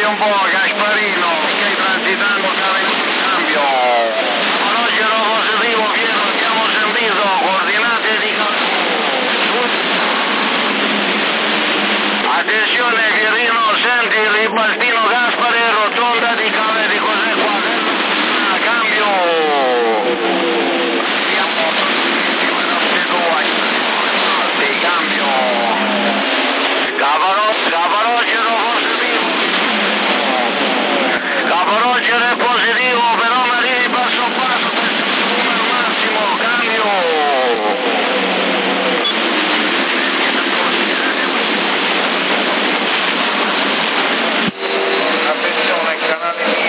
un po' Gasparino, stai transitando cambio. Orologero positivo pieno, abbiamo sentito, coordinate di attenzione Pierino, senti il ribastino Gaspare, rotonda di Cave di cos'è qua? Cambio. Cambio. Cavarogero positivo. Cavarogero è positivo, però Marini passo passo, al massimo, cambio. Attenzione, canale 10,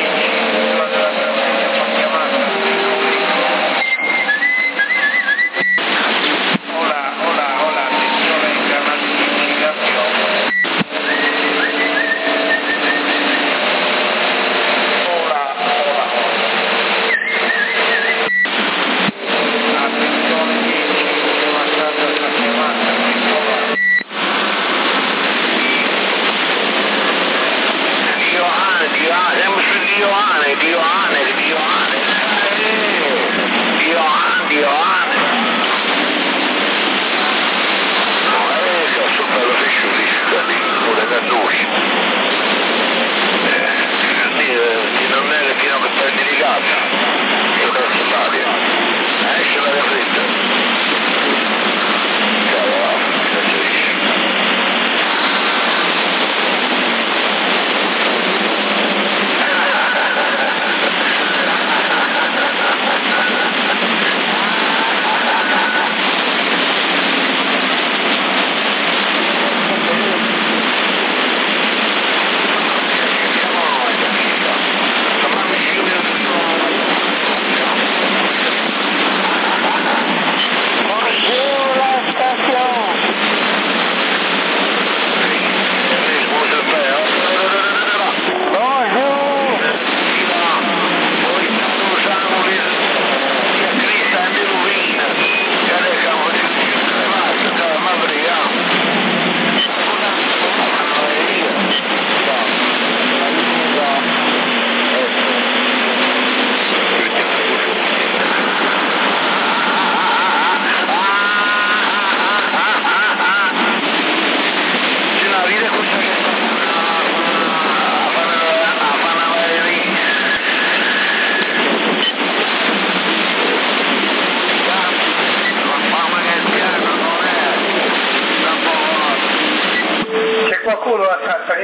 qualcuno a Sassari?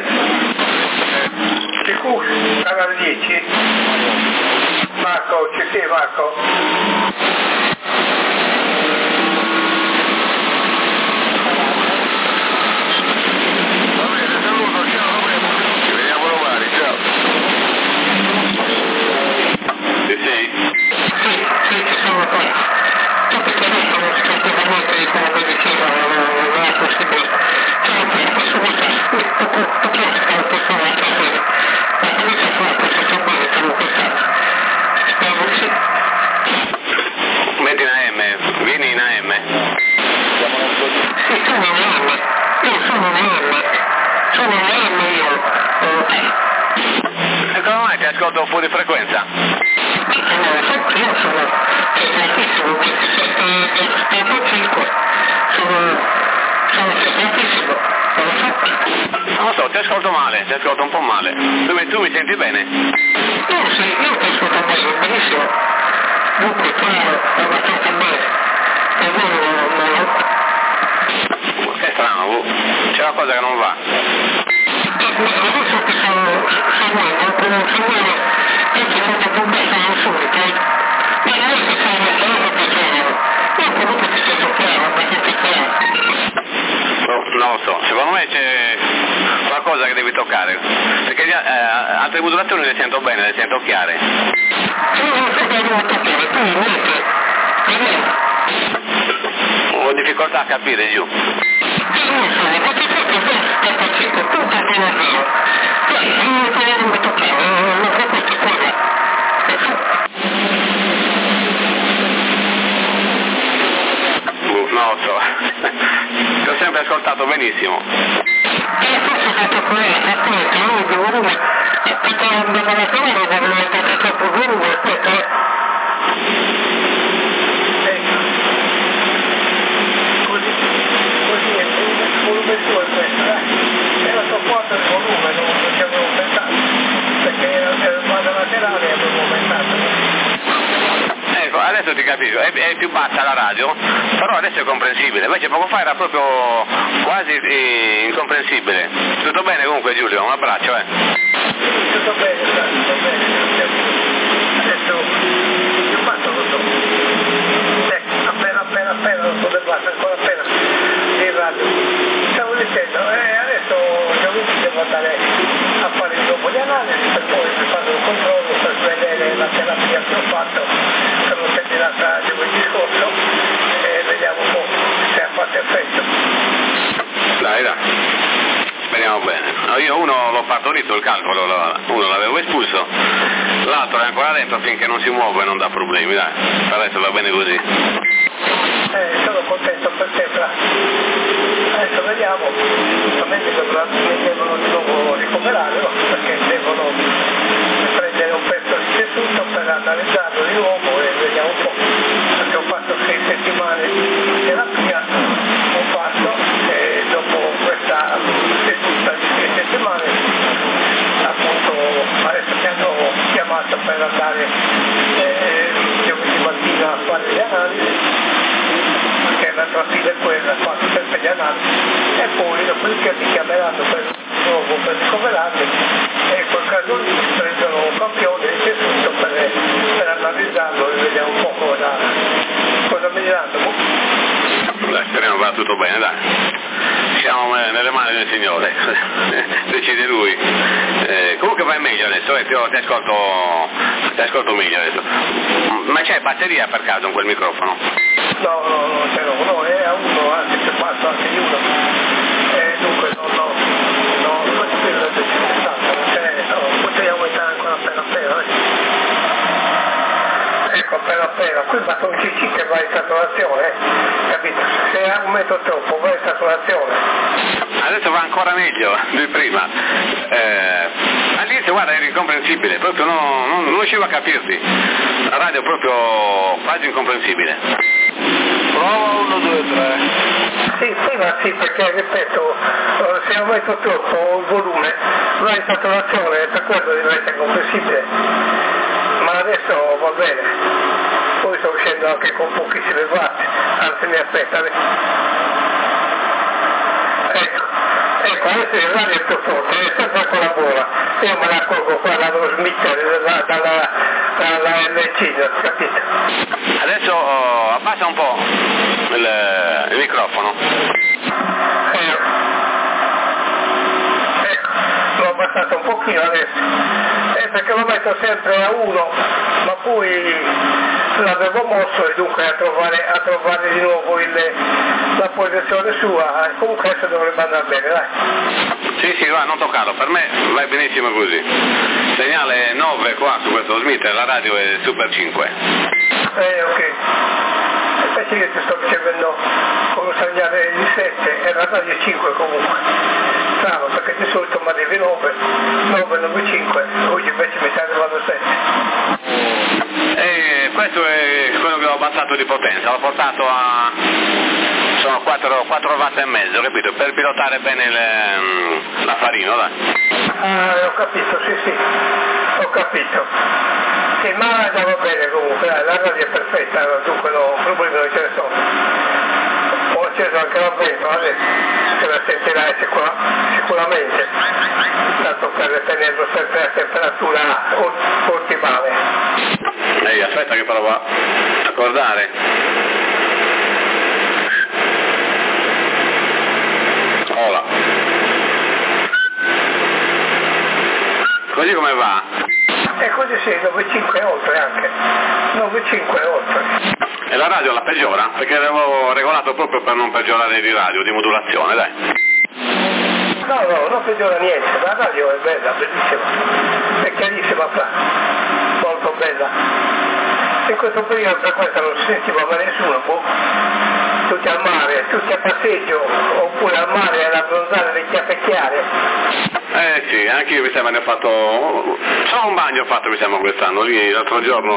Sicuro? Canale 10? Marco, c'è te Marco? Va bene, saluto, ciao, ci vediamo domani, ciao. Sì, sì. Sì, ci sono ancora. Perché adesso non si capiva molto di come vi diceva, non è possibile. Posso votare? Metti in AM, vieni in AM. Sì, sono in AM, io sono in AM, e come mai ti ascolto fuori frequenza? Io sono frequentissimo, 27.5, sono frequentissimo. Non lo so, ti ascolto male, ti ascolto un po' male. Tu mi senti bene? Io ti ascolto bene, benissimo. Dunque, chiaro, abbastanza bene. E voi che strano, c'è una cosa che non va. Adesso ti sto seguendo, come un segnale, io ti sto pubblicando subito. Ma non è che sei una piacere. Io comunque ti sento chiaro, abbastanza chiaro. Non lo so, secondo me c'è qualcosa che devi toccare, perché altre modulazioni le sento bene, le sento chiare. Ho difficoltà a capire giù. Non lo so, ti ho sempre ascoltato benissimo. andava la camera, ma non è stato troppo volume, aspetta, Così è il volume suo è questo, era sopporto il volume, non ci avevo pensato, perché era il base laterale e avevo aumentato. Ecco, adesso ti capisco, è più bassa la radio, però adesso è comprensibile, invece poco fa era proprio quasi incomprensibile. Tutto bene comunque Giulio, un abbraccio Tutto bene, tutto bene. Adesso io fatto lo so. Appena non so del basta, ancora appena in radio. Stavo dicendo, adesso giovedì devo andare a fare il dopo di analisi per poi fare un controllo per vedere la terapia che ho fatto, che l'ho terminata giovedì scorso, e vediamo un po' se ha fatto effetto. Dai. Speriamo bene. No, io uno l'ho partorito il calcolo, uno l'avevo espulso, l'altro è ancora dentro finché non si muove e non dà problemi, dai. Per adesso va bene così. Sono contento per te, adesso vediamo, mi devono di nuovo ricoverare, no? Perché devono prendere un pezzo di tessuto per analizzarlo di nuovo e vediamo un po', perché ho fatto 6 settimane di terapia, e dopo questa seduta di 6 settimane appunto adesso mi hanno chiamato per andare giovedì mattina a fare le analisi, perché la trafila è quella, faccio sempre le analisi e poi dopodiché mi chiameranno per nuovo per ricoverarmi e in quel caso lì prendono un campione di tessuto per analizzarlo e vediamo un po' cosa mi diranno. Dai, speriamo che vada tutto bene, dai. Siamo nelle mani del Signore, decide Lui. Comunque vai meglio adesso, ti ascolto meglio adesso. Ma c'è batteria per caso in quel microfono? No, è a uno, anzi se passo anche di uno. Dunque non ci vedo la decisione, non c'è, potrei aumentare ancora appena. Ecco, appena, qui basta un CC che va in saturazione, capito? Se aumento troppo va in saturazione. Adesso va ancora meglio di prima. All'inizio guarda era incomprensibile, proprio non riuscivo a capirti. La radio è proprio quasi incomprensibile. Prova 1, 2, 3. Sì, prima sì, perché ripeto, se aumento troppo il volume va in saturazione e per quello diventa incomprensibile. Ma adesso va bene, poi sto uscendo anche con pochissimi watt, anzi mi aspetta. Ecco, adesso il radio è più forte, è sempre con la buona, io me la accorgo qua dallo smitter, dalla LC, capito? Adesso abbassa un po' il microfono. Ecco, l'ho abbassato un pochino adesso. Perché lo metto sempre a 1, ma poi l'avevo mosso e dunque a trovare di nuovo la posizione sua, comunque adesso dovrebbe andare bene, dai. Sì, va, non toccarlo, per me va benissimo così. Segnale 9 qua su questo Smith, la radio è Super 5. Ok. Invece io ti sto ricevendo con un segnale di 7 e la radio è 5 comunque. Strano, perché di solito mi arrivi 9, 5, oggi invece mi sta arrivando 7. E questo è quello che ho abbassato di potenza, l'ho portato a sono 4 watt e mezzo, capito? Per pilotare bene l'affarino, dai. Ho capito, sì, ho capito. Sì, ma la radio va bene comunque, la radio è perfetta, dunque no, problemi non ce ne sono. Ho acceso anche la ventola adesso, se la sentirai sicuramente, tanto per tenerlo sempre a temperatura ottimale. Ehi, aspetta che provo a accordare. Hola. Così come va? E così sì, 9,5 e oltre anche. 9,5 e oltre. E la radio la peggiora? Perché l'avevo regolato proprio per non peggiorare di radio, di modulazione, dai. No, non peggiora niente, la radio è bella, bellissima. È chiarissima, molto bella. In questo periodo per questo non si sentiva mai nessuno, tutti al mare, tutti a passeggio, oppure al mare ad abbronzare le chiappecchiare. Sì, anche io mi sembra ne ho fatto, solo un bagno ho fatto mi sembra quest'anno, lì l'altro giorno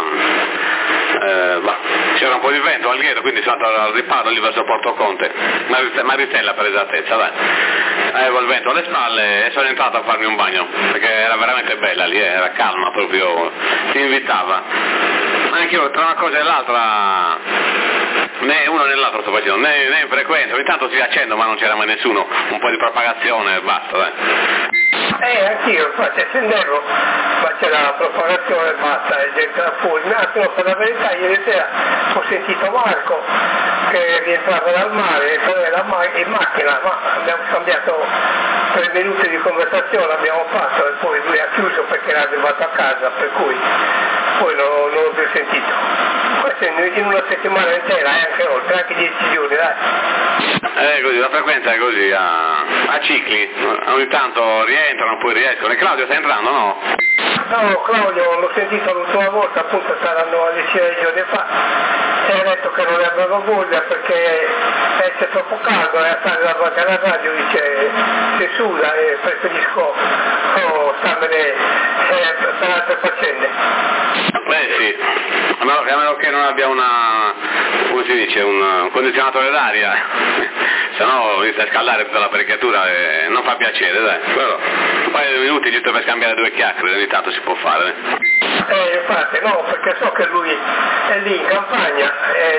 c'era un po' di vento al Alghero, quindi sono andato al riparo lì verso Porto Conte, Maritella per esattezza, dai. Avevo il vento alle spalle e sono entrato a farmi un bagno, perché era veramente bella lì, era calma proprio, ti invitava. Anche io tra una cosa e l'altra, né uno né l'altro sto facendo, né in frequenza, ogni tanto si accendo ma non c'era mai nessuno, un po' di propagazione e basta, dai. Anch'io infatti accendevo, ma c'era la propagazione e basta, e gente da fuori. Un attimo, per la verità, ieri sera ho sentito Marco che rientrava dal mare, in macchina, ma abbiamo scambiato 3 minuti di conversazione, abbiamo fatto, e poi lui ha chiuso perché era arrivato a casa, per cui poi non l'ho più sentito. Questo in una settimana intera, anche oltre, anche 10 giorni, dai. Così, la frequenza è così, a cicli, ogni tanto rientrano, poi riescono. E Claudio sta entrando, no? No, Claudio l'ho sentito l'ultima volta, appunto saranno una decina di giorni fa, e ha detto che non ne aveva voglia perché c'è troppo caldo e a stare davanti alla radio dice se suda e preferisco starmene per altre faccende. Sì, a meno che non abbia come si dice, un condizionatore d'aria, se no inizia a scaldare tutta l'apparecchiatura e non fa piacere, dai. Però un paio di minuti giusto per scambiare 2 chiacchiere, ogni tanto si può fare. Infatti no, perché so che lui è lì in campagna,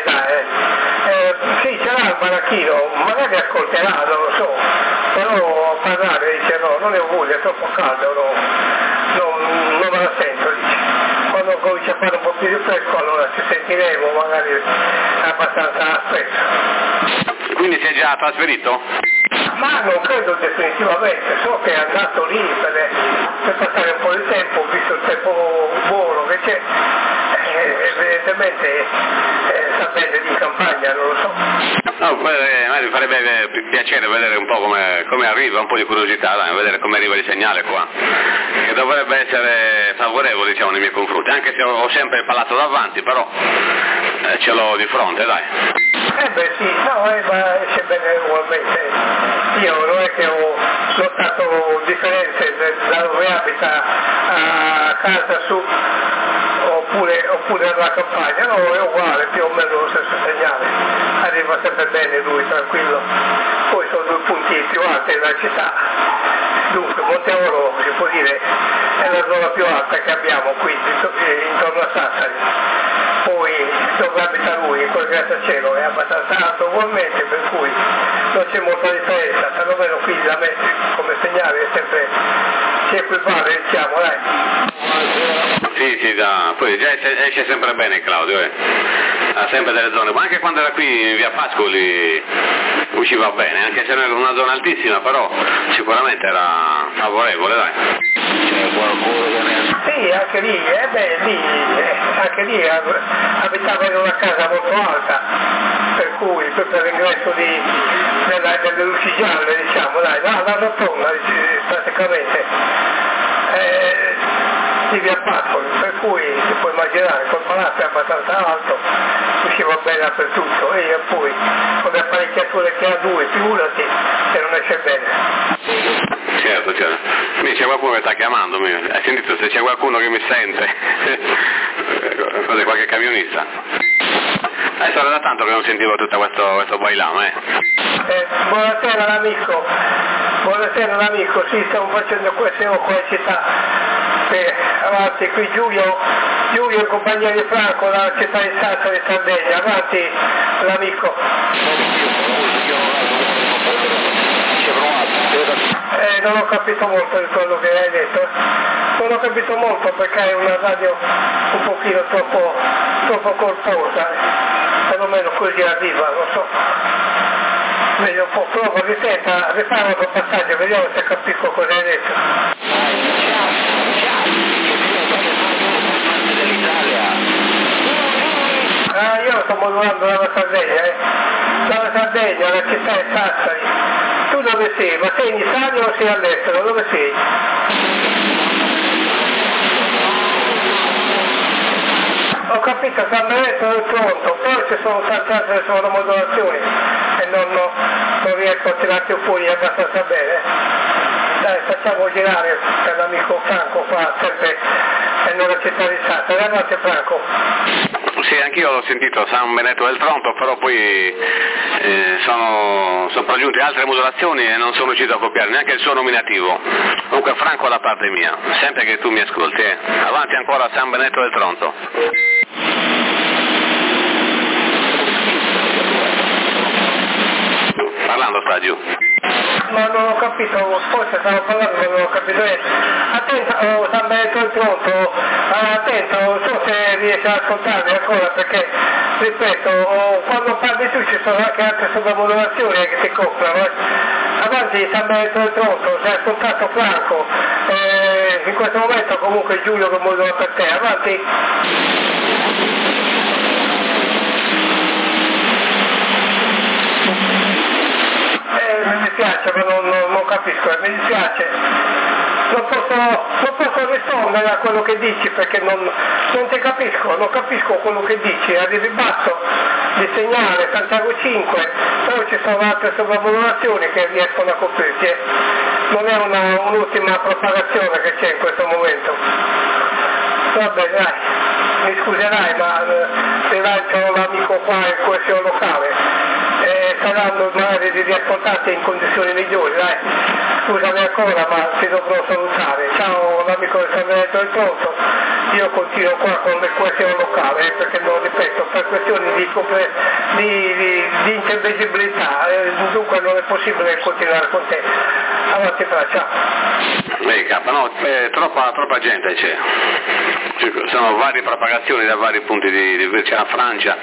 sì, ce l'ha il baracchino, magari ascolterà, non lo so, però a parlare dice no, non ne ho voglia, è troppo caldo, non me la sento, dice. Quando comincia a fare un po' più di fresco allora ci sentiremo magari abbastanza spesso. Quindi si è già trasferito? Ma non credo definitivamente, so che è andato lì per passare un po' di tempo, visto il tempo buono che c'è, evidentemente sta bene di campagna, non lo so. No, mi farebbe piacere vedere un po' come arriva, un po' di curiosità, dai, vedere come arriva il segnale qua, che dovrebbe essere favorevole diciamo nei miei confronti, anche se ho sempre parlato davanti, però ce l'ho di fronte, dai. Sì, no, ma esce bene ugualmente. Io non è che ho notato differenze da dove abita a casa su oppure alla campagna, no, è uguale, più o meno lo stesso segnale, arriva sempre bene lui, tranquillo. Poi sono 2 punti più alti della città, dunque Monteoro si può dire è la zona più alta che abbiamo qui intorno a Sassari. Poi dove abita lui, quel grattacielo è abbastanza alto ugualmente, per cui non c'è molta differenza, perlomeno qui da me come segnale è sempre equivale, diciamo, dai. Sì, poi già esce sempre bene Claudio, ha sempre delle zone, ma anche quando era qui in via Pascoli usciva bene, anche se non era una zona altissima, però sicuramente era favorevole, dai. C'è qualcuno che ne... Sì, anche lì abitava in una casa molto alta, per cui per l'ingresso delle luci gialle, diciamo, dai, la rotonda praticamente di via Pascoli, per cui si può immaginare col palazzo è abbastanza alto, usciva bene dappertutto, e poi con le apparecchiature che ha lui, figurati se non esce bene. Certo. C'è qualcuno che sta chiamando, hai sentito se c'è qualcuno che mi sente? Cos'è, qualche camionista? Adesso era da tanto che non sentivo tutto questo bailame, Buonasera l'amico, sì, stiamo facendo queste qua in città, avanti qui Giulio in compagnia di Franco dalla città di Sassari, Sardegna, avanti l'amico. Non ho capito molto di quello che hai detto, non ho capito molto perché è una radio un pochino troppo corposa, perlomeno così arriva, non so. Meglio un po', prova, rifare un passaggio, vediamo se capisco cosa hai detto. Io sto modulando dalla Sardegna, la città è Sassari. Tu dove sei? Ma sei in Italia o sei all'estero? Dove sei? Ho capito, San Benedetto del Tronto, poi ci sono tante altre sovromodulazioni e non riesco a tirarti fuori abbastanza bene. Dai, facciamo girare per l'amico Franco qua, sempre nella città di Santa. Grazie Franco. Sì, anch'io l'ho sentito San Benedetto del Tronto, però poi sono raggiunte altre modulazioni e non sono riuscito a copiare neanche il suo nominativo. Comunque Franco da parte mia, sempre che tu mi ascolti, avanti ancora San Benedetto del Tronto. Parlando sta giù. Ma non ho capito, forse stavo parlando ma non ho capito niente. Attento, San Benedetto del Tronto, attento, non so se riesci ad ascoltarmi ancora perché, ripeto, quando parli tu ci sono anche altre sovramodulazioni che ti coprono. Avanti San Benedetto del Tronto, sei ascoltato Franco, in questo momento comunque Giulio che modula per te, avanti. Mi dispiace, ma non capisco, mi dispiace. Non posso rispondere a quello che dici perché non ti capisco, non capisco quello che dici. Arrivi basso di segnale Santiago 5, poi ci sono altre sovramodulazioni che riescono a coprirti. Non è un'ultima propagazione che c'è in questo momento. Vabbè, dai, mi scuserai, ma rilancio l'amico qua in coesione locale. Sperando magari di riascoltarti in condizioni migliori, dai. Scusami ancora ma ti dovrò salutare. Ciao l'amico del San Benedetto del Tronto, io continuo qua con le coesioni locali perché non ripeto, per questioni di intelligibilità, dunque non è possibile continuare con te. Avanti fra, ciao. No, troppa gente c'è. Sono varie propagazioni da vari punti c'è la Francia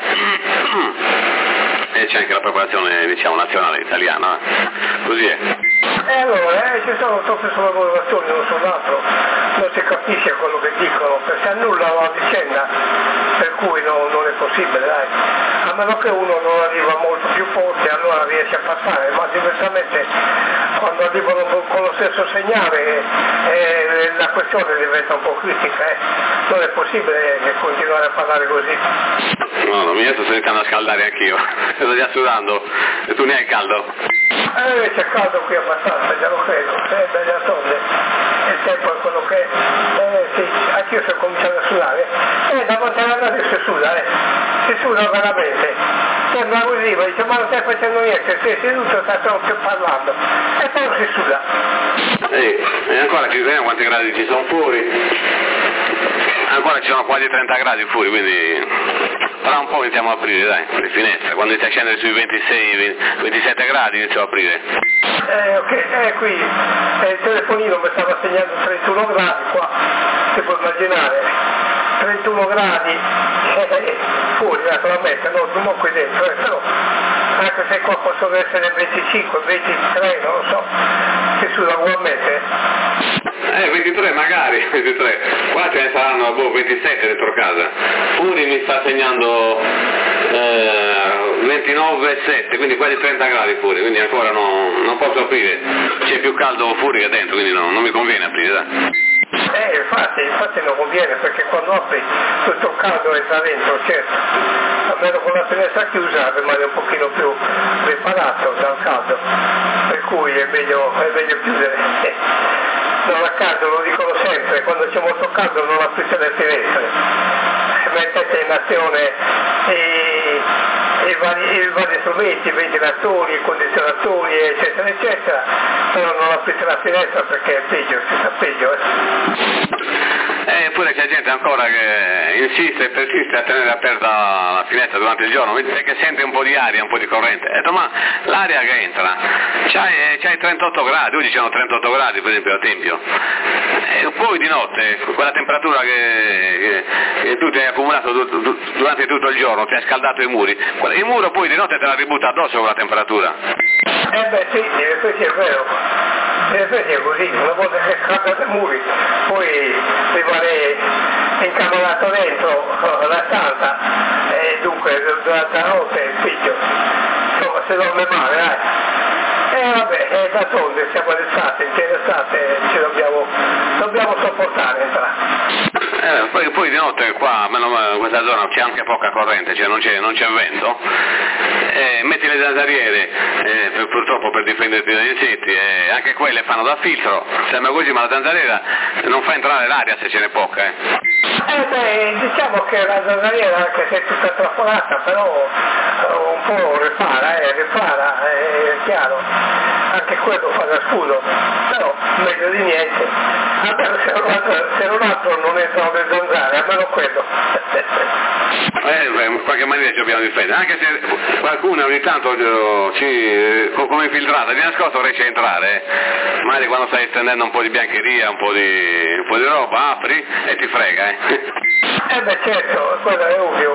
e c'è anche la propagazione diciamo nazionale italiana, così è. E allora ci sono troppe sovrapposizioni l'uno sull'altro, non si capisce quello che dicono, perché annullano la vicenda, per cui non è possibile, dai. A meno che uno non arriva molto più forte, allora riesce a passare, ma diversamente quando arrivano con lo stesso segnale la questione diventa un po' critica, non è possibile continuare a parlare così. No, mi sto iniziando a scaldare anch'io, sto già sudando, e tu ne hai caldo? C'è caldo qui abbastanza, già lo credo, bella sonde, il tempo è quello che è, sì, anch'io sto cominciando a sudare, davanti alla radio si suda veramente, sembra così, ma dice ma non stai facendo niente, sei seduto, stai solo parlando, e poi si suda. E ancora ci vediamo quanti gradi ci sono fuori, ancora ci sono quasi 30 gradi fuori, quindi tra un po' iniziamo a aprire, dai, le finestre, quando inizia a scendere sui 26-27 gradi inizio a aprire. Ok, qui il telefonino mi stava segnando 31 gradi qua, si può immaginare, 31 gradi fuori naturalmente, non qui dentro, però anche se qua possono essere 25, 23, non lo so, si suda ugualmente. 23 magari, 23, qua ce ne saranno 27 dentro casa, fuori mi sta segnando 29,7, quindi quasi 30 gradi fuori, quindi ancora non posso aprire, c'è più caldo fuori che dentro, quindi non mi conviene aprire, dai. Infatti non conviene perché quando apri tutto il caldo entra dentro, certo, almeno con la finestra chiusa rimane un pochino più riparato dal caldo, per cui è meglio chiudere. Non a caso lo dicono sempre, quando c'è molto caldo non aprite le finestre, mettete in azione i vari strumenti, ventilatori, condizionatori eccetera eccetera, però non aprite la finestra perché è peggio, si sa peggio. Eppure c'è gente ancora che insiste e persiste a tenere aperta la finestra durante il giorno perché sente un po' di aria, un po' di corrente. Ho detto ma l'aria che entra, c'hai 38 gradi, oggi c'erano 38 gradi per esempio a Tempio, e poi di notte quella temperatura che tu ti hai accumulato durante tutto il giorno, ti hai scaldato i muri, il muro poi di notte te la ributta addosso con la temperatura. Sì, in effetti è vero. In effetti è così, una volta che scaldate i muri, poi rimane incamerato dentro la stanza e dunque durante la notte è figlio, insomma si dorme male, dai. Vabbè, d'altronde siamo all'estate, in estate ci dobbiamo sopportare. Poi di notte notte qua, in questa zona c'è anche poca corrente, cioè non c'è vento, metti le zanzariere purtroppo per difenderti dagli insetti, anche quelle fanno da filtro, sembra così, ma la zanzariera non fa entrare l'aria se ce n'è poca. Diciamo che la zanzariera, anche se è tutta trafolata, però un po' ripara, è chiaro, anche quello fa da scudo, però meglio di niente, almeno se non altro non entrano le zanzare, almeno quello. In qualche maniera ci dobbiamo difendere, anche se qualcuno ogni tanto come infiltrata di nascosto riesce a entrare, magari quando stai stendendo un po' di biancheria, un po' di roba, apri e ti frega. Certo, quello è ovvio.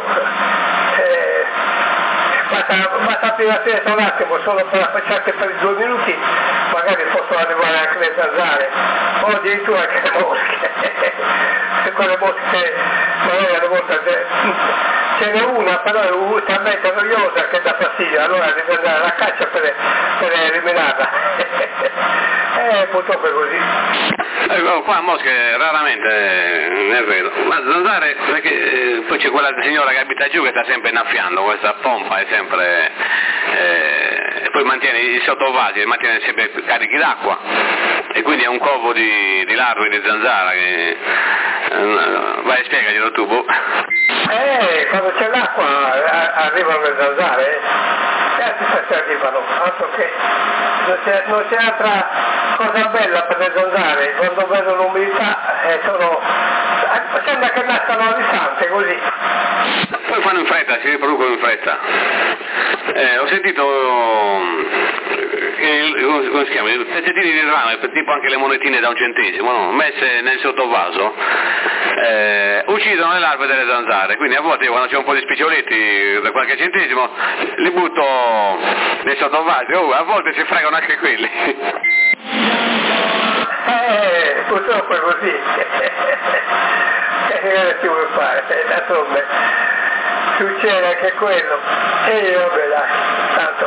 Basta aprire la finestra un attimo, solo per affacciarti per 2 minuti, magari possono arrivare anche le zanzare, o addirittura anche le mosche. Se quelle mosche, magari alle volte ce n'è una, però è talmente noiosa che dà fastidio, allora devi andare alla caccia per eliminarla. Purtroppo è così. Qua a mosche raramente ne vedo, ma zanzare, perché poi c'è quella signora che abita giù che sta sempre innaffiando, questa pompa è sempre, e poi mantiene i sottovasi, mantiene sempre carichi d'acqua, e quindi è un covo di larve di zanzara che, vai e spiegaglielo tu, boh. Quando c'è l'acqua arrivano le zanzare, si arrivano, altro che non c'è altra cosa bella per le zanzare, quando vedono l'umidità sembra che nascano all'istante così. Poi fanno in fretta, si riproducono in fretta. Ho sentito come si chiama, i pezzettini di rame, tipo anche le monetine da 1 centesimo, no? Messe nel sottovaso, uccidono le larve delle zanzare, quindi a volte quando c'è un po' di spicciolietti da qualche centesimo li butto nei sottovasi, a volte si fregano anche quelli. Purtroppo è così. Che ci vuoi fare? D'altronde succede anche quello. Vabbè dai, tanto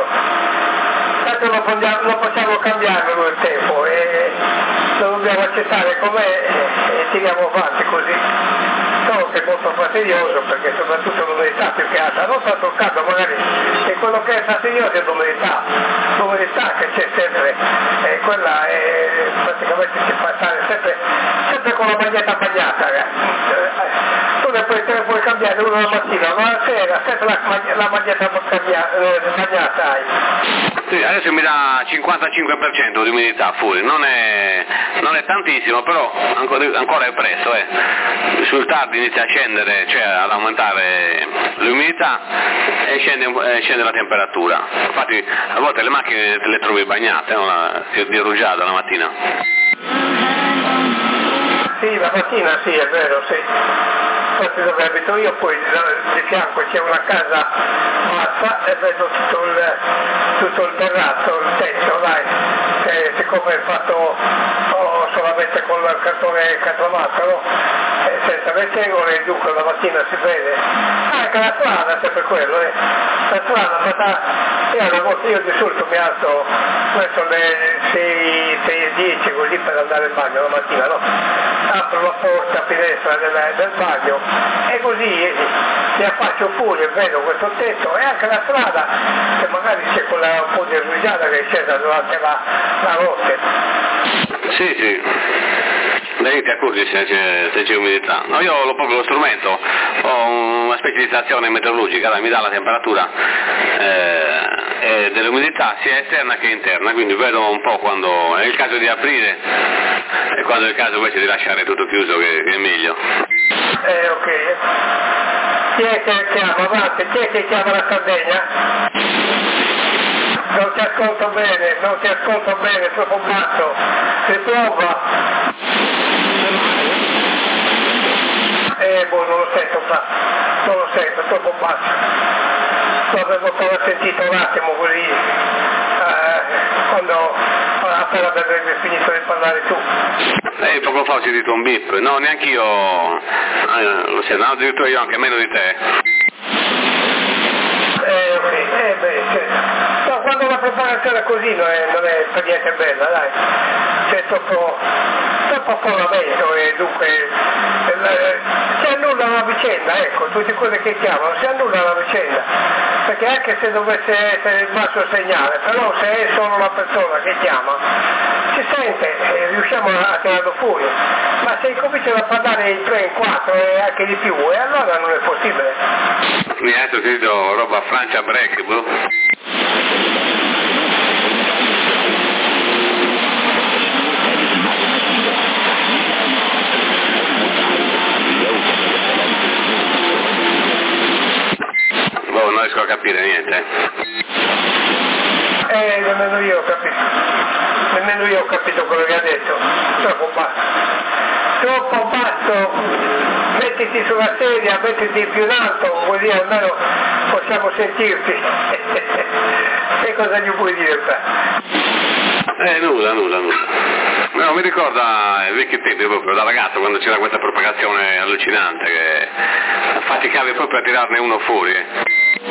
non possiamo cambiare nel tempo e lo dobbiamo accettare com'è e tiriamo avanti così. Solo che è molto fastidioso perché soprattutto l'umidità più che alta, non tanto il caldo magari, e quello che è fastidioso è l'umidità che c'è sempre, e quella è, praticamente si fa stare sempre con la maglietta bagnata, tu te le puoi cambiare una la mattina, ma la sera sempre la maglietta bagnata hai. Sì, adesso mi dà 55% di umidità fuori, non è tantissimo, però ancora è presto, sul tardi inizia a scendere, cioè ad aumentare l'umidità e scende la temperatura. Infatti a volte le macchine le trovi bagnate, di rugiada la mattina. Sì, la mattina sì, è vero, sì. Infatti dove abito io poi di fianco c'è una casa bassa e vedo tutto il terrazzo, il tetto, dai, che siccome è fatto solamente con il cartone catramato, no? Senza le tegole, dunque la mattina si vede. Anche la strada, sempre quello, la strada, io di solito mi alzo verso le 6:10 così per andare in bagno la mattina, no? Apro la porta, finestra del bagno e così mi affaccio fuori e vedo questo tetto e anche la strada che magari c'è quella un po' di rugiada che è scesa durante la notte. Sì. Lei ti accorgi se c'è umidità. No, io ho proprio lo strumento, ho una specie di stazione meteorologica, mi dà la temperatura dell'umidità sia esterna che interna, quindi vedo un po' quando è il caso di aprire e quando è il caso invece di lasciare tutto chiuso che è meglio. Ok. Chi è che chiama avanti? Chi è che chiama la Sardegna? Non ti ascolto bene, troppo basso. Si prova. Non lo sento, troppo basso. L'avevo ancora sentito un attimo così, quando appena avevi finito di parlare tu. Poco fa ho sentito un bip, no, neanche io, lo sento, no, addirittura io anche meno di te. No, quando la preparazione così non è per niente bella, dai, c'è troppo affollamento e dunque c'è annulla la vicenda, ecco, tutte quelle che chiamano, si annulla la vicenda, perché anche se dovesse essere il basso segnale, però se è solo la persona che chiama, si sente e riusciamo a tirarlo fuori, ma se incominciano a parlare in 3, in 4 e anche di più, e allora non è possibile. Mi hai sentito roba Francia break, boh? Non riesco a capire niente. Nemmeno io ho capito quello che ha detto. Troppo basso, mettiti sulla sedia, mettiti più in alto, vuol dire almeno possiamo sentirti. E cosa gli puoi dire? Nulla. No, mi ricorda i vecchi tempi proprio da ragazzo quando c'era questa propagazione allucinante che faticavi proprio a tirarne uno fuori.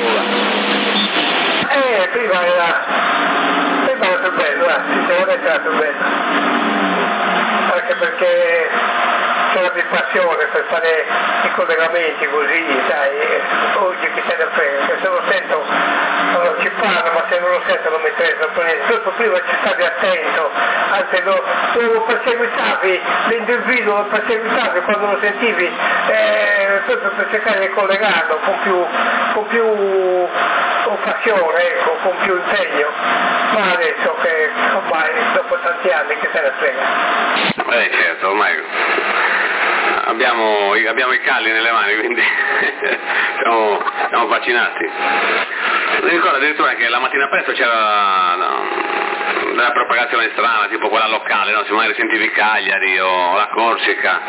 Prima era più bello, sinceramente era più bello, anche perché c'era più passione per fare i collegamenti così, sai, oggi chi se ne frega, che se lo sento ci parlo, ma se non lo sento non mi interessa per niente, proprio prima ci stavi attento, anzi lo perseguitavi, l'individuo lo perseguitavi quando lo sentivi, proprio per cercare di collegarlo con più passione, ecco, con più impegno, ma adesso che ormai dopo tanti anni che se ne frega. Certo, ormai abbiamo i calli nelle mani, quindi siamo vaccinati. Mi ricordo addirittura che la mattina presto c'era una propagazione strana, tipo quella locale, no? Se magari sentivi Cagliari o la Corsica.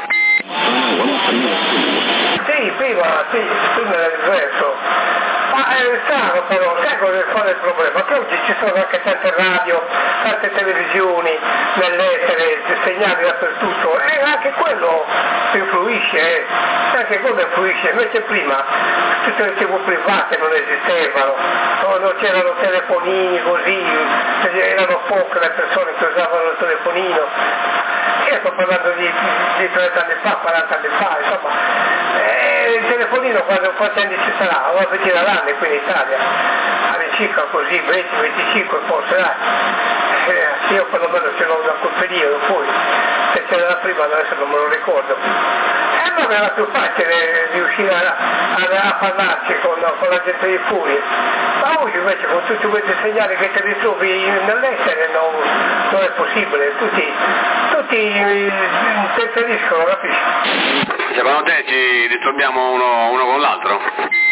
Sì, prima era diverso. Ma è strano però, sai qual è il problema? Che oggi ci sono anche tante radio, tante televisioni, nell'etere, segnali dappertutto, e anche quello influisce, invece prima tutte le tv private non esistevano, non c'erano telefonini così, erano poche le persone che usavano il telefonino. Io sto parlando di 30 anni fa, 40 anni fa, insomma, il telefonino quanti anni ci sarà? Una ventina d'anni qui in Italia, all'incirca così, 20-25 forse, io perlomeno ce l'ho da quel periodo, poi se c'era da prima adesso non me lo ricordo. E allora era più facile riuscire a parlarci con la gente di fuori, ma oggi invece con tutti questi segnali che te li trovi nell'essere non è possibile, tutti interferiscono, capisci? Secondo te ci disturbiamo uno con l'altro?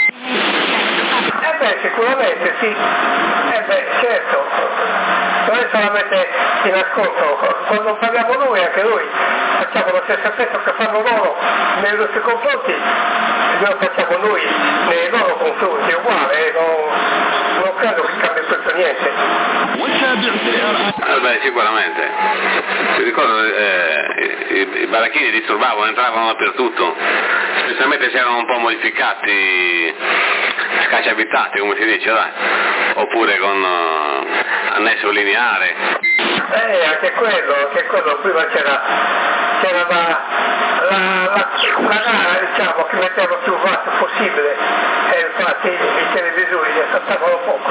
Sicuramente sì, certo, non è solamente in ascolto, quando parliamo noi, anche noi facciamo lo stesso effetto che fanno loro nei nostri confronti, lo facciamo noi nei loro confronti, è uguale, non credo che cambi questo niente. Sicuramente. Mi ricordo i baracchini disturbavano, entravano dappertutto, specialmente se erano un po' modificati, scacciabitati come si dice, dai, oppure con annesso lineare. Anche quello, prima c'era la gara, diciamo, che metteva più vasto possibile, e infatti i televisori li assaltavano poco.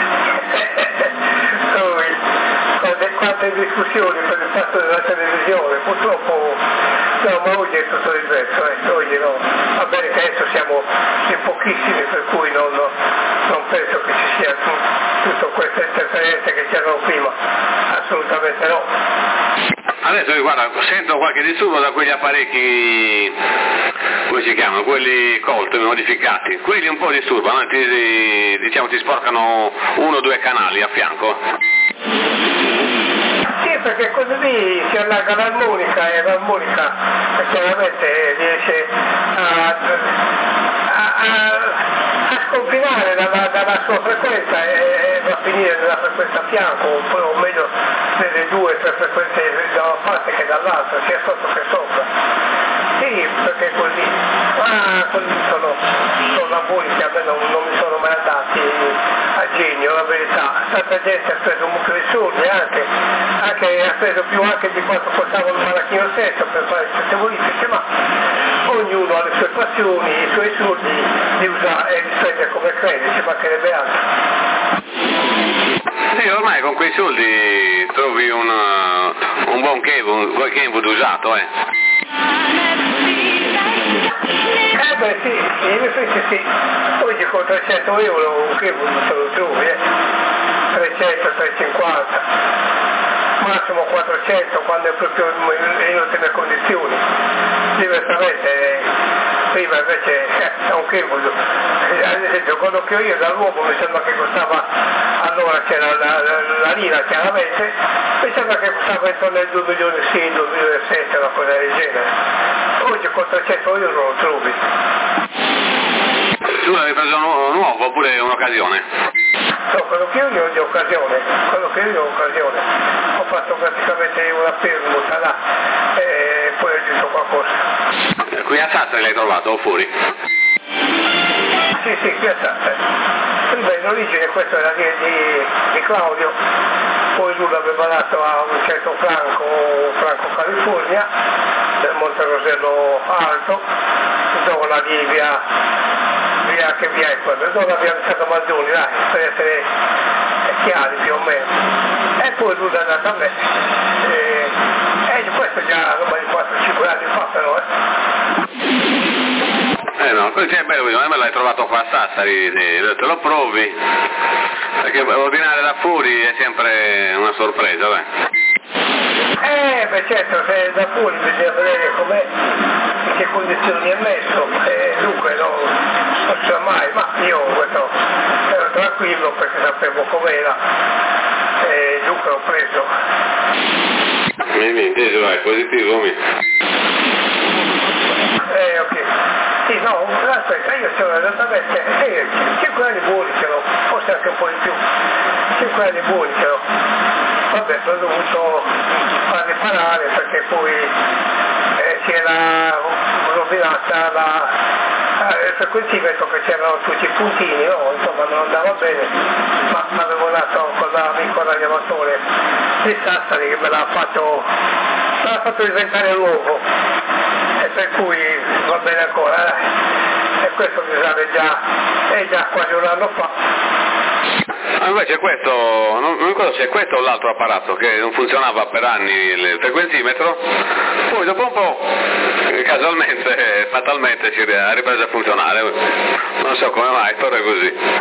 Quante discussioni per il fatto della televisione, purtroppo no, ma oggi è tutto diverso, oggi no, va bene che adesso siamo in pochissimi, per cui non penso che ci sia tutta questa interferenza che c'erano prima, assolutamente no. Adesso guarda, sento qualche disturbo da quegli apparecchi, come si chiamano, quelli Colt modificati, quelli un po' disturbano, ti sporcano 1 o 2 canali a fianco. Sì, perché così lì si allarga l'armonica e l'armonica chiaramente riesce a sconfinare dalla sua frequenza e va a finire nella frequenza a fianco, o meglio nelle 2 o 3 frequenze da una parte che dall'altra, sia sotto che sopra. Sì, perché così, ma così sono lavori che a me non mi sono mai andati a genio, la verità. Tanta gente ha speso un mucchio di soldi, anche ha speso più anche di quanto costava il marachino stesso per fare queste modifiche, ma ognuno ha le sue passioni, i suoi soldi li usa e li spende come crede, ci mancherebbe altro. Sì, ormai con quei soldi trovi un buon Kenwood usato, Beh sì, in effetti sì, oggi con 300 euro un Kenwood te lo trovi, 300, 350, massimo 400 quando è proprio in ottime condizioni. Diversamente prima invece è un Kenwood, ad esempio quello che ho io dall'uomo mi sembra che costava, allora c'era la lira chiaramente, mi sembra che costava intorno ai 2 milioni, 2 milioni 7, una cosa del genere. Oggi con 300 euro lo trovi. Tu l'avevi preso nuovo oppure un'occasione? No, quello che io ho di occasione, ho fatto praticamente una permuta là e poi ho detto qualcosa. Qui a Sassari l'hai trovato o fuori? Sì, qui a Sassari. Prima in origine questo era di Claudio, poi lui l'aveva dato a un certo Franco California, del Monte Rosello Alto, zona di via che via è quella, zona via Santo Mazzoni, dai, per essere chiari più o meno. E poi lui l'ha dato a me. E questo già roba di 4-5 anni fa però, no, questo è bello, a me l'hai trovato qua a Sassari, te lo provi, perché ordinare da fuori è sempre una sorpresa, beh certo, se da fuori bisogna vedere com'è, in che condizioni è messo, dunque non so mai, ma io questo ero tranquillo perché sapevo com'era, e dunque l'ho preso. Mi inteso, vai, positivo, Ok. Sì, no, aspetta, io ce l'ho esattamente 5 anni buoni ce l'ho, forse anche un po' di più. 5 anni buoni ce l'ho. Vabbè, l'ho dovuto far riparare perché poi si era rovinata il frequentimetro, che c'erano tutti i puntini, no? Insomma non andava bene, ma avevo dato con l'amico radiamatore di Sassari che me l'ha fatto diventare nuovo, e per cui va bene ancora, e questo mi sa è già quasi un anno fa. Invece questo, non ricordo se è questo o l'altro apparato che non funzionava per anni il frequentimetro, poi dopo un po' casualmente, fatalmente ha ripreso a funzionare, non so come mai, però è così.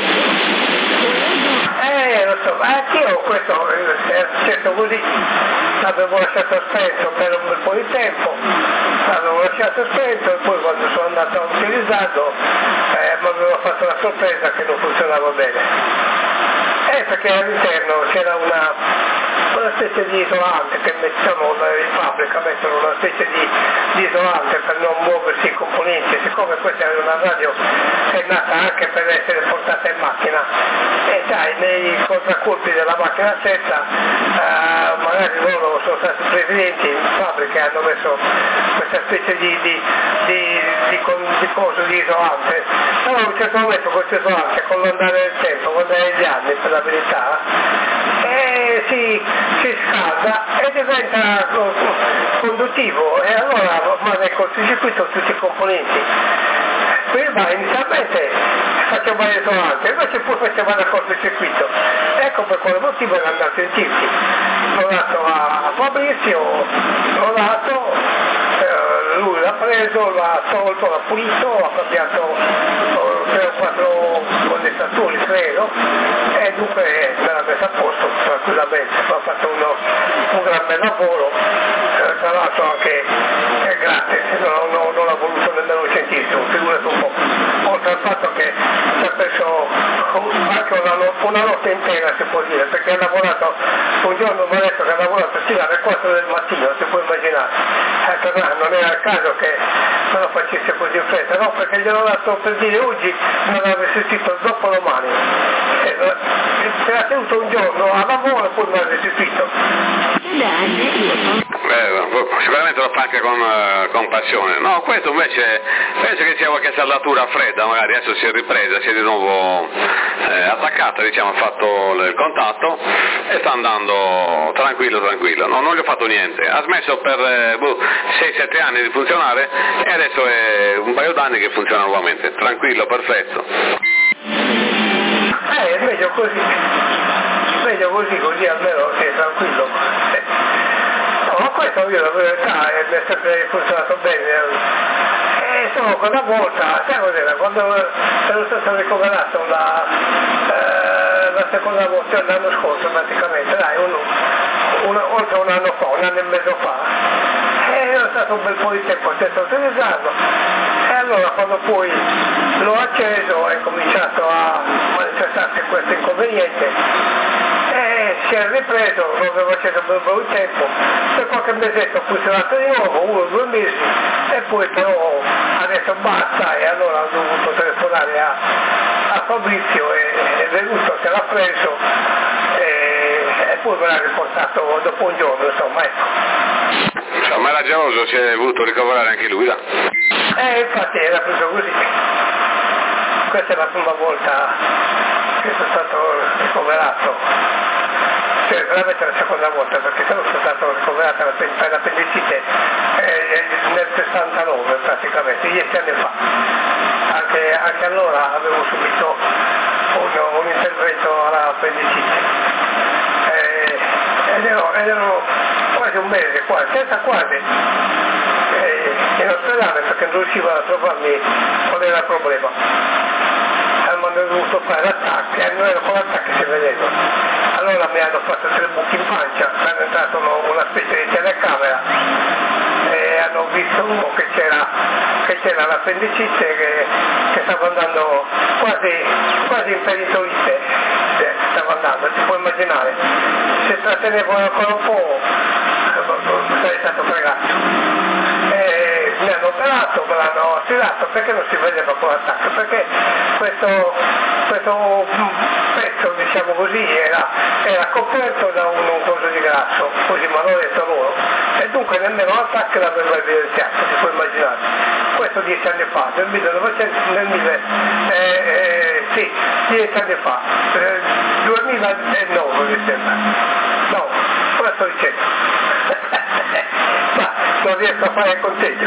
Lo so, anch'io questo è successo così, l'avevo lasciato spento per un bel po' di tempo, l'avevo lasciato spento e poi quando sono andato a utilizzarlo mi aveva fatto la sorpresa che non funzionava bene. Perché all'interno c'era una specie di isolante che mettono in fabbrica, mettono una specie di isolante per non muoversi i componenti, siccome questa è una radio che è nata anche per essere portata in macchina, e sai, nei contraccolpi della macchina stessa magari loro sono stati presidenti in fabbrica e hanno messo questa specie di coso di isolante, però a un certo momento questo isolante con l'andare del tempo, con l'andare degli anni per la verità, si scalda e diventa conduttivo, e allora manda in cortocircuito tutti i componenti. Prima inizialmente faceva l'isolante, invece poi faceva il cortocircuito. Ecco per quale motivo era andato in tilt. L'ho dato a Fabrizio, l'ho dato, lui l'ha preso, l'ha tolto, l'ha pulito, ha cambiato 3 o 4 condensatori credo, e dunque me l'ha messo a posto tranquillamente, ha fatto un gran bel lavoro, tra l'altro anche gratis, non ha voluto nemmeno un centesimo, figurati un po', oltre al fatto che ci ha perso anche una notte intera, si può dire, perché ha lavorato un giorno, mi ha detto che ha lavorato fino alle 4 del mattino, si può immaginare. Non era il caso che non lo facesse così in fretta, no, perché gliel'ho dato per dire oggi, non avesse scritto dopo domani, se l'ha tenuto un giorno a lavoro e poi non ha restituito. Sicuramente lo fa anche con passione. No, questo invece penso che sia qualche saldatura fredda, magari adesso si è ripresa, si è di nuovo attaccata, diciamo, ha fatto il contatto e sta andando tranquillo. No, non gli ho fatto niente, ha smesso per 6-7 anni di funzionare e adesso è un paio d'anni che funziona nuovamente, tranquillo, perfetto. È meglio così almeno sei tranquillo. No, ma questo io la verità mi è sempre funzionato bene. Solo quella volta, sai cos'era? Quando ero stato ricoverato la seconda volta l'anno scorso praticamente, dai, oltre un anno fa, un anno e mezzo fa, ero stato un bel po' di tempo senza utilizzarlo e allora quando poi l'ho acceso è cominciato a manifestarsi questo inconveniente. Si è ripreso, lo avevo acceso per un po' di tempo, per qualche mesetto ho funzionato di nuovo, 1 o 2 mesi, e poi però adesso basta e allora ho dovuto telefonare a Fabrizio e è venuto, se l'ha preso e poi me l'ha riportato dopo un giorno, insomma, ecco. Insomma era geloso, si è voluto ricoverare anche lui, là. Infatti era proprio così. Questa è la prima volta che sono stato ricoverato. Cioè veramente la seconda volta, perché sono stato ricoverato per l'appendicite nel 69 praticamente, 10 anni fa. Anche allora avevo subito un intervento all'appendicite ed ero quasi un mese, senza quasi, in ospedale perché non riuscivo a trovarmi qual era il problema. Mi hanno dovuto fare l'attacco e non era con l'attacco che si vedeva. Allora mi hanno fatto 3 buchi in pancia, mi hanno entrato una specie di telecamera e hanno visto che c'era l'appendicite che stava andando quasi in peritonite, stava andando, ti puoi immaginare. Se trattenevo ancora un po' sarei stato fregato. Mi hanno operato, me l'hanno attirato perché non si vedeva con l'attacco, perché questo pezzo, diciamo così, era coperto da un coso di grasso, così mi hanno detto loro, e dunque nemmeno l'attacco l'aveva evidenziato, si può immaginare. Questo 10 anni fa, nel 10 anni fa, 2009 mi sembra, no, cosa sto dicendo? Ma non riesco a fare il conteggio.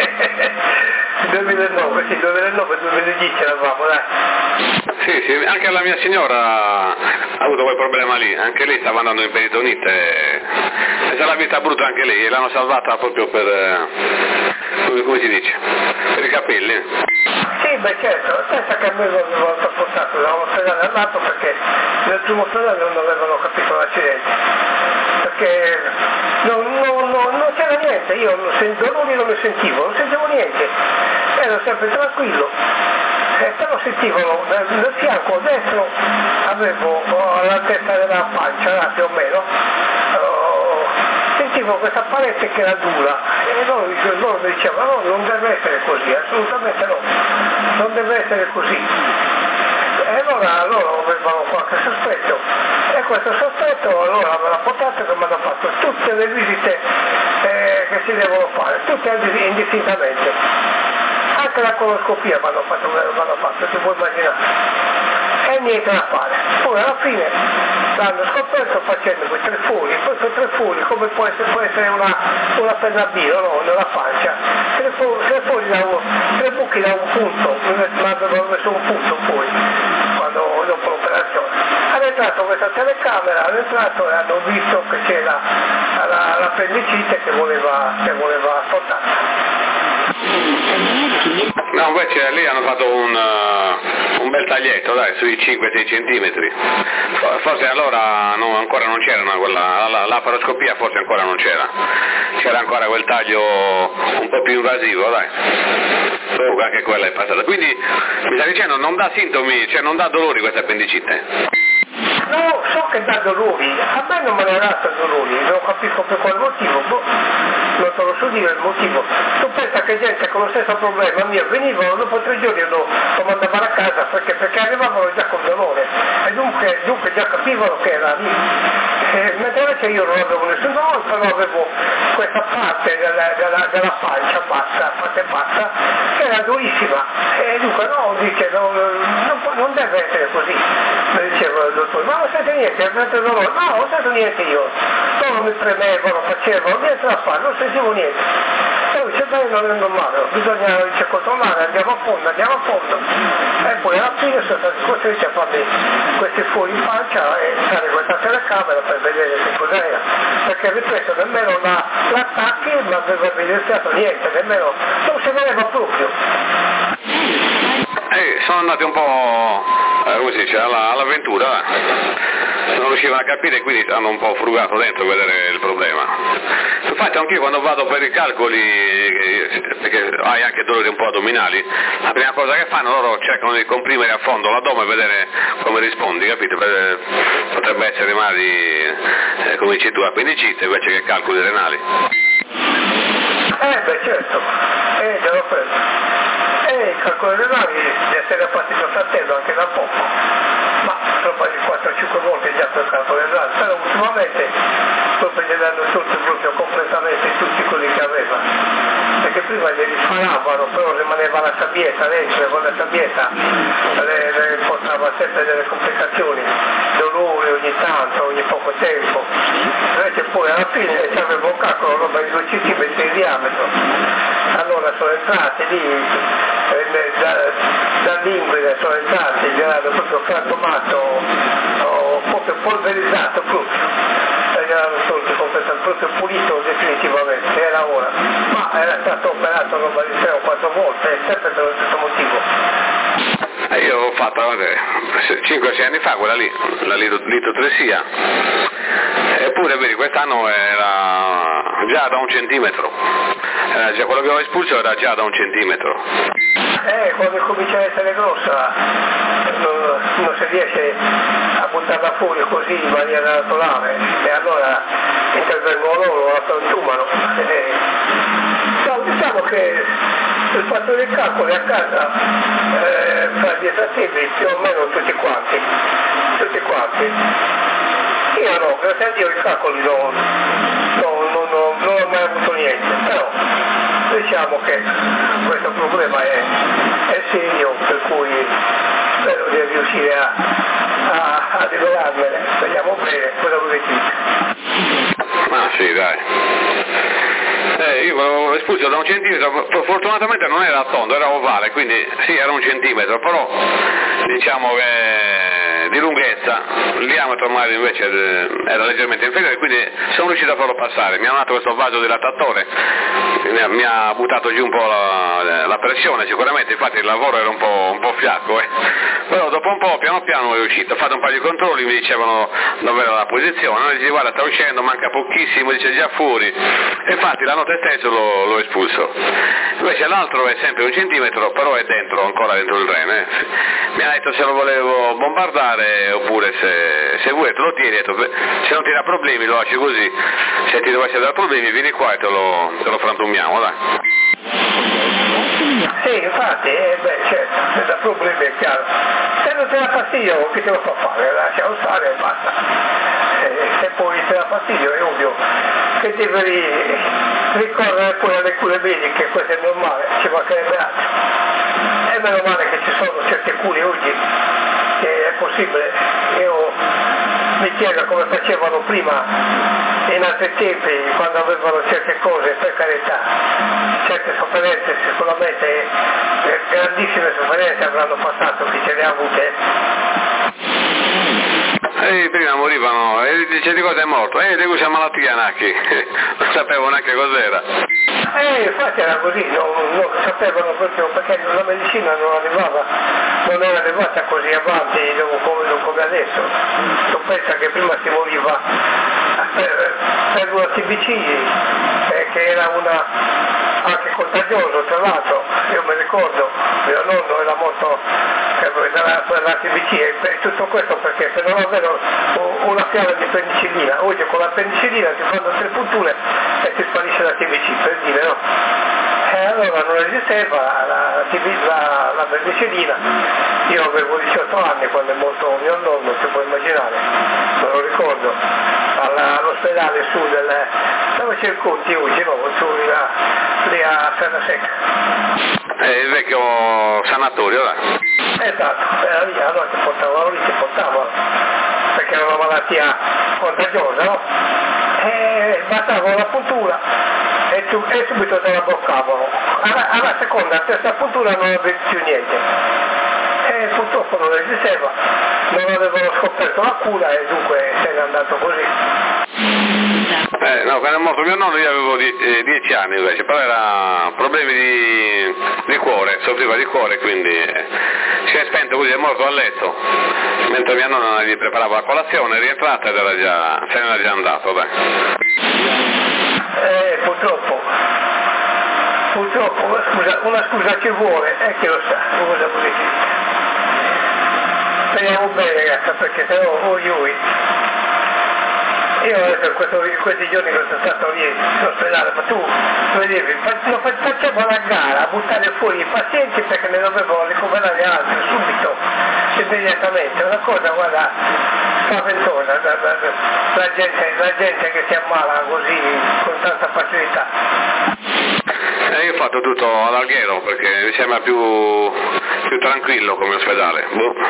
2009-2010 eravamo, dai. Sì, anche la mia signora ha avuto quel problema lì, anche lei stava andando in peritonite e se l'ha vista brutta anche lei, e l'hanno salvata proprio per, come si dice, per i capelli. Sì, beh certo, pensa che a me mi avevano trasportato da un ospedale al lato perché nel primo ospedale non avevano capito l'accidente, perché non c'era niente, io dolori non ne sentivo, non sentivo niente, ero sempre tranquillo, però sentivo nel fianco destro, avevo all'altezza della pancia, più o meno, sentivo questa parete che era dura e loro mi dicevano no, non deve essere così, assolutamente no, non deve essere così. E allora loro avevano qualche sospetto e questo sospetto allora me l'ha portato che mi hanno fatto tutte le visite che si devono fare, tutte indistintamente, anche la coloscopia mi hanno fatto, ti puoi immaginare, e niente da fare. Poi alla fine l'hanno scoperto facendo quei 3 fori, poi quei 3 fori come può essere una penna B, no, nella pancia, 3 fori da 3 buchi da un punto, mi avevano messo un punto poi, quando dopo l'operazione. Hanno entrato questa telecamera, hanno entrato e hanno visto che c'era l'appendicite che voleva sportare. No, invece lì hanno fatto un bel taglietto, dai, sui 5-6 centimetri. Forse allora ancora non c'era la laparoscopia, forse ancora non c'era ancora quel taglio un po' più invasivo, dai. Anche quella è passata. Quindi mi sta dicendo non dà sintomi, cioè non dà dolori questa appendicite? No, so che dà dolori, a me non me ne dà dolori, non capisco per quale motivo, non te lo so dire il motivo. Tu pensa che gente con lo stesso problema mio venivano dopo 3 giorni lo mandavano a casa perché arrivavano già con dolore e dunque già capivano che era lì. Mentre invece io non avevo nessun dolore, però avevo questa parte della pancia bassa che era durissima e dunque no, dice non deve essere così, mi diceva il dottore, ma non sento niente, avete dolore? No, non sento niente io, solo mi premevano, facevano, niente da fare, non sentivo niente. E lui dice, beh, non è normale, bisogna controllare, andiamo a fondo, e poi alla fine sono stati costretti a farmi questi fuori in pancia e stare in questa telecamera per vedere che cos'era, perché ripeto, nemmeno l'attacchi non aveva evidenziato niente, nemmeno, non si vedeva proprio. Sono andati un po', come si dice, all'avventura, non riuscivano a capire, quindi hanno un po' frugato dentro a vedere il problema. Infatti anch'io quando vado per i calcoli, perché hai anche dolori un po' addominali, la prima cosa che fanno loro cercano di comprimere a fondo l'addome e vedere come rispondi, capito? Potrebbe essere mali, come dici tu, appendicite invece che calcoli renali. Beh certo, già l'ho preso. I calcoli renali di essere partito fratello anche da poco, ma sono quasi 4-5 volte già per calcolo renale, però ultimamente proprio gli hanno tolto proprio completamente tutti quelli che aveva, perché prima li riparavano, però rimaneva la sabbietta dentro e con la sabbietta le portava sempre delle complicazioni, dolore ogni tanto, ogni poco tempo, invece poi alla fine aveva un calcolo roba di 2 cm di diametro, allora sono entrati lì dall'inguine, sono entrati, gli hanno proprio frantumato, proprio polverizzato proprio, e gli hanno tolto completamente, proprio pulito definitivamente, era ora, ma era stato operato roba di 3 o 4 volte, sempre per lo stesso motivo. Io ho fatto 5-6 anni fa quella lì, la litotresia, eppure vedi quest'anno era già da 1 centimetro, già quello che ho espulso era già da 1 centimetro. Quando comincia a essere grossa non si riesce a buttarla fuori così in maniera naturale e allora intervengono loro, la frantumano. Diciamo che il fatto dei calcoli a casa fra gli esattibili più o meno tutti quanti. Io no, grazie a Dio i calcoli non ho mai avuto niente, però diciamo che questo problema è serio, per cui spero di riuscire a liberarmene, vediamo bene cosa vuoi dire. Ah sì, dai. Io l'avevo espulso da 1 centimetro, fortunatamente non era tondo, era ovale, quindi sì, era 1 centimetro, però diciamo che di lunghezza, il diametro magari invece era leggermente inferiore, quindi sono riuscito a farlo passare. Mi hanno dato questo vaso dilatatore, mi ha buttato giù un po' la pressione sicuramente, infatti il lavoro era un po' fiacco, però dopo un po' piano piano è uscito, ho fatto un paio di controlli, mi dicevano dove era la posizione, no? Dice guarda sta uscendo, manca pochissimo, dice già fuori, e infatti la notte stessa l'ho espulso. Invece l'altro è sempre 1 centimetro, però è dentro, ancora dentro il rene. Mi ha detto se lo volevo bombardare oppure se vuoi te lo tieni, se non ti dà problemi lo lasci così, se ti dovesse dare problemi vieni qua e te lo frantumiamo, dai. Sì, infatti, certo, se dà problemi è chiaro. Se non ti dà fastidio, che te lo fa fare? Lascialo stare e basta. Se poi ti dà fastidio è ovvio che devi ricorrere poi alle cure mediche, questo è normale, ci mancherebbe altro. È meno male che ci sono certe cure oggi, che è possibile. Io mi chiedo come facevano prima, in altri tempi, quando avevano certe cose, per carità, certe sofferenze sicuramente, grandissime sofferenze avranno passato chi ce le ha avute. Prima morivano, e dice di cosa è morto? Di questa malattia Nacchi, non sapevo neanche cos'era. Infatti era così, non sapevano proprio perché la medicina non era arrivata così avanti come adesso. Tu pensa che prima si moriva per una TBC, che era anche contagioso tra l'altro, io me ricordo, mio nonno era molto per la TBC e tutto questo perché per non avere una fiala di penicillina, oggi con la penicillina ti fanno 3 punture e ti sparisce la TBC, per dire, no? E allora non esisteva la penicillina, io avevo 18 anni quando è morto mio nonno, si può immaginare, me lo ricordo, all'ospedale su dove c'è il Conti oggi, no? Lì a Serra Secca. Il vecchio sanatorio là. Esatto, era lì, allora ti portavano, perché era una malattia contagiosa, no? E passavano la puntura e subito te la bloccavano. Alla seconda, terza puntura non avevi più niente. E purtroppo non esisteva, non avevano scoperto la cura e dunque se n'è andato così. No, quando è morto mio nonno io avevo 10 anni invece, però era problemi di cuore, soffriva di cuore, quindi si è spento così, è morto a letto, mentre mia nonna gli preparava la colazione, è rientrata ed se n'era già andato, dai. Purtroppo una scusa ci vuole, chi lo sa, cosa vuole dire. Speriamo bene ragazza, perché se no io adesso questi giorni che sono stato lì in ospedale, ma tu vedevi, facciamo una gara a buttare fuori i pazienti perché ne dovevano ricoverare altri subito, immediatamente, una cosa guarda spaventosa, la gente che si ammala così con tanta facilità. Io ho fatto tutto ad Alghero perché mi sembra più tranquillo come ospedale.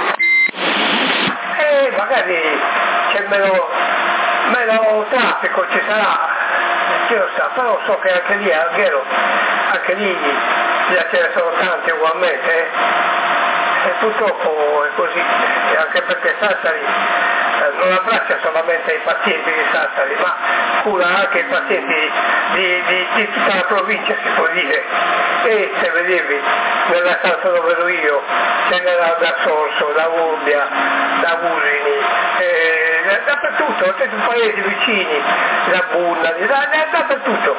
Magari c'è meno traffico, ci sarà, chi lo sa, però so che anche lì a Alghero, anche lì ce ne sono tanti ugualmente, e purtroppo è così, anche perché Sassari non abbraccia solamente i pazienti di Sassari, ma cura anche i pazienti di tutta la provincia, si può dire. E se vedevi nella stanza dove ero io, ce n'era da Sorso, da Urbia, da Usini, dappertutto, tutti i paesi vicini, da Bunna, dappertutto.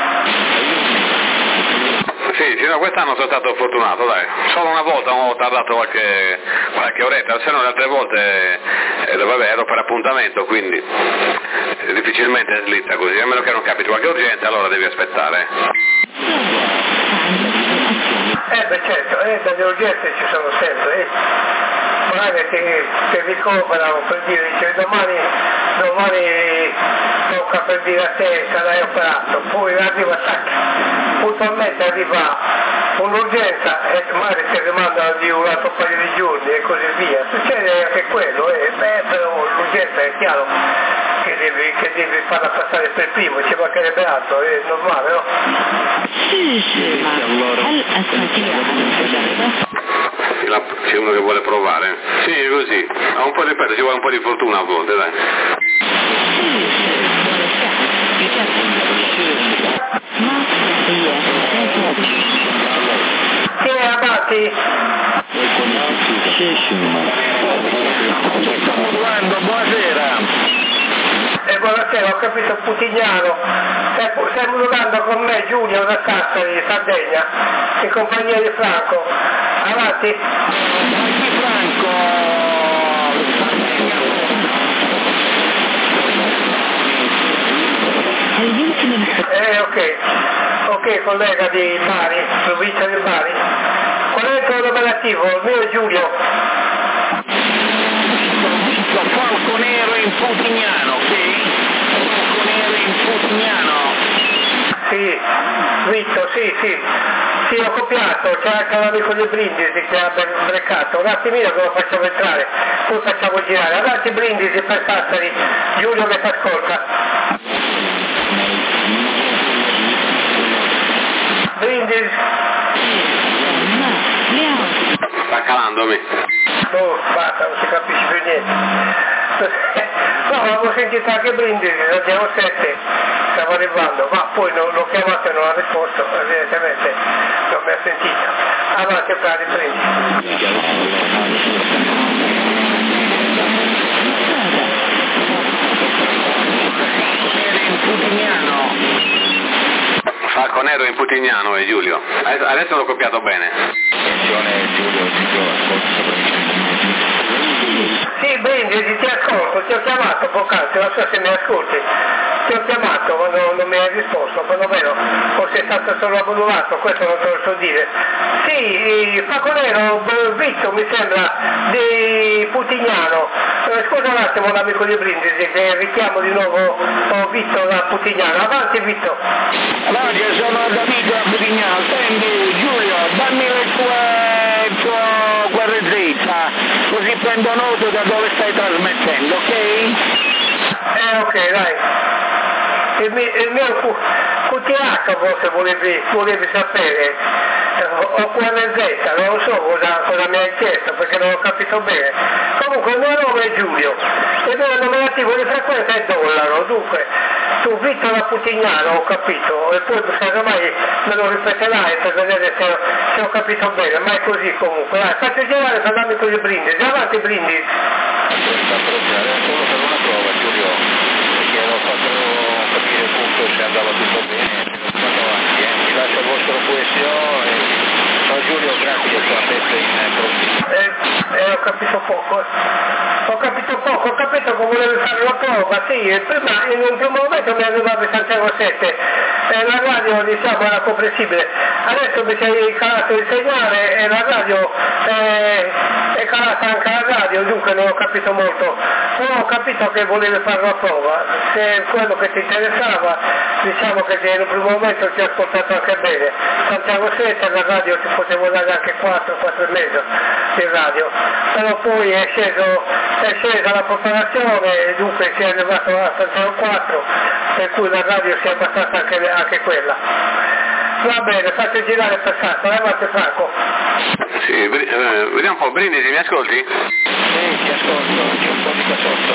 Sì, fino a quest'anno sono stato fortunato, dai. Solo una volta ho tardato qualche oretta, se no le altre volte ero per appuntamento, quindi difficilmente slitta così, a meno che non capiti qualche urgenza, allora devi aspettare. Certo, delle urgenze ci sono sempre, magari ti ricoverano per dire, dice, domani tocca per dire a te sarai operato, poi arriva puntualmente arriva un'urgenza e magari ti rimandano di un altro paio di giorni e così via, succede anche quello, però l'urgenza è chiaro che devi farla passare per primo, ci mancherebbe altro, è normale, no? C'è uno che vuole provare? Sì, così, ha un po' di ci vuole un po' di fortuna a volte, dai. Sì, avanti. Sto modulando, buonasera. Buonasera, ho capito Putignano, stai modulando con me Giulio da Sassari, Sardegna, in compagnia di Franco. Avanti. Franco. Ok, collega di Bari, provincia di Bari. Qual è il tuo nome relativo? Il mio è Giulio. Falco Nero in Putignano, sì? Falco Nero in Putignano. Sì, Vitto, sì. Sì, ho copiato, c'è anche l'amico di Brindisi che ha breccato. Un attimino che lo facciamo entrare, poi facciamo girare. Avanti Brindisi per Sassari, Giulio che ti ascolta. Brindisi. Sta calandomi. No, basta, non si capisce più niente. No, avevo sentito anche Brindisi, abbiamo 7, stavo arrivando, ma poi l'ho chiamato e non ha risposto, evidentemente non mi ha sentito. Avanti per Brindisi. Falco Falconero in putignano è Giulio. Adesso l'ho copiato bene. Attenzione Giulio, Sì, Brindisi, ti ascolto, ti ho chiamato poc'anzi, non so se mi ascolti. Ti ho chiamato ma non mi hai risposto, perlomeno forse è stato solo abbondato, questo non te lo so dire. Sì, Falconero, Vitto mi sembra di Putignano. Scusa un attimo l'amico di Brindisi che richiamo di nuovo Vitto da Putignano. Avanti Vitto. Avanti, sono Davide a Putignano. Senti Giulio, dammi il tuo guerrezzetta, così prendo nota da dove stai trasmettendo, ok? Ok, dai. Il mio QTH forse volevi sapere, o QRZ, non lo so cosa mi hai chiesto perché non ho capito bene. Comunque il mio nome è Giulio, il mio nominativo di frequenza è dollaro, dunque tu Vitto da Putignano ho capito, e poi casomai me lo ripeterai per vedere se ho capito bene, ma è così comunque. Dai, faccio girare per l'amico di Brindisi, avanti Brindisi. Solo per una prova Giulio, perché l'ho fatto capire appunto se andava tutto bene, vado avanti, vi lascio il vostro QSO e ciao Giulio, grazie per la festa in prossima. Ho capito che volevi fare la prova, sì, prima in un primo momento mi arrivava Santiago 7, la radio diciamo era comprensibile, adesso mi sei calato il segnale e la radio è calata anche la radio, dunque non ho capito molto, però ho capito che volevi fare la prova, se è quello che ti interessava, diciamo che in un primo momento ti ho ascoltato anche bene, Santiago 7 la radio ti potevo dare anche 4 e mezzo in radio, però poi è scesa la popolazione e dunque si è arrivato a Santiago 4, per cui la radio si è abbassata anche quella. Va bene, faccio girare per Franco, avanti Franco. Sì, vediamo un po', Brindisi, mi ascolti? Sì, ti ascolto, c'è un po' di qua sotto,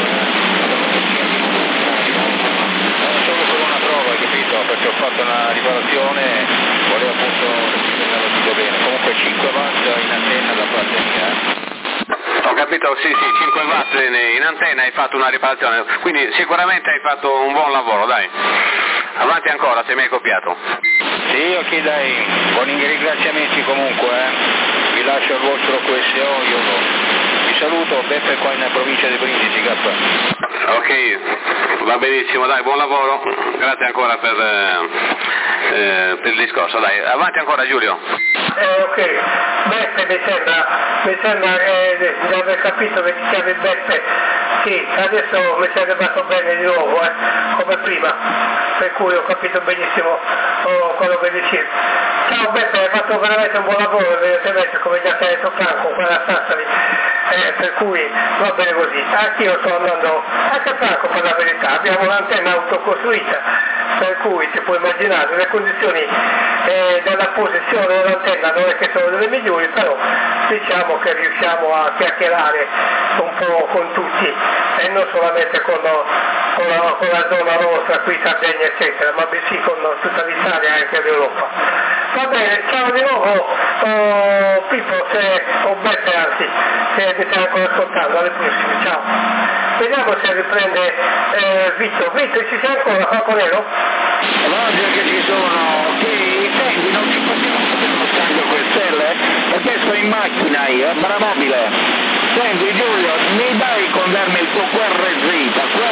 solo per una prova, hai capito, perché ho fatto una riparazione, volevo appunto renderlo tutto bene, comunque 5 watt in antenna da parte mia. Ho capito, sì, 5 watt in antenna, hai fatto una riparazione, quindi sicuramente hai fatto un buon lavoro, dai. Avanti ancora, se mi hai copiato. Sì, ok dai, buoni ringraziamenti comunque, vi lascio il vostro QSO, vi saluto, Beppe qua in provincia di Brindisi, K. Ok, va benissimo, dai, buon lavoro, grazie ancora per il discorso, dai, avanti ancora Giulio. Ok, Beppe mi sembra di aver capito che ti chiami Beppe, sì, adesso mi sei arrivato bene di nuovo, come prima, per cui ho capito benissimo quello che dici. Ciao Beppe, hai fatto veramente un buon lavoro, evidentemente, come già ti ha detto Franco, qua a Sassari, per cui va bene così. Anch'io sto andando, anche Franco per la verità, abbiamo un'antenna autocostruita, per cui ti puoi immaginare le condizioni della posizione dell'antenna non è che sono delle migliori, però diciamo che riusciamo a chiacchierare un po' con tutti e non solamente con la zona nostra, qui Sardegna eccetera, ma bensì con tutta l'Italia e anche l'Europa. Va bene, ciao di nuovo Pippo, o Beppe anzi, se mi stai ancora ascoltando, alle prossime, ciao. Vediamo se riprende Vitto, ci sei ancora, Falconero? Voglio che ci sono, ok, senti, non ci possiamo fare uno scambio con stelle, perché sto in macchina io, è bravabile. Senti Giulio, mi dai con darmi il tuo QRZ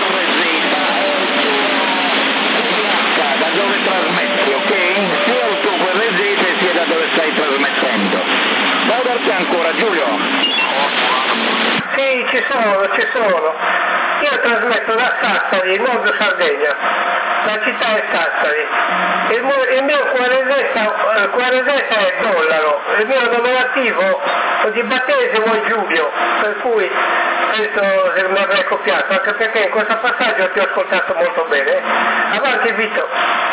da dove trasmetti, ok? Sia il tuo QRZ sia da dove stai trasmettendo. Vai da te ancora Giulio? Sì, ci sono. Io trasmetto da Sassari, Nord Sardegna. La città è Sassari. Il mio QRZ è dollaro, il mio nominativo di battesimo è Giulio, per cui penso che mi avrei copiato, anche perché in questo passaggio ti ho ascoltato molto bene. Avanti Vito.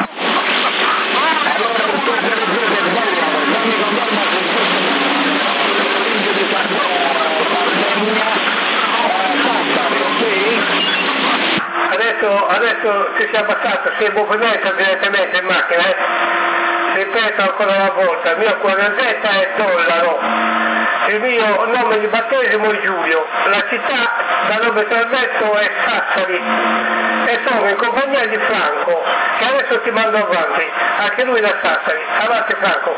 Adesso ci si è abbassato, si è movimento direttamente in macchina, ripeto ancora una volta, il mio QRZ è dollaro, il mio nome di battesimo è Giulio, la città da dove trasmetto è Sassari e sono in compagnia di Franco, che adesso ti mando avanti, anche lui da Sassari. Avanti Franco.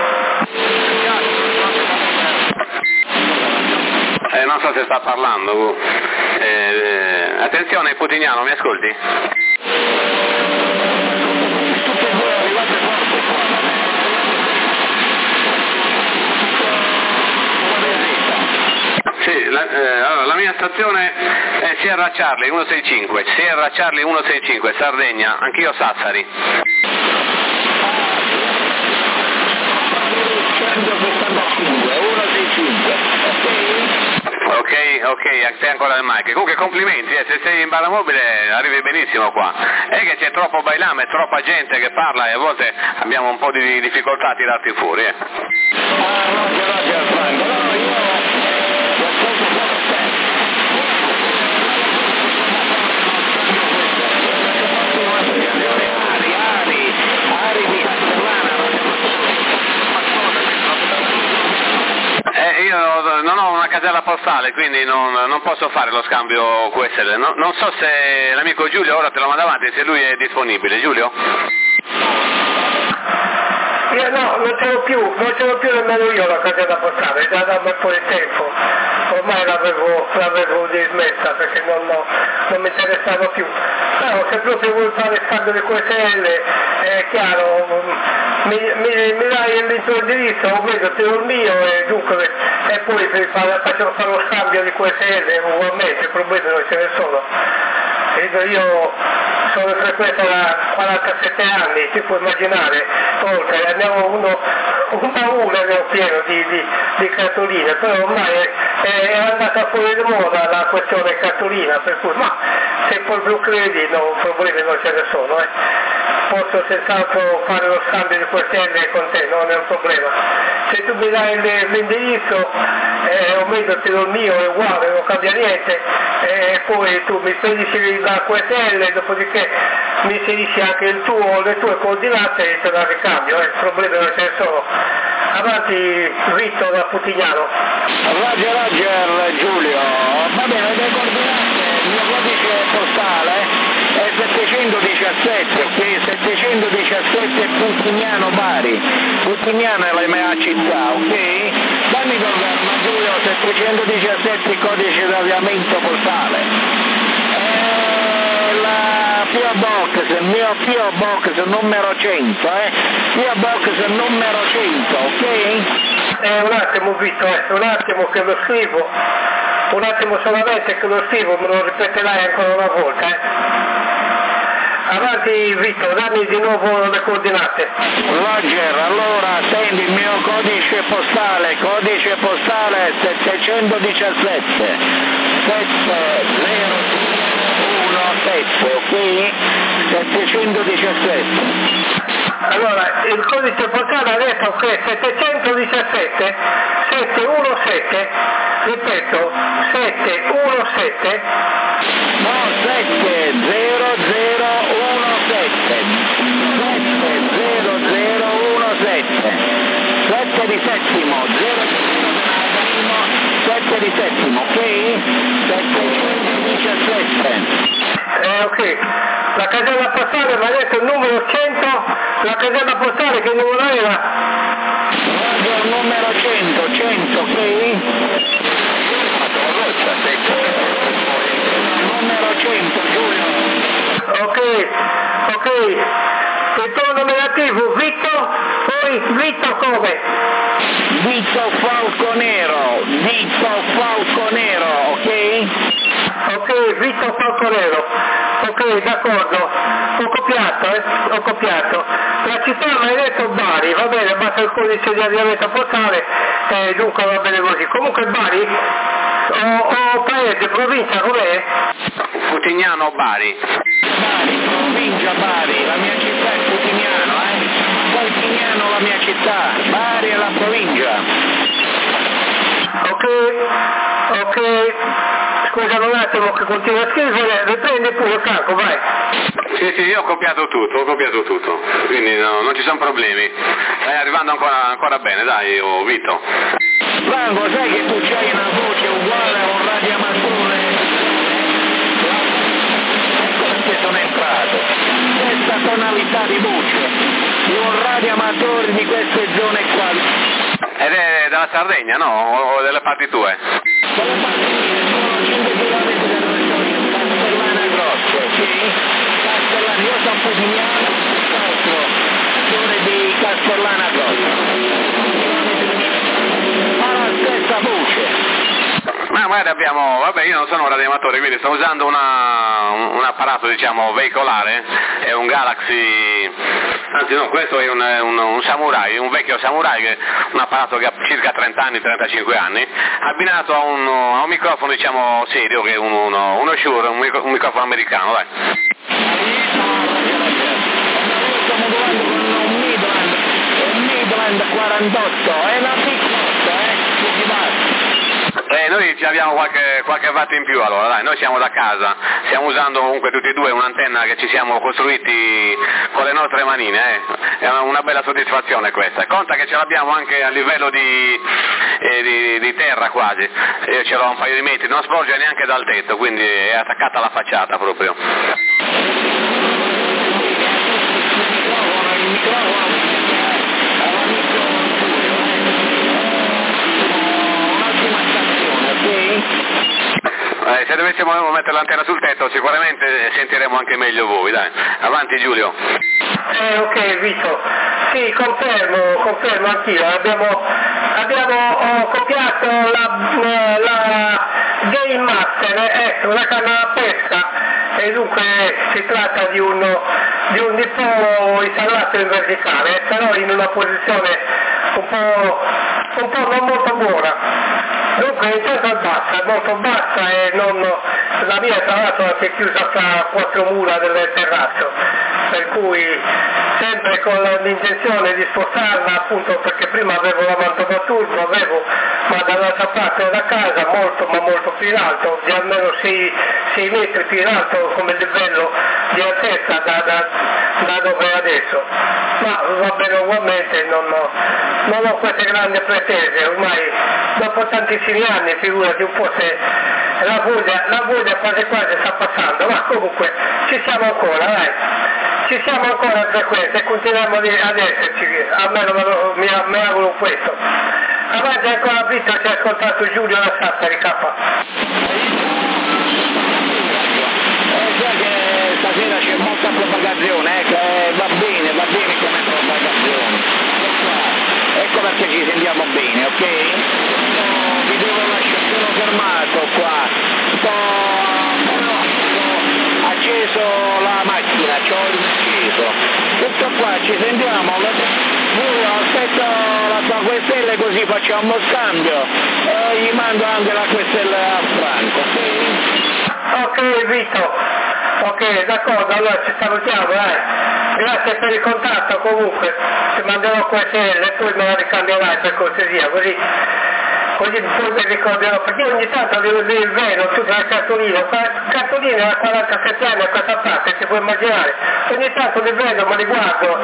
Non so se sta parlando. Attenzione Putignano, mi ascolti? Sì, allora, la mia stazione è Sierra Charlie 165, Sierra Charlie 165, Sardegna, anch'io Sassari. 165, 165, ok, sei ancora nel mic. Comunque complimenti, se sei in baramobile arrivi benissimo qua. È che c'è troppo bailame, troppa gente che parla e a volte abbiamo un po' di difficoltà a tirarti fuori. no, Franco, no, io... Io non ho una casella postale, quindi non posso fare lo scambio QSL. Non so se l'amico Giulio, ora te lo mando avanti, se lui è disponibile. Giulio? Io no, non ce l'ho più nemmeno io la casella postale, già da un po' di tempo. Ormai l'avevo dismessa perché non mi interessava più. Però se proprio vuoi fare scambio di QSL, è chiaro, mi dai il tuo indirizzo, o vedo te il mio e dunque e poi facciamo fare lo scambio di QSL ugualmente, il problema non ce ne sono. Io sono in frequenza da 47 anni, ti puoi immaginare, oltre, andiamo un baule ne ho pieno di cartoline, però ormai è andata fuori di moda la questione cartolina, per cui ma se proprio credi problemi non ce ne sono. Posso senz'altro fare lo scambio di QSL con te, non è un problema. Se tu mi dai l'indirizzo, o meglio te lo il mio è uguale, non cambia niente, e poi tu mi spedisci la QSL, dopodiché mi inserisci anche le tue coordinate e te la ricambio, il problema non ce ne sono. Avanti Vitto da Putignano. Roger Giulio, va bene, le coordinate, il mio codice postale è 717, ok? 717 Putignano Bari, Putignano è la mia città, ok? Dammi conferma Giulio, 717 il codice di avviamento postale. La P.O. Box, il mio P.O. Box numero 100, P.O. Box numero 100, ok? Un attimo Vitto, un attimo che lo scrivo, un attimo solamente che lo scrivo, me lo ripeterai ancora una volta, Avanti Vitto, dammi di nuovo le coordinate. Roger, allora senti il mio codice postale 717 7017, ok? 717. Allora, il codice postale ha detto che è 717 717, ripeto, 717 no, 70017 7 di settimo 7 di settimo, ok? 717. Ok, la casella postale mi ha detto il numero 100, la casella postale che numero era? Radio numero 100, ok? Numero 100, Giulio. Ok, il tuo nominativo Vitto, poi Vitto come? Vitto Falconero, ok? Ok, Vitto Falconero, ok, d'accordo, ho copiato. La città mi hai detto Bari, va bene, basta il codice di avviamento postale, dunque va bene così. Comunque Bari, o paese, provincia, com'è? Putignano Bari. Bari, provincia Bari, la mia città è Putignano, Putignano la mia città, Bari è la provincia. Ok. Scusa un attimo che continua a scrivere, riprendi pure Franco, vai. Sì, io ho copiato tutto, quindi non ci sono problemi. Stai arrivando ancora bene, dai, Vito. Franco, sai che tu c'hai una voce uguale a un radioamatore? Ecco perché sono entrato. Questa tonalità di voce di un radioamatore di queste zone qua. Ed è della Sardegna, no? O delle parti tue? Dalle parti mie sono 5 km da dove sono io, Castellana Grosso, sì? Castellana, io sono Pusignano, l'altro zone di Castellana Grosso. Ma la stessa voce. Ma magari abbiamo, vabbè, io non sono un radioamatore, quindi sto usando un apparato, diciamo, veicolare, è un Galaxy, anzi no, questo è un Samurai, un vecchio Samurai, che è un apparato che ha circa 30 anni, 35 anni, abbinato a un microfono, diciamo, serio, che è uno Shure, un microfono americano, dai. Stiamo volando con un Midland 48, è una piccola, Noi ci abbiamo qualche watt in più, allora, dai, noi siamo da casa, stiamo usando comunque tutti e due un'antenna che ci siamo costruiti con le nostre manine, è una bella soddisfazione questa. Conta che ce l'abbiamo anche a livello di terra quasi, io ce l'ho a un paio di metri, non sporge neanche dal tetto, quindi è attaccata alla facciata proprio. il microfono un'ottima stazione, ok? Se dovessimo mettere l'antenna sul tetto sicuramente sentiremo anche meglio voi, dai. Avanti Giulio. Ok Vito, sì, confermo anch'io, abbiamo copiato la Game Master, una canna da pesca, e dunque si tratta di un dipolo installato in verticale, però in una posizione un po' non molto buona. Dunque intanto è bassa, molto bassa, e la mia tra l'altro è chiusa fra 4 mura del terrazzo, per cui sempre con l'intenzione di spostarla, appunto perché prima avevo la mantova turbo, ma dall'altra parte della casa, molto più in alto, di almeno 6 metri più in alto come livello di altezza da dove è adesso. Ma va bene ugualmente, non ho queste grandi pretese, ormai dopo tantissimi anni, figurati un po' se la voglia quasi sta passando, ma comunque ci siamo ancora, dai. Ci siamo ancora a frequenza e continuiamo ad esserci, almeno mi auguro questo. Avanti ancora Vito, ci ha ascoltato Giulio da Sassari, K. Già che stasera c'è molta propagazione, va bene come propagazione. Ecco perché ci sentiamo bene, ok? Vi devo lasciare, sono fermato qua, acceso la macchina, c'ho acceso, tutto qua, ci sentiamo, aspetto la tua questella così facciamo uno scambio, gli mando anche la questella a Franco, ok? Ok Vito, ok, d'accordo, allora ci salutiamo, grazie per il contatto comunque, ti manderò questelle e poi me la ricambierai per cortesia, così poi mi ricorderò, perché ogni tanto devo dire il vero, tutte le cartoline da 47 anni a questa parte, si può immaginare, ogni tanto li vedo, me li guardo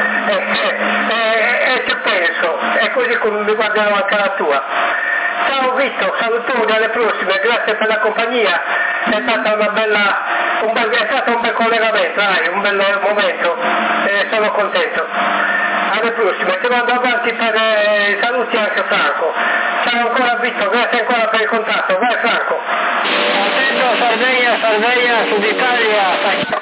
e ci penso, e così come mi guarderò anche la tua. Ciao Vito, salutoni, alle prossime, grazie per la compagnia, è stato un bel collegamento, un bel momento, sono contento. Alle prossime, ti mando avanti per saluti anche Franco. Ciao ancora Vito, grazie ancora per il contatto, vai Franco. Attento, Sardegna, Sud Italia.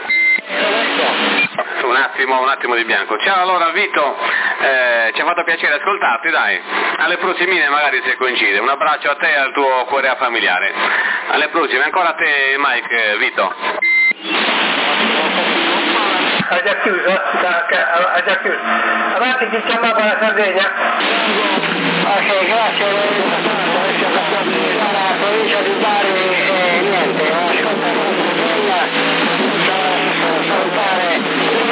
Un attimo di bianco. Ciao allora Vito, ci ha fatto piacere ascoltarti, dai. Alle prossime magari se coincide. Un abbraccio a te e al tuo cuore familiare. Alle prossime, ancora a te Mike, Vito. Ha già chiuso? Avanti, chi chiamava la Sardegna? Ok, grazie, la provincia di Bari niente, ho ascoltato la salutare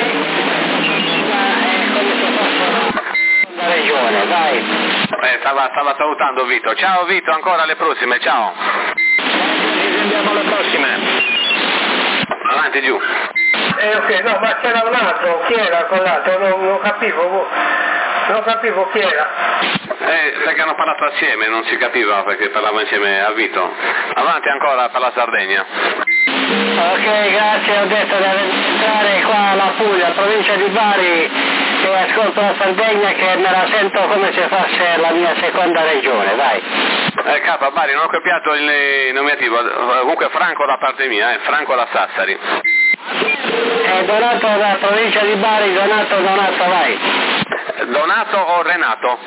la regione, dai. Stava salutando Vito. Ciao Vito, ancora alle prossime, ciao. Ci sentiamo alle prossime. Avanti giù. Ok, no, ma c'era un altro, chi era quell'altro? Non capivo. Non capivo chi era. Perché hanno parlato assieme, non si capiva perché parlavano insieme a Vito. Avanti ancora per la Sardegna. Ok, grazie, ho detto di entrare qua alla Puglia, provincia di Bari, e ascolto la Sardegna che me la sento come se fosse la mia seconda regione, vai. Capa, Bari, non ho copiato il nominativo, comunque Franco da parte mia, Franco da Sassari. Donato da provincia di Bari, Donato, vai. Donato o Renato?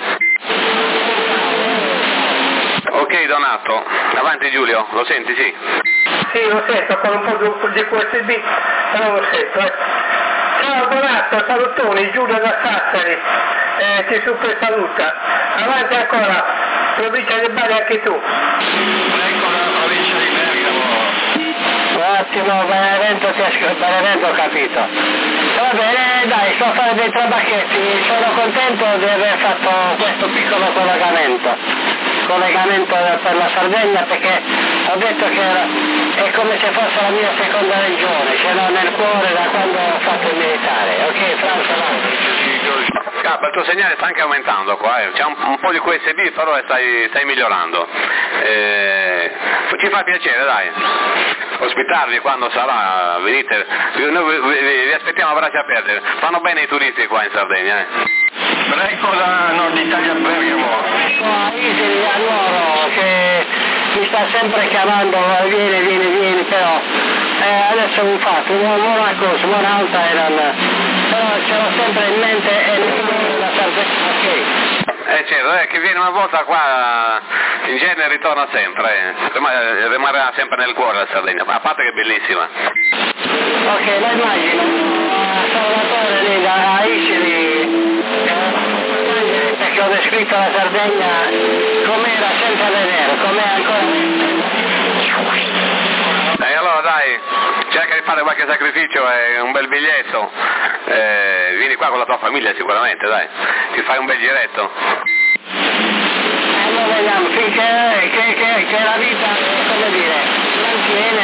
Ok, Donato. Avanti Giulio, lo senti, sì? Sì, lo sento, con un po' di QSB, però lo sento. Ciao Donato, salutoni, Giulio da Sassari, ti super saluta. Avanti ancora, provincia di Bari anche tu. Ecco la provincia di Bergamo. Un attimo, Benevento ho capito. Va bene, dai, sto a fare dei trabacchetti, sono contento di aver fatto questo piccolo collegamento per la Sardegna, perché ho detto che è come se fosse la mia seconda regione, ce l'ho nel cuore da quando ho fatto il militare. Ok, Franco, vai. Capa, il tuo segnale sta anche aumentando qua, c'è un po' di QSB, però stai migliorando. Ci fa piacere, dai, ospitarvi quando sarà, venite, noi vi aspettiamo a braccia aperte, fanno bene i turisti qua in Sardegna. Brecco da Nord Italia a Bergamo. Isili a loro che mi sta sempre chiamando, vieni, però adesso un fatto, buona alta però ce l'ho sempre in mente e la Sardegna, ok. Certo, che viene una volta qua, in genere ritorna sempre, rimarrà sempre nel cuore la Sardegna, a parte che è bellissima. Ok, la immagino, Salvatore lì da Isili, perché ho descritto la Sardegna com'era senza vedere, com'è ancora. E allora dai, cerca di fare qualche sacrificio e un bel biglietto, vieni qua con la tua famiglia sicuramente, dai, ti fai un bel giretto. Allora vediamo, finché che la vita, come dire, mantiene,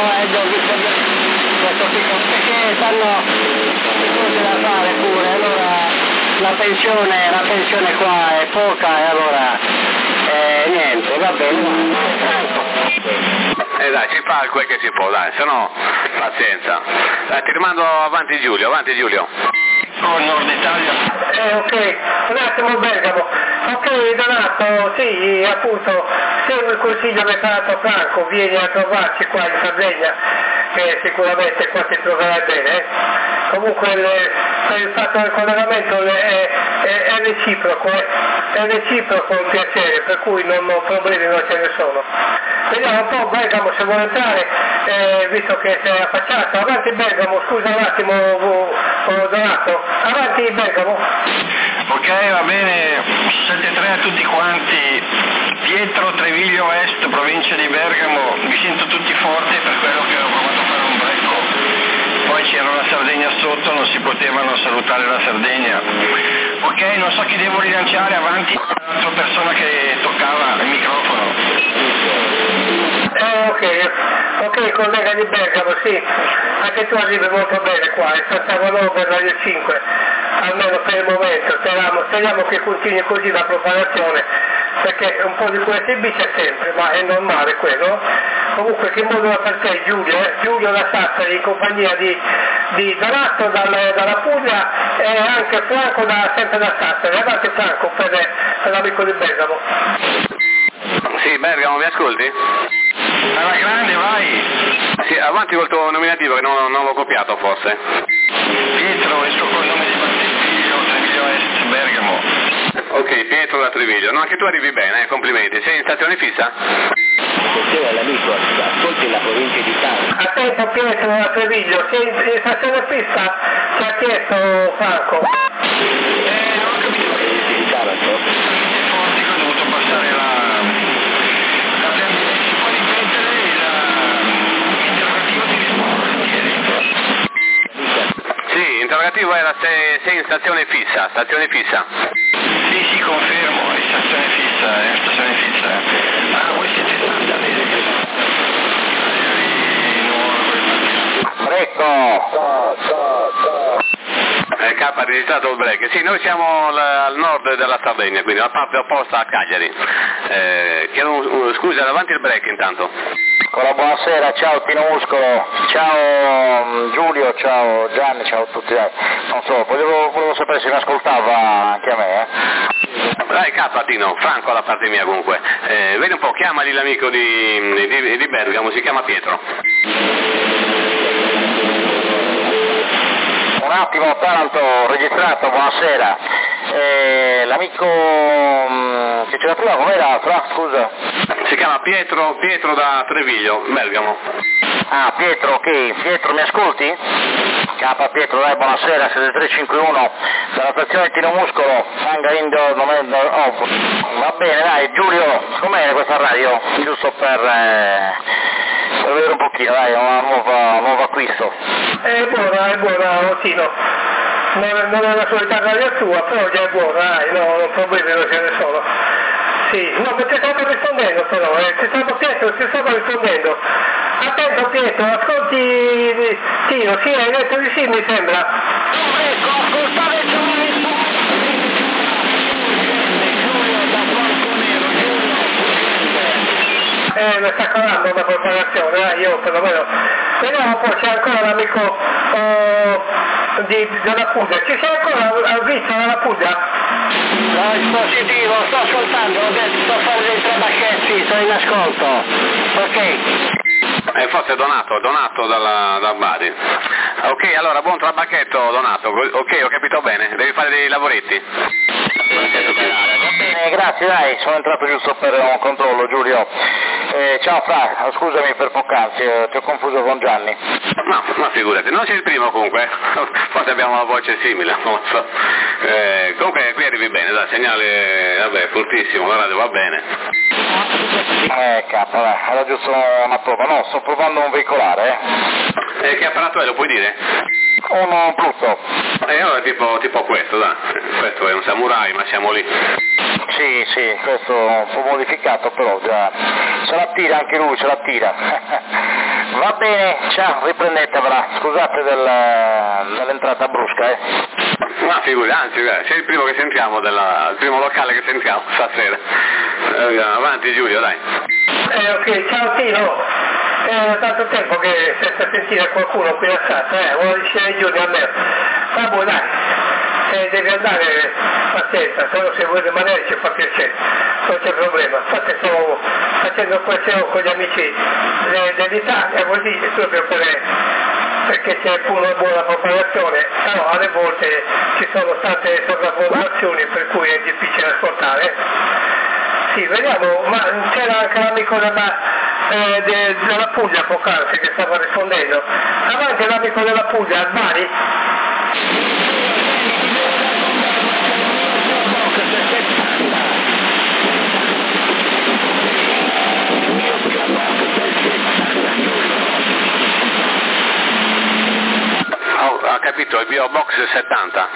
questo piccolo, perché stanno cose da fare pure, allora la pensione qua è poca e allora niente, va bene. Dai, si fa quel che si può, dai, se no pazienza. Dai, ti rimando avanti Giulio. Con Nord Italia. Ok, un attimo Bergamo. Ok Donato, sì, appunto, segui il consiglio che ha dato Franco, vieni a trovarci qua in Sardegna, che sicuramente qua ti troverai bene. Comunque il fatto del collegamento è reciproco il piacere, per cui problemi non ce ne sono. Vediamo un po' Bergamo se vuole entrare, visto che si è affacciato. Avanti Bergamo, scusa un attimo Donato, avanti Bergamo. Ok, va bene, 7-3 a tutti quanti. Pietro Treviglio Est, provincia di Bergamo, mi sento tutti forti per quello che ho provato a fare un brecco. Poi c'era la Sardegna sotto, non si potevano salutare la Sardegna. Ok, non so chi devo rilanciare, avanti l'altra persona che toccava il microfono. Ok, collega di Bergamo, sì, anche tu arrivi molto bene qua, è Sant'Agolò per Radio 5, almeno per il momento, speriamo che continui così la propagazione, perché un po' di QSB c'è sempre, ma è normale quello. Comunque che modulo per te Giulio da Sassari in compagnia di Donato dalla Puglia e anche Franco sempre da Sassari. Avanti Franco per l'amico di Bergamo. Sì, Bergamo, mi ascolti? Alla grande, vai! Sì, avanti col tuo nominativo che non l'ho copiato forse. Pietro, il suo cognome di Battifiglio, Treviglio Est, Bergamo. Ok, Pietro da Treviglio. No, anche tu arrivi bene, complimenti. Sei in stazione fissa? Attenzione all'amico, ascolti la provincia di Taranto. Attento Pietro da Treviglio, sei in stazione fissa? Ci ha chiesto Franco. Non ho capito Provincia di Taranto. forti che ho dovuto passare la si può ripetere l'interrogativo di risposta. Sì, interrogativo era se sei in stazione fissa. Sì, confermo, è stazione fissa. Ah, voi siete stati a vedere. Frecco! ha registrato il break. Sì, noi siamo al nord della Sardegna, quindi la parte opposta a Cagliari. Chiedo scusa, davanti il break intanto. Buonasera, ciao Tino Muscolo, ciao Giulio, ciao Gianni, ciao a tutti. Non so, volevo sapere se mi ascoltava anche a me. Dai K Tino, Franco alla parte mia comunque. Vedi un po', chiamali l'amico di Bergamo, si chiama Pietro. Un attimo, tanto, registrato, buonasera. L'amico che c'era prima, com'era? Fra, scusa? Si chiama Pietro da Treviglio, Bergamo. Ah, Pietro, ok. Pietro, mi ascolti? K Pietro, dai, buonasera, 7351, dalla stazione Tino Muscolo, Manga Indoor, va bene, dai, Giulio, com'è questa radio? Giusto per vedere un pochino, dai, un nuovo acquisto. È buona, Tino. Non è la solita radio tua, però già è buona, dai, non problemi non ce ne sono. Sì, no, ma ti stavo rispondendo però, Pietro, ti stavo rispondendo. Attento Pietro, ascolti Tino, sì, hai detto di sì mi sembra. Ecco, ascoltare Giulio da Franco Nero, Mi sta calando una preparazione, io perlomeno. Vediamo poi c'è ancora l'amico della Puglia, ci sei ancora visto della Puglia? No, dispositivo, sto ascoltando, ho detto sto fare dei trabacchetti, sono in ascolto. Ok. Forse Donato da Bari. Ok, allora buon trabacchetto Donato, ok, ho capito bene, devi fare dei lavoretti. Grazie, dai, sono entrato giusto per un controllo, Giulio. Ciao Fra, scusami per poc'anzi, ti ho confuso con Gianni. No, ma figurati, non sei il primo comunque, forse abbiamo una voce simile, non lo so. Comunque qui arrivi bene, dai, segnale, vabbè, fortissimo, la radio va bene. Dai, era giusto una prova, no, sto provando un veicolare, Che apparato è, lo puoi dire? Un Pluto. Allora tipo questo, dai, questo è un samurai, ma siamo lì. Sì, questo un po' modificato, però già se la tira anche lui, se la tira. Va bene, ciao, riprendetevela, scusate dell'entrata brusca, Ma figuri, anzi, sei il primo che sentiamo, il primo locale che sentiamo stasera. Avanti Giulio, dai. Ok, ciao Tino. È tanto tempo che senza sentire qualcuno qui a casa, vuoi dire Giulio a me. Vabbè, dai, devi andare, pazienza, solo se vuoi rimanere ci fa piacere, non c'è problema. Infatti sto facendo questo con gli amici dell'Italia, così proprio perché c'è una buona preparazione, però alle volte ci sono tante sovrapposizioni per cui è difficile ascoltare. Sì, vediamo, ma c'era anche l'amico della Puglia poc'anzi che stava rispondendo. Avanti l'amico della Puglia, al Bari? Ha capito, il Bio Box 70.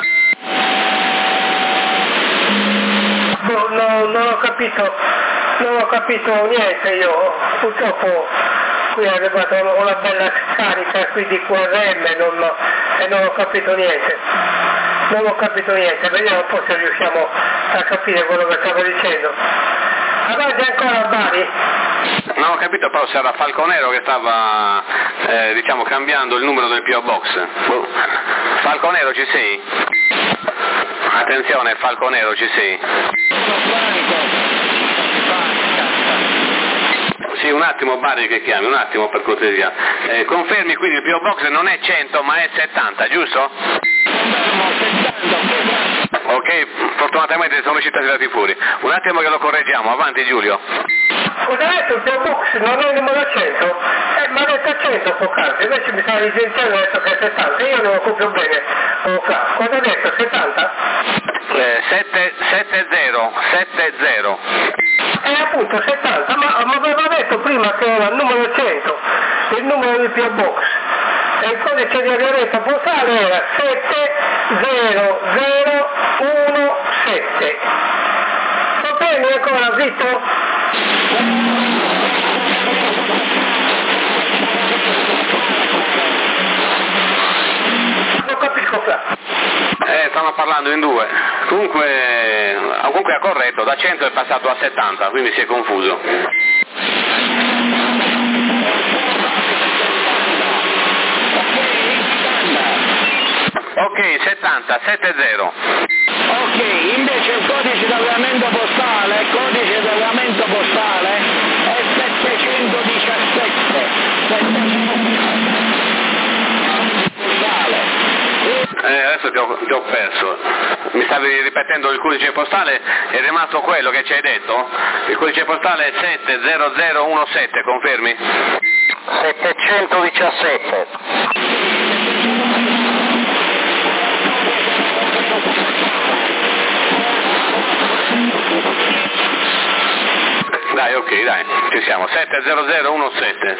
Non ho capito niente io, purtroppo qui è arrivata una bella scarica qui di QRM e non ho capito niente. Vediamo un po' se riusciamo a capire quello che stavo dicendo. Avanti ancora a Bari? Non ho capito, però c'era Falconero che stava cambiando il numero del P.O. Box. Falconero, ci sei? Attenzione, Falconero, ci sei? Sì, un attimo Bari che chiami, un attimo per cortesia. Confermi quindi il P.O. Box non è 100 ma è 70, giusto? Ok, fortunatamente sono riusciti a tirarti fuori. Un attimo che lo correggiamo, avanti Giulio. Cosa ha detto il P.O. Box? Non è il numero 100? Ma ha detto 100 poc'anzi, invece mi stava licenziando e ha detto che è 70, io non lo compro bene. Cosa ha detto? 70? 70. Appunto 70, ma aveva detto prima che era il numero 100, il numero del P.O. Box. E il codice di aderenza postale era 70017. Confermi ancora, Vito? Non capisco, Fra. Stanno parlando in due. Comunque ha corretto, da 100 è passato a 70, quindi si è confuso. Ok, 70, 70. Ok, invece il codice d'aggregamento postale è 717. Adesso ti ho perso. Mi stavi ripetendo il codice postale, è rimasto quello che ci hai detto? Il codice postale è 70017, confermi? 717. Dai, ok, dai, ci siamo. 70017,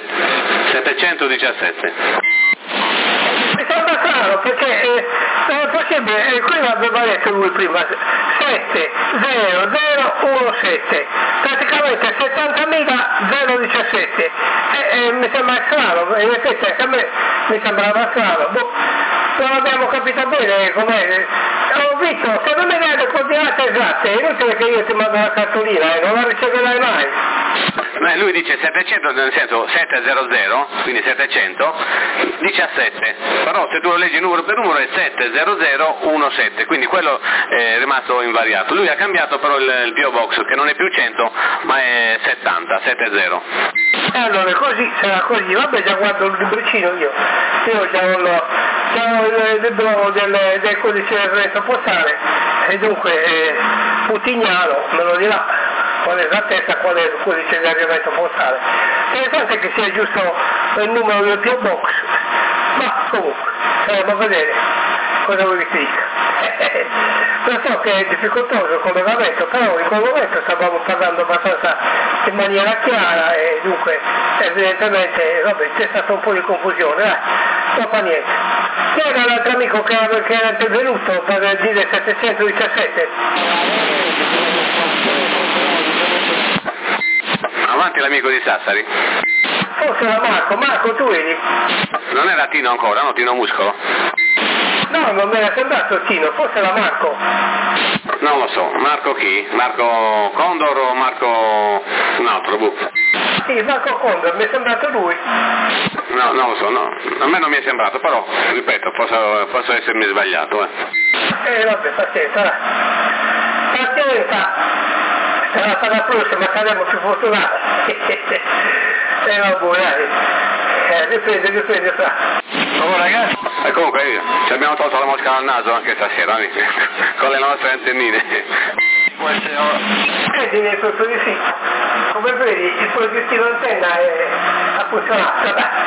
717. Mi sembra strano perché non è possibile, qui l'aveva detto lui prima, 70017, praticamente 70.017, mi sembra strano, in effetti anche a me mi sembrava strano, non abbiamo capito bene com'è. Ho visto, se non mi dai le coordinate esatte, è inutile che io ti mando la cartolina, non la riceverai mai. Lui dice 700 nel senso 700, quindi 717, però se tu lo leggi numero per numero è 70017, quindi quello è rimasto invariato. Lui ha cambiato però il PO Box, che non è più 100 ma è 70. Allora così, sarà così, vabbè, già guardo il libricino io già ho il libro del codice del resto postale, e dunque Putignano me lo dirà con esattezza qual è il codice di arrivamento postale. Interessante che sia giusto il numero del PO Box, ma comunque saremo a vedere cosa vuoi che dica. Lo so che è difficoltoso il collegamento, però in quel momento stavamo parlando abbastanza in maniera chiara e dunque evidentemente c'è stato un po' di confusione, non fa niente. Chi era l'altro amico che era intervenuto per dire 717? Avanti l'amico di Sassari. Forse era Marco, tu eri? Non era Tino ancora, no? Tino Muscolo? No, non mi era sembrato Tino, forse era Marco. Non lo so, Marco chi? Marco Condor o Marco un altro? Sì, Marco Condor, mi è sembrato lui. No, non lo so, no. A me non mi è sembrato, però, ripeto, posso essermi sbagliato, Vabbè, pazienza. Sarà la prossima, saremo più fortunati. Vabbè, riprende fra. Oh ragazzi, e comunque ci abbiamo tolto la mosca dal naso anche stasera, con le nostre antennine. Direi proprio di sì. Come vedi, il progettino antenna ha funzionato,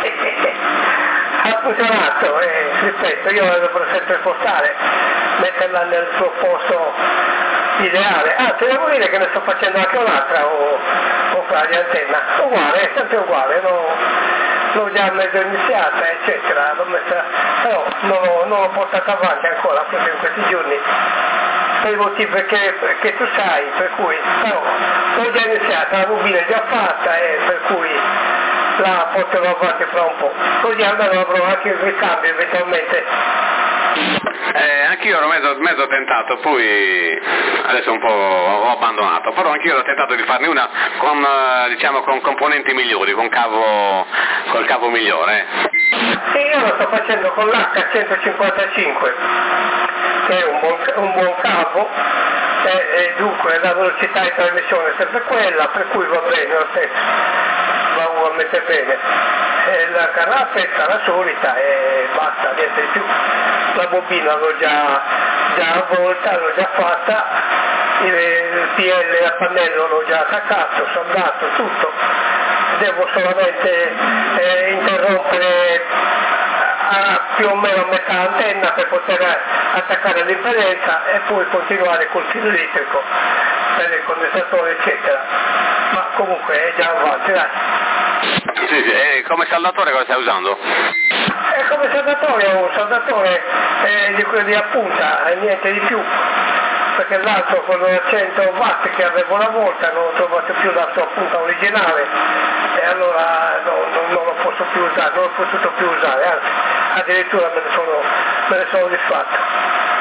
ha funzionato, ripeto, io la dovrò sempre spostare, metterla nel suo posto ideale. Anzi, devo dire che ne sto facendo anche un'altra o fra di antenna, uguale, è sempre uguale, l'ho già mezzo iniziata, eccetera, però non l'ho portata avanti ancora, proprio in questi giorni, per i motivi che tu sai, per cui, però l'ho già iniziata, la bobina è già fatta e per cui la porterò avanti fra un po', così almeno avrò anche il ricambio eventualmente. Anch'io ero mezzo tentato, poi adesso un po' ho abbandonato, però anch'io ero tentato di farne una con componenti migliori, col cavo migliore. Sì, io lo sto facendo con l'H155, che è un buon cavo, e dunque la velocità di trasmissione è sempre quella, per cui va bene lo stesso, va ugualmente bene. La carrappetta la solita e basta, niente di più. La bobina l'ho già avvolta, l'ho già fatta, il PL a pannello l'ho già attaccato, soldato, tutto. Devo solamente interrompere più o meno a metà antenna per poter attaccare l'impedenza e poi continuare col filo elettrico per il condensatore eccetera, ma comunque è già avanti, dai. Sì, e come saldatore cosa stai usando? Come saldatore ho un saldatore di quelli a punta e niente di più, perché l'altro, quello da 100 watt che avevo una volta, non ho trovato più la sua punta originale e allora non lo posso più usare, non l'ho potuto più usare, anzi addirittura me ne sono disfatto.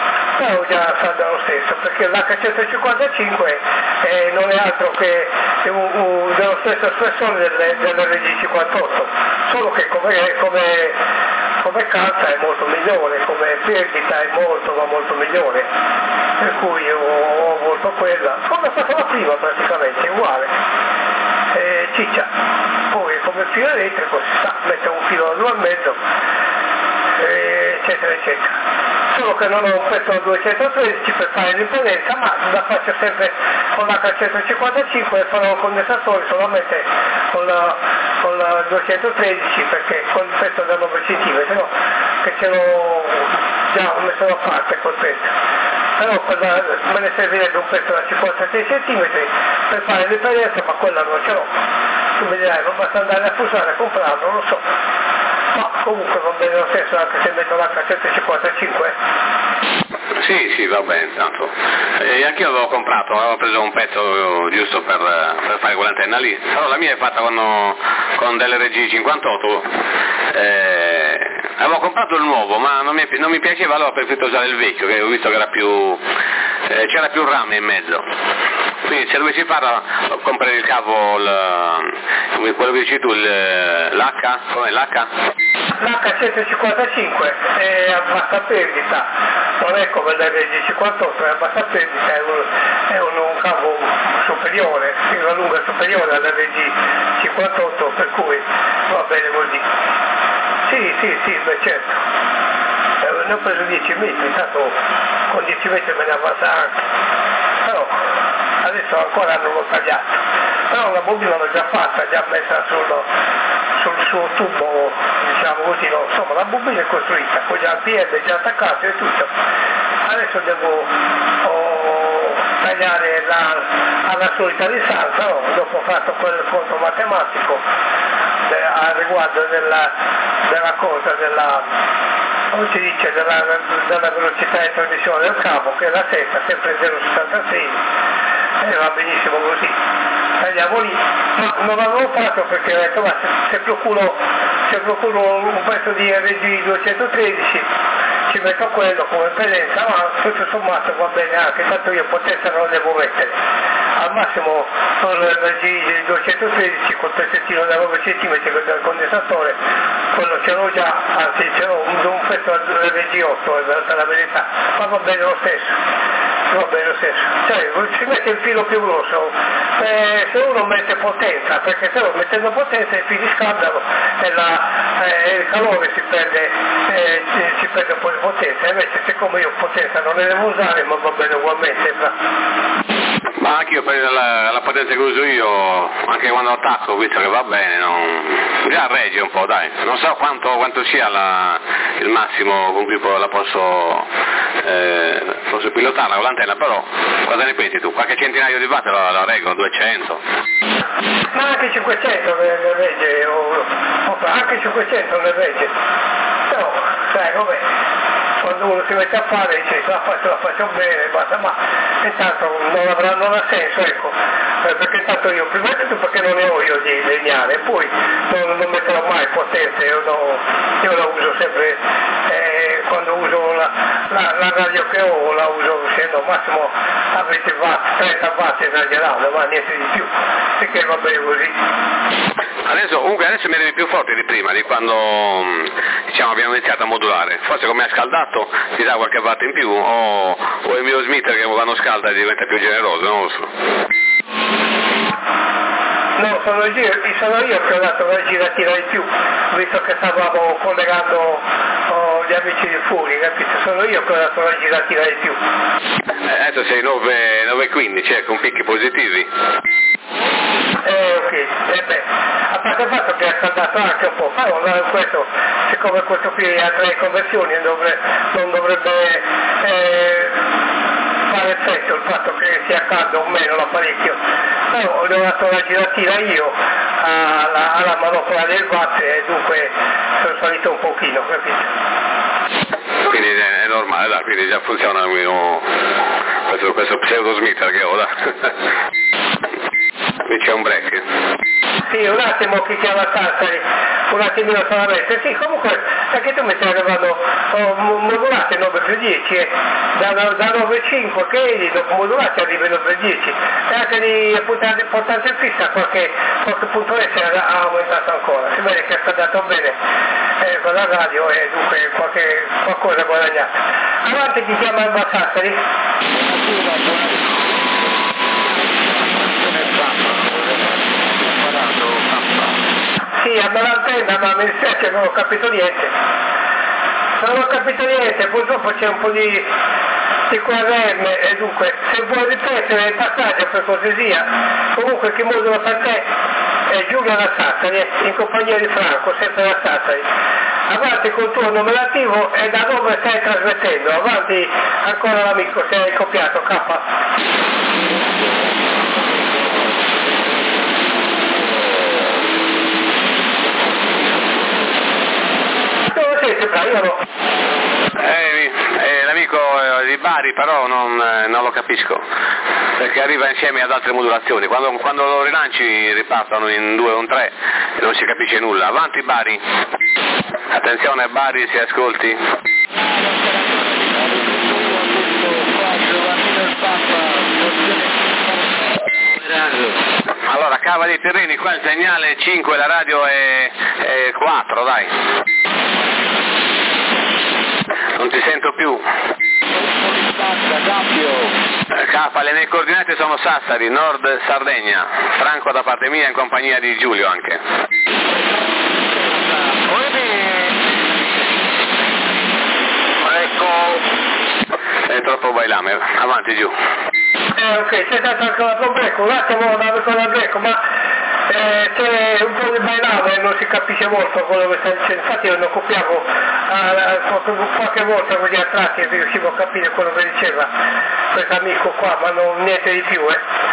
però già salda lo stesso, perché l'H155 non è altro che dello stesso spessore dell'RG58, solo che come calza è molto migliore, come perdita è molto migliore, per cui ho avuto quella, come è stata la prima praticamente, uguale, ciccia. Poi come filo elettrico si sa, mette un filo da 2,5, eccetera eccetera. Solo che non ho un pezzo da 213 per fare l'impedenza, ma la faccio sempre con l'H155 e farò il condensatore solamente con la 213, perché con il pezzo da 9 cm, no? Che ce l'ho già messo da parte quel pezzo. Però me ne servirebbe un pezzo da 56 cm per fare l'impedenza, ma quella non ce l'ho. Tu mi dirai, non basta andare a Fusare a comprarlo, non lo so. Ma comunque va bene lo stesso anche se metto l'H155. Sì, va bene, tanto. Anch'io avevo preso un pezzo giusto per fare quell'antenna lì, però la mia è fatta con dell'RG58. Avevo comprato il nuovo, ma non mi piaceva, allora ho preferito usare il vecchio, che ho visto che era c'era più rame in mezzo. Quindi se dovessi farlo, comprare il cavo, quello che dici tu, l'H? Com'è l'H? L'H155 è a bassa perdita, non è come l'RG58, è a bassa perdita, è un cavo superiore, una lunga superiore all'RG58, per cui va bene così. Sì, beh certo. Ne ho preso 10 metri, intanto con 10 metri me ne avanza anche, però adesso ancora non l'ho tagliato, però la bobina l'ho già fatta, già messa sul suo tubo, diciamo così, no? Insomma la bobina è costruita, poi già il PL è già attaccato e tutto. Adesso devo tagliare alla solita distanza, no? Dopo ho fatto quel conto matematico a riguardo della cosa, come si dice, della velocità di trasmissione del cavo, che è la sesta, sempre 0,66, e va benissimo così. Tagliamo lì, ma non l'avevo fatto perché ho detto, ma se procuro un pezzo di RG 213 ci metto quello come impedenza, ma tutto sommato va bene anche, tanto io potenza non devo mettere. Al massimo con l'RG 213 col pezzettino da 9 cm del condensatore, quello ce l'ho già, anzi ce l'ho un pezzo dell'RG8, è la verità, ma va bene lo stesso. Cioè si mette il filo più grosso, se uno mette potenza, perché se uno mettendo potenza i fili scaldano e il calore si perde un po' di potenza, invece siccome io potenza non ne devo usare, ma va bene ugualmente. Ma anche io per la potenza che uso io, anche quando attacco, visto che va bene, già regge un po', dai. Non so quanto sia il massimo con cui la posso pilotare con l'antenna, però cosa ne pensi tu? Qualche centinaio di watt la reggono, 200? Ma anche 500 le regge, anche 500 le regge. Però, sai, vabbè. Quando uno si mette a fare dice la faccio bene, basta, ma intanto non ha senso, ecco, perché intanto io prima di tutto perché non ne ho io di lineare, e poi non metterò mai potenza, io la uso sempre, quando uso la radio che ho la uso scendo massimo a 20 watt, 30 watt esagerando, ma niente di più, perché va bene così. Adesso mi arrivi più forte di prima, di quando abbiamo iniziato a modulare, forse come ha scaldato ti dà qualche watt in più, o il mio smitter che quando scalda diventa più generoso, non lo so. No, sono io che ho dato una giratina di più, visto che stavamo collegando gli amici di fuori, capito? Sono io che ho dato una giratina di più. Adesso sei 9,15, con picchi positivi. Ok, a parte il fatto che ha scaldato anche un po', però siccome questo qui ha 3 conversioni non dovrebbe fare effetto il fatto che sia caldo o meno l'apparecchio, però ne ho dato una giratina io alla manopola del watt e dunque sono salito un pochino, capito? Quindi è normale, dai, quindi già funziona questo pseudo smitter che ho, dai. Qui c'è un break. Sì, un attimo. vediamo chi chiama Sassari un attimino solamente. Sì, comunque anche tu mi stai arrivando modulate 9+10, da 9,5 che dopo modulati arriva 9,10 e anche di importanza fissa qualche punto S ha aumentato ancora, si vede che è andato bene con la radio e dunque qualcosa guadagnato. Avanti, chi chiama il Sassari? Sì, a l'antenna, ma mi dispiace, non ho capito niente. Non ho capito niente, purtroppo c'è un po' di QRM e dunque, se vuoi ripetere il passaggio per cortesia, comunque chi modula per te è Giulio da Sassari, in compagnia di Franco, sempre da Sassari. Avanti col tuo nominativo e da dove stai trasmettendo? Avanti ancora l'amico, se hai copiato, K. L'amico di Bari però non lo capisco, perché arriva insieme ad altre modulazioni, quando lo rilanci ripartono in 2 o in 3 e non si capisce nulla. Avanti Bari, attenzione Bari, si ascolti. Allora, cava dei terreni, qua il segnale è 5, la radio è 4, dai. Non ti sento più. Le mie coordinate sono Sassari, Nord Sardegna. Franco da parte mia in compagnia di Giulio anche. Ecco. È troppo bailame, avanti giù. Ok, c'è stato anche un altro break, un attimo con la break, ma c'è un po' di bailame, non si capisce molto quello che sta dicendo, infatti io lo copiavo qualche volta così a tratti e riuscivo a capire quello che diceva questo amico qua, ma non niente di più,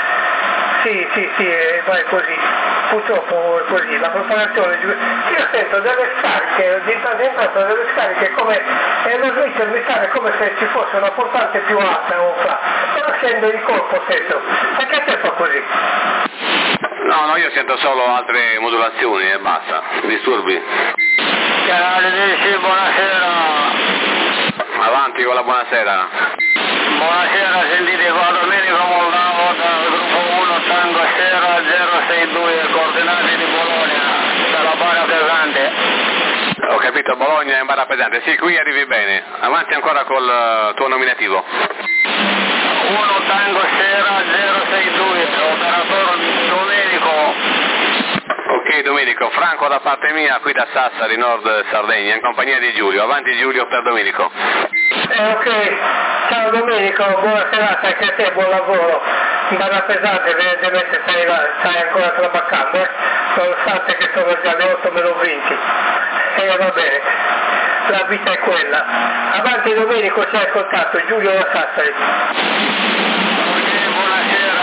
Sì, vai così, purtroppo è così, la propagazione, io sento delle scariche, di tanto in tanto delle scariche come, e lo switcher mi sale come se ci fosse una portante più alta o qua, però scende di colpo stesso, perché te fa così? No, io sento solo altre modulazioni e basta, disturbi. Canale 10, buonasera. Avanti con la buonasera. Buonasera, sentite qua Domenico Moldavo dal gruppo 1 Tango Sera 062, coordinate di Bologna, dalla Bara Pesante. Ho capito, Bologna è in Bara Pesante, sì, qui arrivi bene. Avanti ancora col tuo nominativo. 1 Tango Sera 062, operatore Domenico. Ok Domenico, Franco da parte mia, qui da Sassari, Nord Sardegna, in compagnia di Giulio. Avanti Giulio per Domenico. Ok, ciao Domenico, buona serata anche a te, buon lavoro. Bara Pesante, evidentemente stai ancora trabaccando, nonostante che sono già le 8:20. Va bene, la vita è quella. Avanti Domenico, ci hai ascoltato, Giulio da Sassari. Buonasera,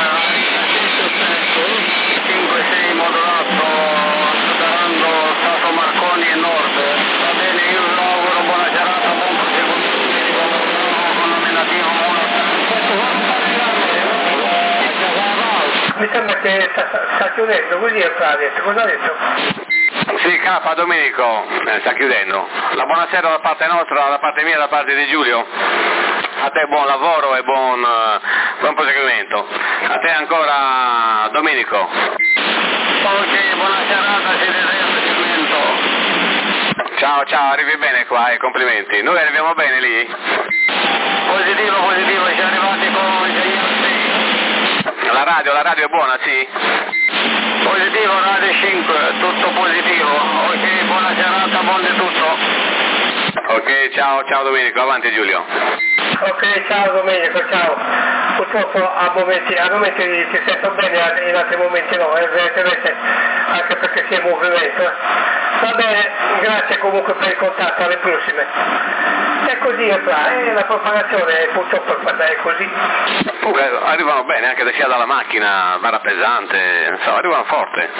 5-6 modulato, superando Stato Marconi e Nord. Va bene, io vi auguro buona serata, buon proseguimento con nominativo 1. Mi sembra che sta chiudendo, così è detto, cosa ha detto? Sì, K Domenico, sta chiudendo. La buonasera da parte nostra, da parte mia, da parte di Giulio. A te buon lavoro e buon proseguimento. A te ancora Domenico. Ok, buona serata, siete del proseguimento. Ciao, arrivi bene qua e complimenti. Noi arriviamo bene lì? Positivo, siamo arrivati con il La radio è buona, sì? Positivo, Radio 5, tutto positivo. Ok, buona serata, buon di tutto. Ok, ciao Domenico, avanti Giulio. Ok, ciao Domenico, ciao. Purtroppo a momenti ti sento bene, in altri momenti no, evidentemente anche perché sei in movimento. Va bene, grazie comunque per il contatto, alle prossime. E così è la propagazione purtroppo è così. Comunque arrivano bene, anche se sia dalla macchina, Bara Pesante, insomma arrivano forte.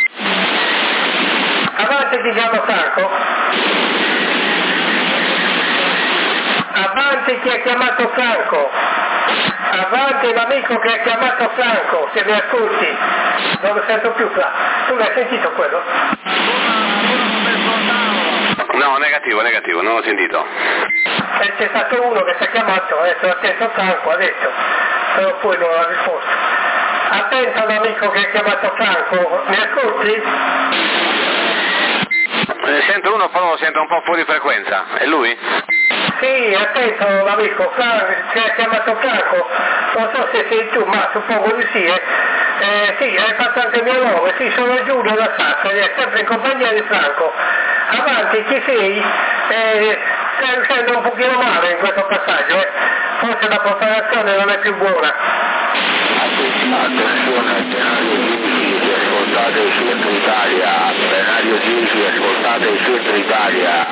Avanti ti chiamo Franco. Avanti, chi ha chiamato Franco? Avanti l'amico che ha chiamato Franco, se mi ascolti, non lo sento più Fra. Tu l'hai sentito quello? No, negativo, non l'ho sentito. C'è stato uno che si è chiamato, ha detto attento Franco, ha detto, però poi non ha risposto. Attento all'amico che ha chiamato Franco, mi ascolti? Sento uno, però lo sento un po' fuori frequenza. È lui? Sì, attento l'amico Franco, che ha chiamato Franco, non so se sei tu, ma suppongo di sì. Sì, hai fatto anche il mio nome, sì, sono Giulio da Sassari, è sempre in compagnia di Franco. Avanti, chi sei? Stai riuscendo un pochino male in questo passaggio, forse la preparazione non è più buona. Attenzione, scenario 10, ascoltate il centro Italia, scenario 10, ascoltate il centro Italia.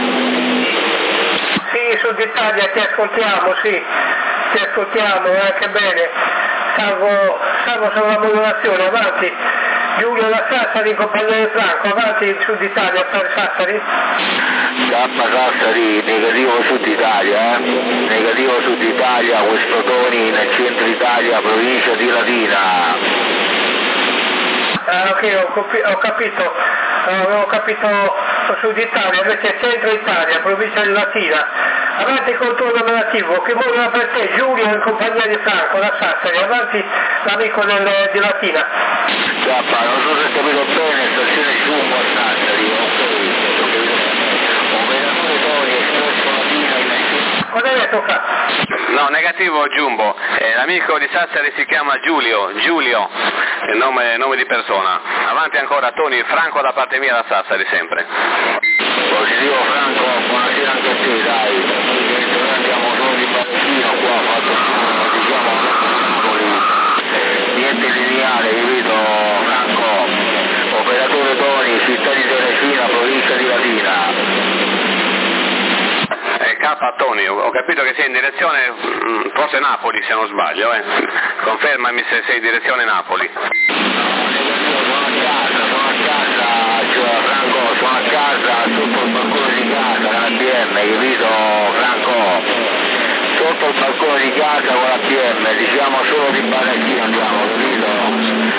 Sì, Sud Italia ti ascoltiamo, sì, ti ascoltiamo anche bene, salvo sulla modulazione, avanti. Giulio da Sassari in compagnia di Franco, avanti Sud Italia per Sassari. Kappa Sassari, negativo Sud Italia, negativo Sud Italia, questo Toni nel centro Italia, provincia di Latina. Ok, ho capito, avevo capito Sud Italia, invece centro Italia, provincia di Latina. Avanti col tuo nominativo, che modula per te, Giulio in compagnia di Franco da Sassari, avanti l'amico di Latina. Kappa, non so se ho capito bene, stazione Giumbo a Sassari, operatore Toni, espresso Latina in centro. Cosa hai detto Fra? No, negativo Giumbo. L'amico di Sassari si chiama Giulio, nome di persona. Avanti ancora Toni, Franco da parte mia da Sassari sempre. Positivo Franco, buonasera anche a te, dai. Noi andiamo solo di Baracchino qua, diciamo Napoli. Niente lineare, capito Franco? Operatore Toni, città di Terracina, provincia di Latina. K Toni, ho capito che sei in direzione, forse Napoli se non sbaglio, confermami se sei in direzione Napoli. Sono a casa, cioè Franco, sono a casa, sotto il balcone di casa, con l'ABM, capito Franco? Sotto il balcone di casa con l'ABM, diciamo solo di Baracchino andiamo, capito?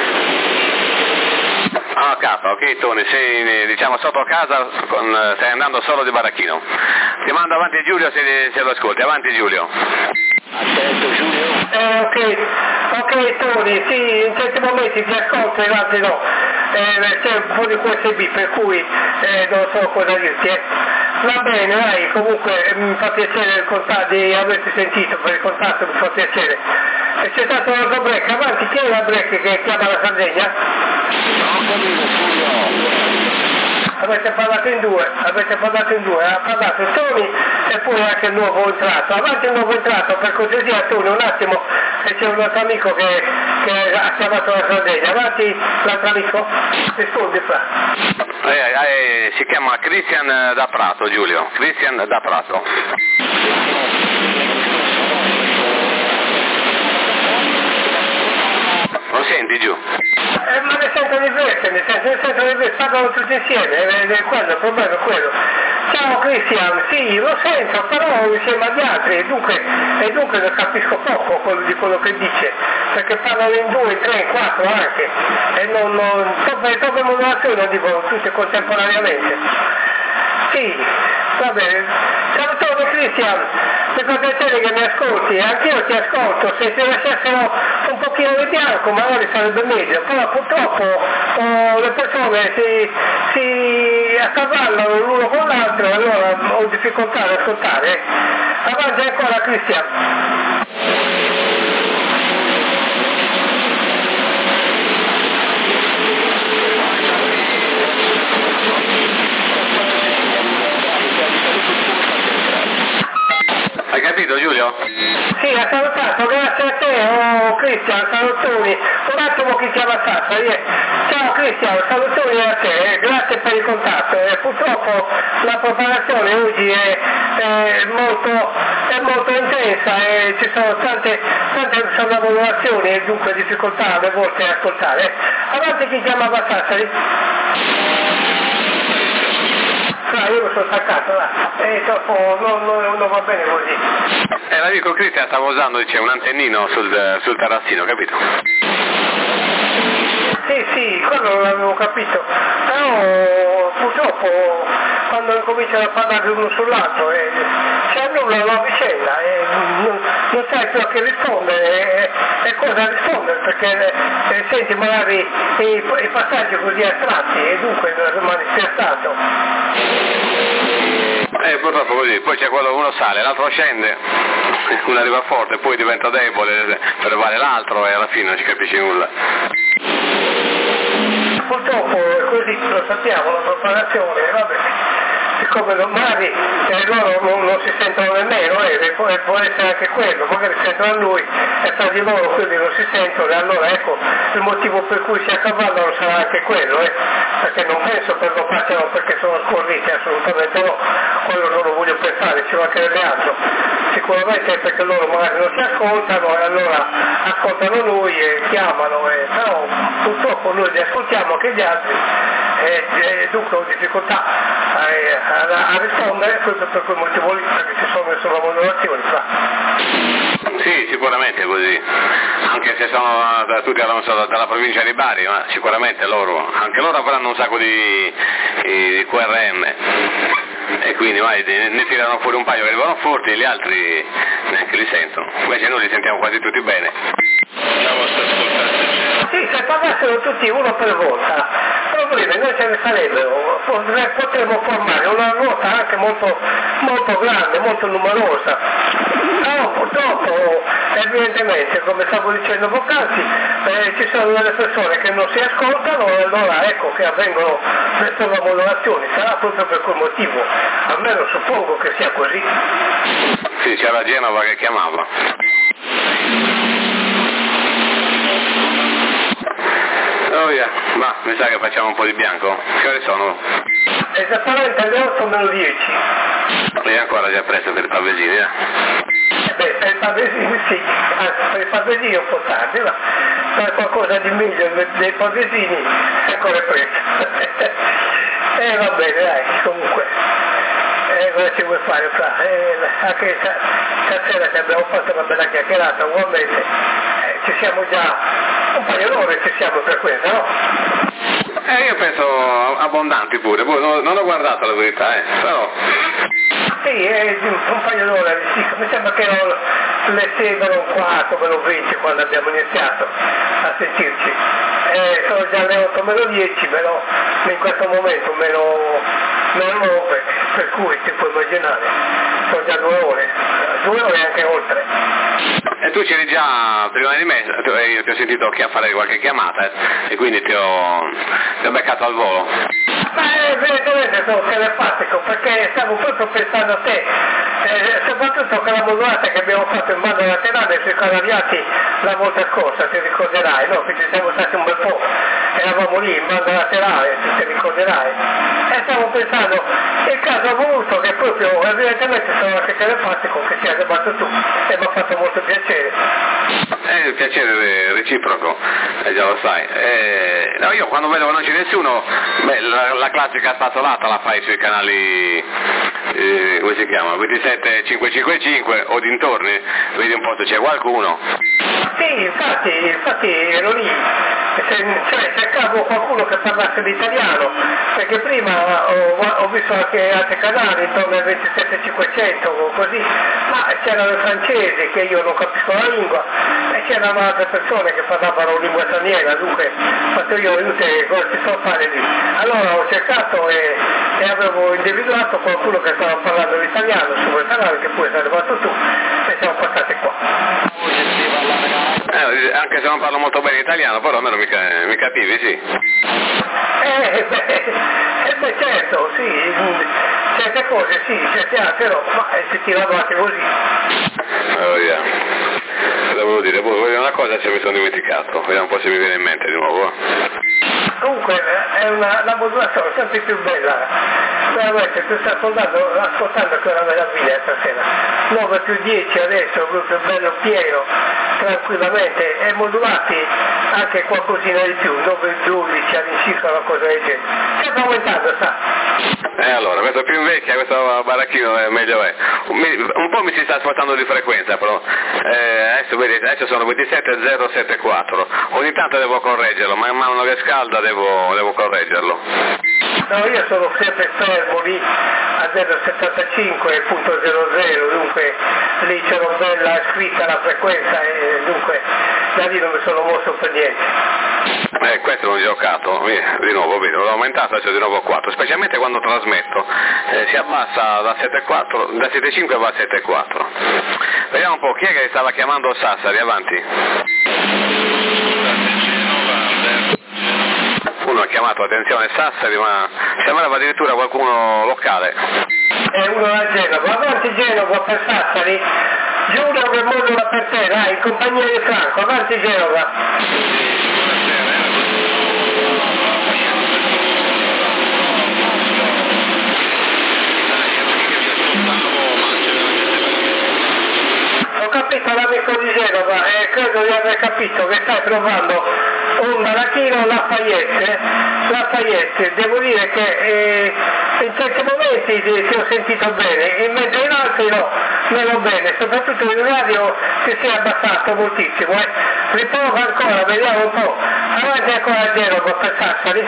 Ah, K, ok Toni, sei diciamo sotto casa, stai andando solo di Baracchino. Ti mando avanti Giulio se lo ascolti, avanti Giulio. Attento Giulio. Ok Toni, sì, in certi momenti ti ascolto e in altri no. C'è un po' di QSB per cui non so cosa dirti. Va bene, dai, comunque mi fa piacere di averti sentito per il contatto, mi fa piacere. E c'è stato un altro break, avanti, chi è la break che chiama la Sardegna? Non capito Giulio. Avete parlato in due, ha parlato Toni e poi anche il nuovo entrato. Avanti il nuovo entrato, per cortesia Toni, un attimo, che c'è un altro amico che ha chiamato la Sardegna. Avanti l'altro amico, rispondi Fra. Si chiama Cristian da Prato, Giulio, Cristian da Prato. Lo senti giù? Ma ne sento diverse, parlano tutti insieme, quello, il problema è quello. Ciao Cristian, sì, lo sento, però insieme agli altri, e dunque ne capisco poco di quello che dice, perché parlano in 2, 3, 4 anche, e troppe modulazioni non dicono tutte contemporaneamente. Sì, va bene. Salutone Cristian, mi fa piacere che mi ascolti, anch'io ti ascolto, se ti lasciassero un pochino di bianco magari sarebbe meglio, però purtroppo le persone si accavallano l'uno con l'altro e allora ho difficoltà ad ascoltare. Avanti ancora Cristian. Hai capito Giulio? Sì, ha salutato, grazie a te, Cristian, salutoni. Un attimo chi chiama Sassari. Ciao Cristian, salutoni a te, grazie per il contatto. Purtroppo la preparazione oggi è molto intensa e ci sono tante sovrapopolazioni e dunque difficoltà alle volte a ascoltare. Avanti chi chiamava Sassari. io mi sono staccato, e dopo non va bene così. L'amico Cristian stava usando, dice, un antennino sul terrazzino, capito? Sì, quello non l'avevo capito, però purtroppo quando cominciano a parlare uno sull'altro si annulla la vicenda e non sai più a che rispondere e cosa rispondere, perché senti magari i passaggi così astratti e dunque rimani spiazzato. Purtroppo così, poi c'è quello, uno sale, l'altro scende, uno arriva forte, poi diventa debole, prevale l'altro e alla fine non ci capisci nulla. Purtroppo è così, lo sappiamo, la propagazione, vabbè, siccome magari loro non si sentono nemmeno, può essere anche quello, magari sentono a lui e tra di loro quelli non si sentono, e allora ecco il motivo per cui si accavallano sarà anche quello, perché non penso che lo facciano perché sono scorriti, assolutamente no, quello non lo voglio pensare, ci mancherebbe altro, sicuramente è perché loro magari non si ascoltano e allora ascoltano lui e chiamano, però purtroppo noi li ascoltiamo anche gli altri e dunque ho difficoltà a rispondere proprio per quel motivo lì, perché ci sono le sovravotazioni. Sì, sicuramente è così, anche se sono tutti dalla provincia di Bari, ma sicuramente anche loro avranno un sacco di QRM e quindi ne tirano fuori un paio che arrivano forti e gli altri neanche li sentono, invece noi li sentiamo quasi tutti bene. Sì, se parlassero tutti uno per volta, problemi non ce ne sarebbero, potremmo formare una ruota anche molto, molto grande, molto numerosa. No, purtroppo, evidentemente, come stavo dicendo poc'anzi, ci sono delle persone che non si ascoltano e allora ecco che avvengono le sovramodulazioni, sarà proprio per quel motivo, almeno suppongo che sia così. Sì, c'era Genova che chiamava. Oh via, ma mi sa che facciamo un po' di bianco. Che ore sono? Esattamente alle 8 meno 10. E ancora già presto per i pavesini, per i pavesini sì, per i pavesini è un po' tardi, ma per qualcosa di meglio dei pavesini è ancora presto. Va bene, dai, comunque. Cosa ci vuoi fare, Fra? Anche stasera che abbiamo fatto una bella chiacchierata, ugualmente, ci siamo già un paio d'ore, ci siamo per questo, no? Io penso abbondanti pure, non ho guardato la verità, però... Sì, un paio d'ore, sì, mi sembra che erano le 6 meno un quarto, meno 20 quando abbiamo iniziato a sentirci. Sono già le 8 meno 10, però in questo momento meno 9, per cui ti puoi immaginare, sono già 2 ore e anche oltre. E tu c'eri già prima di me, io ti ho sentito fare qualche chiamata e quindi ti ho beccato al volo. Evidentemente sono telepatico perché stavo proprio pensando a te, soprattutto con la modulata che abbiamo fatto in banda laterale sui canaliati la volta scorsa, ti ricorderai, no? Che ci siamo stati un bel po', eravamo lì in banda laterale, ti ricorderai, e stavo pensando, il caso ha voluto che proprio evidentemente sono anche telepatico che sia arrivato tu e mi ha fatto molto piacere. Il piacere reciproco, già lo sai. No, io quando vedo che non c'è nessuno, la classica spazzolata la fai sui canali, come si chiama, 27555 o dintorni, vedi un po' se c'è qualcuno. Sì, infatti ero lì, cercavo qualcuno che parlasse l'italiano, perché prima ho visto anche altri canali intorno al 27500 o così, ma c'erano i francesi che io non capisco la lingua e c'erano altre persone che parlavano lingua straniera, dunque fatto io cosa ci sto a fare lì. Allora ho cercato e avevo individuato qualcuno che stava parlando l'italiano su quel canale, che poi sei arrivato tu e siamo passati qua. Anche se non parlo molto bene italiano, però almeno mi capivi, sì. Certo, sì, certe cose sì, certe altre no, ma si tira avanti così. Oh yeah. Cosa volevo dire? Voglio una cosa, se mi sono dimenticato, vediamo un po' se mi viene in mente di nuovo. Comunque è la modulazione sempre più bella, veramente tu stai ascoltando che è una meraviglia stasera, 9 più 10 adesso, proprio bello pieno, tranquillamente, e modulati anche qualcosina di più, 9 più 12 all'incirca, una cosa del genere, sempre aumentando, sa? Allora, questo più invecchia, questo baracchino meglio è. Un po' mi si sta spostando di frequenza, però adesso vedi, adesso sono 27074. Ogni tanto devo correggerlo, man mano che scalda devo correggerlo. No, io sono sempre fermo lì a 075.00, dunque lì c'è una bella scritta la frequenza e dunque da lì non mi sono mosso per niente. Questo l'ho giocato, di nuovo, vedi, l'ho aumentato, adesso di nuovo a 4, specialmente quando trasmetto, si abbassa da 7,5 va a 7,4. Vediamo un po', chi è che stava chiamando Sassari, avanti? Uno ha chiamato, attenzione, Sassari, ma sembrava addirittura qualcuno locale. Uno da Genova, avanti Genova per Sassari, Giulio che modula per te, dai, in compagnia di Franco, avanti Genova. Ho capito l'amico di Genova e credo di aver capito che stai provando un baracchino Lafayette, devo dire che in certi momenti ti ho sentito bene, mentre in altri no, meno bene, soprattutto in radio che si è abbassato moltissimo, riprova ancora, vediamo un po', avanti ancora Genova per Sassari.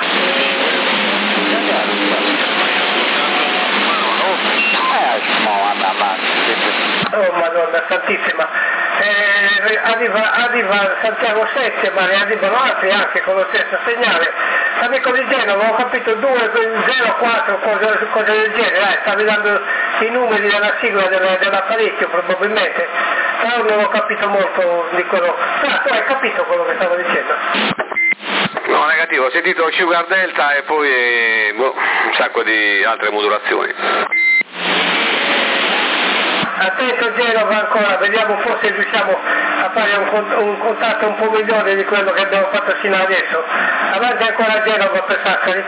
Oh Madonna Santissima, arriva Santiago 7, ma ne arrivano altri anche con lo stesso segnale. Amico di Genova, ho capito 204, cose del genere, stavi dando i numeri della sigla dell'apparecchio probabilmente, però non ho capito molto di quello. Tu hai capito quello che stavo dicendo? No, negativo, ho sentito Sugar Delta e poi un sacco di altre modulazioni. Attento Genova ancora, vediamo un po' se riusciamo a fare un contatto un po' migliore di quello che abbiamo fatto fino adesso. Avanti ancora Genova per Sassari.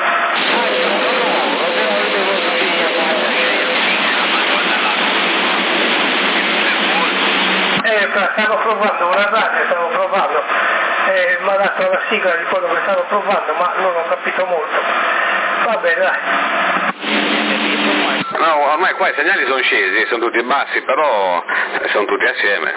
Stavo provando una radio, mi ha dato la sigla di quello che stavo provando, ma non ho capito molto. Va bene, dai. No, ormai qua i segnali sono scesi, sono tutti bassi, però sono tutti assieme.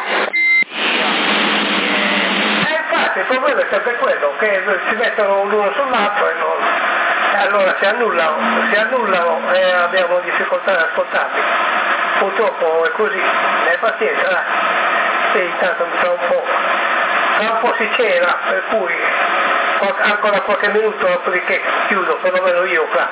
Infatti il problema è sempre quello, che si mettono l'uno sull'altro e allora si annullano e abbiamo difficoltà ad ascoltarli. Purtroppo è così, pazienza, dai. Sì, intanto tra un po' si cena, per cui ancora qualche minuto dopodiché chiudo, perlomeno io qua.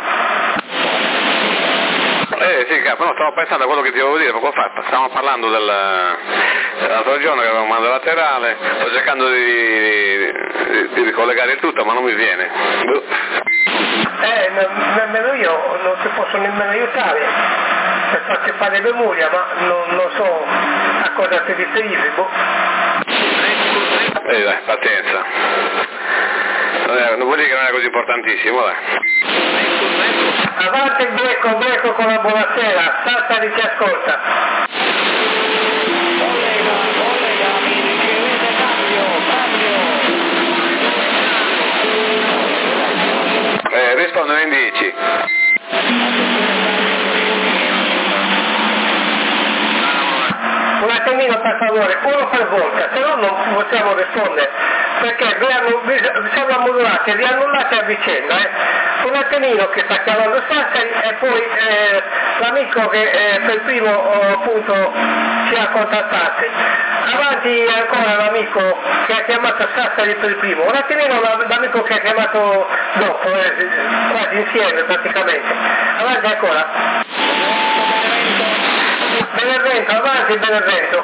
Sì, capo, no, stavo pensando a quello che ti devo dire, poco fa, stavamo parlando dell'altro giorno che avevamo un mando laterale, sto cercando di ricollegare il tutto, ma non mi viene. Nemmeno io, non ti posso nemmeno aiutare, per farti fare memoria, ma non so a cosa ti riferivi, dai, pazienza. Non vuol dire che non è così importantissimo, dai. Avanti Greco con la buonasera, Sassari ti ascolta. Rispondono in 10. Un attimino per favore, uno per volta, se no non possiamo rispondere, perché siamo modulati e riannullati a vicenda. Un attimino che sta chiamando Sassari e poi l'amico che per primo appunto ci ha contattati. Avanti ancora l'amico che ha chiamato Sassari per primo, un attimino l'amico che ha chiamato dopo, quasi insieme praticamente. Avanti ancora. Benevento, avanti Benevento.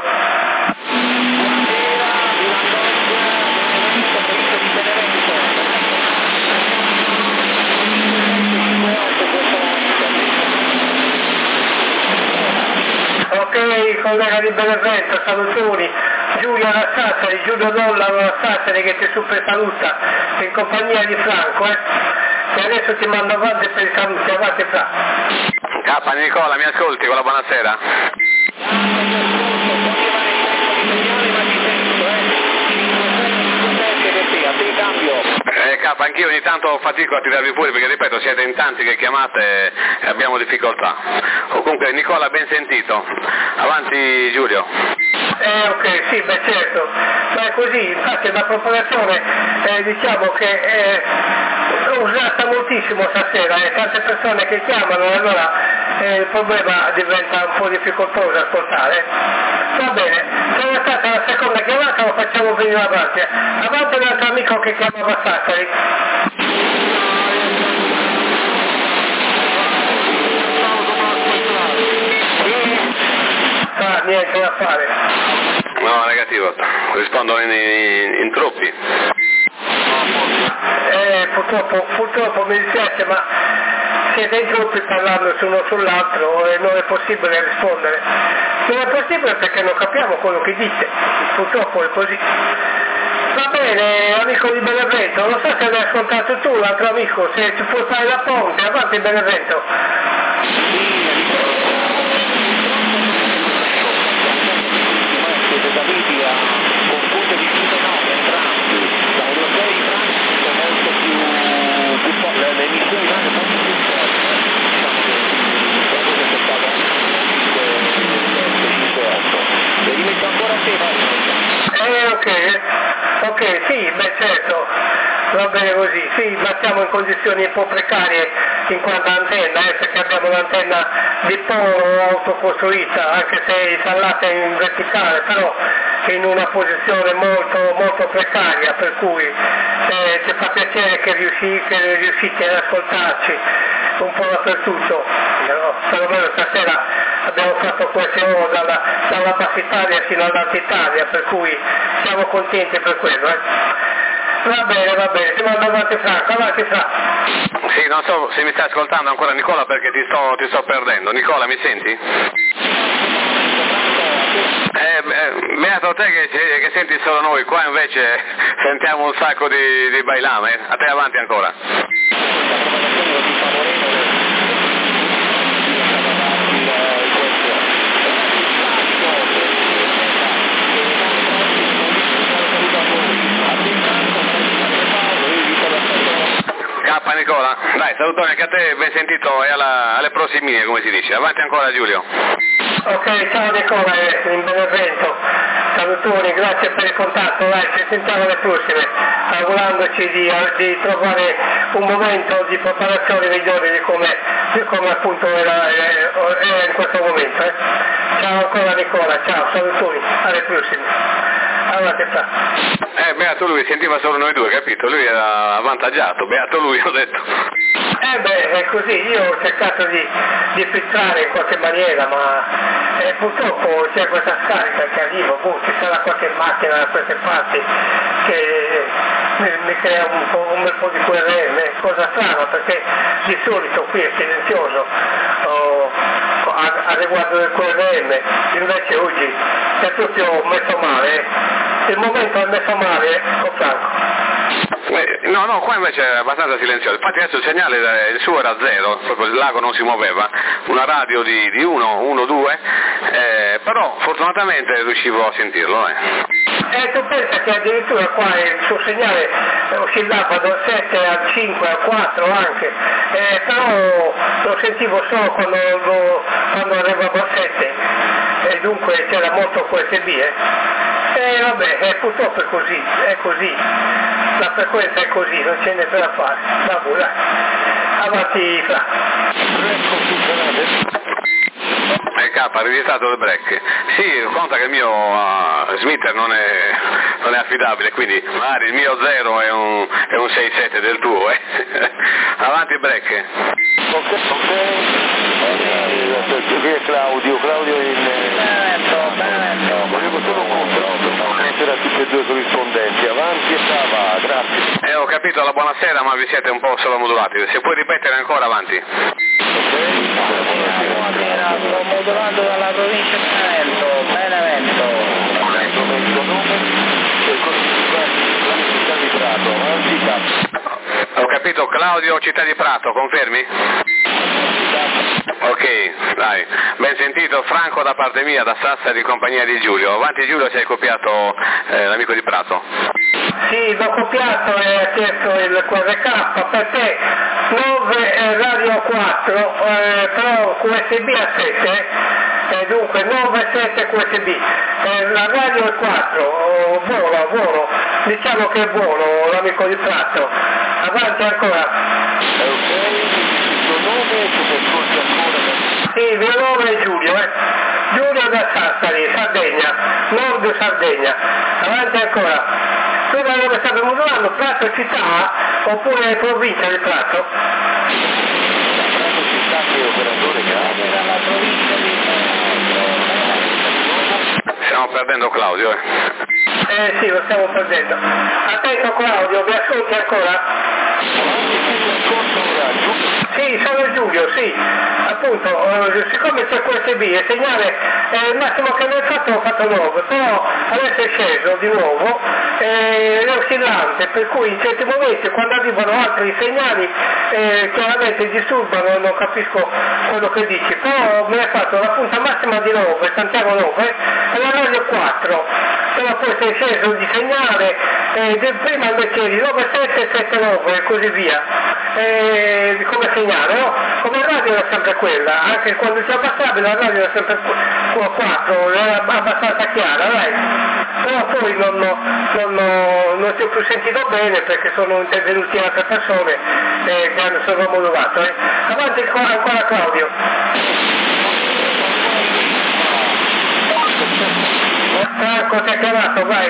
Ok, collega di Benevento, salutoni. Giulio da Sassari, Giulio Dollaro da Sassari che ti super saluta in compagnia di Franco, e adesso ti mando avanti per i saluti, avanti Fra. K, Nicola, mi ascolti con la buonasera? K, anch'io ogni tanto fatico a tirarvi fuori perché ripeto siete in tanti che chiamate e abbiamo difficoltà. Comunque Nicola ben sentito, avanti Giulio. Ok, sì, beh certo, ma è così, infatti la popolazione diciamo che è usata moltissimo stasera, tante persone che chiamano, allora il problema diventa un po' difficoltoso ascoltare. Va bene, sono stata la seconda chiamata, lo facciamo venire avanti. Avanti un altro amico che chiamava Sassari. Niente da fare. No, negativo, rispondono in troppi. Purtroppo mi dispiace, ma siete in troppi parlando l'uno sull'altro e non è possibile rispondere. Non è possibile perché non capiamo quello che dite, purtroppo è così. Va bene, amico di Benevento, non so se l'hai ascoltato tu, l'altro amico, se ci puoi fare la ponte, avanti Benevento. Con punti di vista entrambi, da europei francesi sono molto più le emissioni sono molto più forti, diciamo che c'è stato 5-8 e rimetto ancora a te, Ok, sì, beh certo, va bene così, sì, ma siamo in condizioni un po' precarie in quanto antenna, perché abbiamo un'antenna di polo autocostruita, anche se installata in verticale, però in una posizione molto precaria, per cui ci fa piacere che riuscite ad ascoltarci un po' dappertutto, no? Perlomeno stasera abbiamo fatto queste ore dalla Bassa Italia fino all'Alta Italia, per cui siamo contenti per quello. Va bene, ti mando avanti Franco, avanti Franco. Sì, non so se mi stai ascoltando ancora Nicola perché ti sto perdendo. Nicola, mi senti? Beato te che senti solo noi, qua invece sentiamo un sacco di bailame, a te avanti ancora. K Nicola, dai salutone anche a te, ben sentito e alle prossime come si dice, avanti ancora Giulio. Ok, ciao Nicola, in Benevento, salutoni, grazie per il contatto, dai, ci sentiamo alle prossime, augurandoci di trovare un momento di preparazione migliore di come appunto era in questo momento. Ciao ancora Nicola, ciao, salutoni, alle prossime. Avanti, beato lui, sentiva solo noi due, capito? Lui era avvantaggiato, beato lui, ho detto. È così, io ho cercato di filtrare in qualche maniera, ma purtroppo c'è questa scarica che arriva, ci sarà qualche macchina da queste parti che mi crea un bel po' di QRM, cosa strana perché di solito qui è silenzioso a riguardo del QRM, invece oggi è proprio messo male, il momento è messo male, Franco. No, qua invece è abbastanza silenzioso, infatti adesso il segnale il suo era zero, proprio il lago non si muoveva, una radio di 1, 2, però fortunatamente riuscivo a sentirlo. Tu pensa che addirittura qua il suo segnale oscillava dal 7 al 5, al 4 anche, però lo sentivo solo quando arrivavo al 7, e dunque c'era molto QSB. Vabbè, purtroppo è così, la frequenza è così, non c'è niente da fare, vabbè, dai, avanti Fra. K, ha registrato il break. Sì, conta che il mio Smitter non è affidabile, quindi magari il mio 0 è un 6-7 del tuo, Avanti break. Ok. Qui è Claudio in Benevento. Volevo solo controllare a tutti e due corrispondenti, avanti e va, grazie. Ho capito, la buonasera, ma vi siete un po' sovromodulati, se puoi ripetere ancora avanti. Sto modulando dalla provincia di Benevento. capito, Claudio Città di Prato, confermi? Ok, dai, ben sentito. Franco da parte mia, da Sassari, compagnia di Giulio. Avanti Giulio, ci hai copiato l'amico di Prato. Sì, l'ho copiato e ha chiesto il QRK per te, 9 radio 4, però QSB a 7, dunque 9-7 QSB, la radio è 4, volo, diciamo che è volo l'amico di Prato, avanti ancora. Ok, il tuo nome, tu mi ascolti ancora? Sì, il mio nome è Giulio, Giulio da Sassari, Sardegna, nord Sardegna, avanti ancora. Tu da dove state modulando? Prato città oppure provincia di Prato? Prato città che è operatore che ha dalla provincia di Prato. Stiamo perdendo Claudio, Sì, lo stiamo perdendo. Attento Claudio, mi ascolti ancora? Sì, sono Giulio, sì. Appunto, siccome c'è QSB il segnale, il massimo che mi ho fatto 9, però adesso è sceso di nuovo, è oscillante, per cui in certi momenti quando arrivano altri segnali chiaramente disturbano e non capisco quello che dici, però mi hai fatto la punta massima di 9, Santiago 9, e la radio 4, però poi sei sceso di segnale, prima invece di 9, 7, 7, 9 e così via, come segnale, no? Come radio era sempre quella, anche quando c'è passabile la radio era sempre 4, era abbastanza chiara, dai. Però poi non ti ho più sentito bene perché sono intervenuti altre persone che hanno sovromodulato. Avanti ancora Claudio. Franco ti ha chiamato, vai.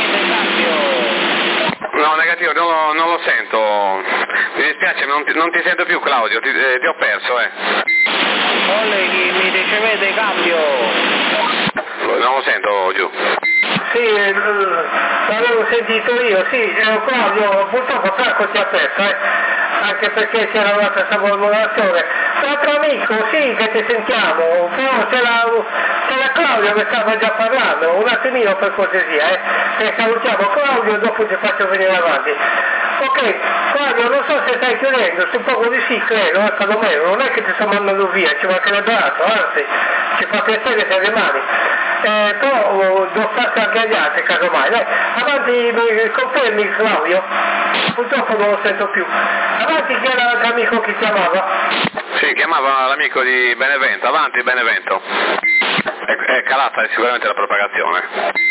No, negativo, non lo sento. Mi dispiace, non ti sento più Claudio, ti ho perso, Colleghi, mi ricevete cambio? Non lo sento giù. Sì, l'avevo sentito io, sì, Claudio, purtroppo Franco ti ha perso, anche perché c'era un'altra sovromodulazione. L'altro amico, sì, che ti sentiamo, però c'era Claudio che stava già parlando, un attimino per cortesia, che salutiamo Claudio e dopo ti faccio venire avanti. Ok, Claudio, non so se stai chiudendo, se un po' di sì, credo, perlomeno, non è che ti sto mandando via, ci mancherebbe altro, anzi, ci fa piacere se rimani. Però do spazio anche agli altri, casomai, dai, avanti, confermi Claudio? Purtroppo non lo sento più. Avanti, chi era l'altro amico che chiamava? Sì, chiamava l'amico di Benevento, avanti Benevento. È calata sicuramente la propagazione.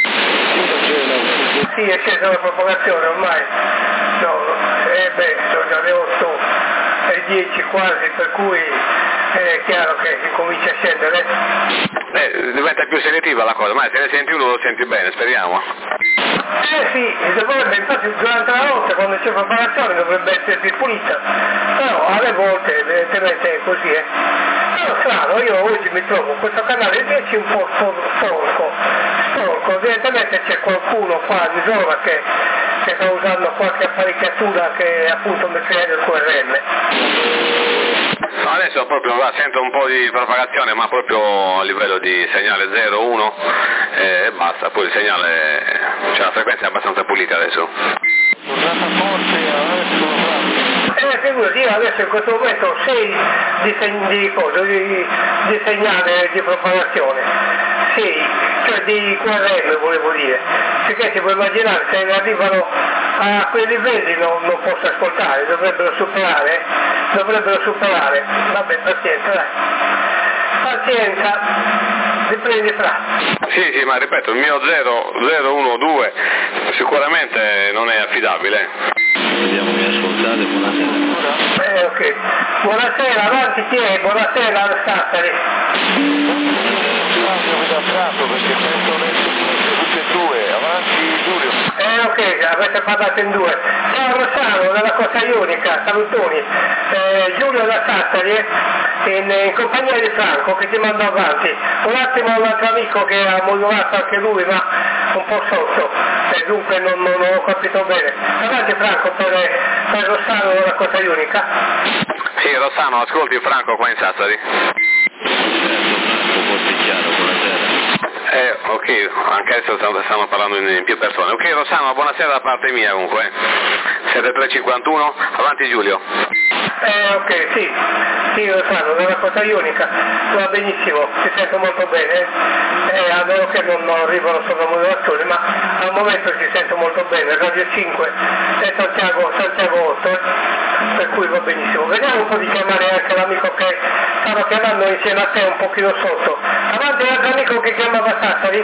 Sì, è scesa la propagazione ormai. No, sono già le 8 e 10 quasi, per cui è chiaro che comincia a scendere. Diventa più selettiva la cosa, ma se ne senti uno lo senti bene, speriamo. Sì, dovrebbe, infatti durante la notte quando c'è preparazione dovrebbe essere più pulita, però alle volte evidentemente è così, Però strano, io oggi mi trovo questo canale 10 un po' sporco, evidentemente c'è qualcuno qua in zona che sta usando qualche apparecchiatura che appunto mi crea il QRM. Adesso proprio sento un po' di propagazione, ma proprio a livello di segnale 0-1 e basta, poi il segnale, cioè la frequenza è abbastanza pulita adesso. Figurati, io adesso in questo momento ho 6 di segnale di propagazione, 6, cioè di QRM volevo dire, perché si può immaginare se ne arrivano a quei livelli non posso ascoltare, dovrebbero superare, vabbè, pazienza, dai, pazienza, riprendi fra. Sì, ma ripeto, il mio 012 sicuramente non è affidabile. Vediamo, mi ascoltate, buonasera. Ok, buonasera, avanti chi è? Buonasera al Sassari. Perché penso tutte e due, avanti Giulio. Ok, avete parlato in due. Ciao Rossano della Cosa Ionica, salutoni. Giulio da Sassari, in compagnia di Franco che ti mando avanti. Un attimo un altro amico che ha modulato anche lui, ma un po' sotto, dunque non ho capito bene. Avanti Franco per Rossano della Cosa Ionica. Sì, Rossano, ascolti Franco qua in Sassari. Ok, anche adesso stiamo parlando in più persone. Ok Rossano, buonasera da parte mia comunque. 7351, avanti Giulio. Ok, sì, lo sanno, nella cosa ionica va benissimo, si sente molto bene, a meno che non arrivano sovromodulazioni, ma al momento si sente molto bene, Radio 5 e Santiago 8, per cui va benissimo. Vediamo un po' di chiamare anche l'amico che stava chiamando insieme a te un pochino sotto. Avanti l'altro amico che chiamava Sassari.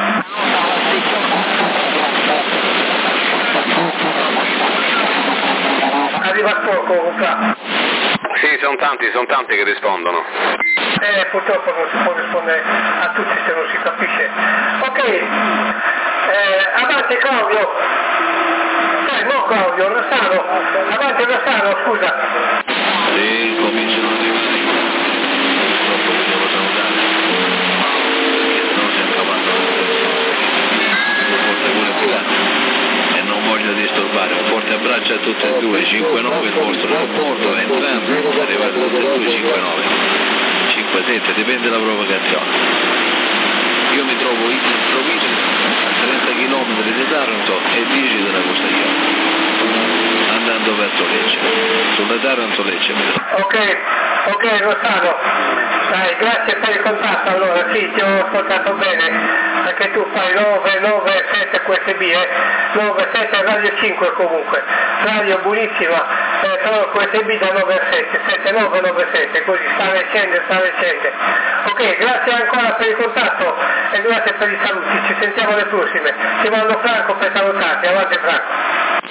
Arriva poco, qua. Sì, sono tanti che rispondono. Purtroppo non si può rispondere a tutti se non si capisce. Ok, avanti Claudio. No Claudio, Rossano. Avanti Rossano, scusa. Sì, cominciano ad arrivare. Purtroppo vi devo salutare. Perché sennò si è accavato forse pure pirata. E non voglio disturbare. Un forte abbraccio a tutti e due. 5-9 il vostro rapporto, entrambi arrivate tutti e due 5-9. 5-7, dipende dalla provocazione. Io mi trovo in provincia a 30 km di Taranto e 10 della Costa Ionica, andando verso Lecce, sulla Taranto-Lecce. Ok Rossano, dai, grazie per il contatto. Allora sì, ti ho ascoltato bene, perché tu fai 997 QSB, 97 Radio 5 comunque, radio buonissima, però QSB da 97, 7997, così sta recente. Ok, grazie ancora per il contatto e grazie per i saluti, ci sentiamo alle prossime. Ti mando Franco per salutarti, avanti Franco.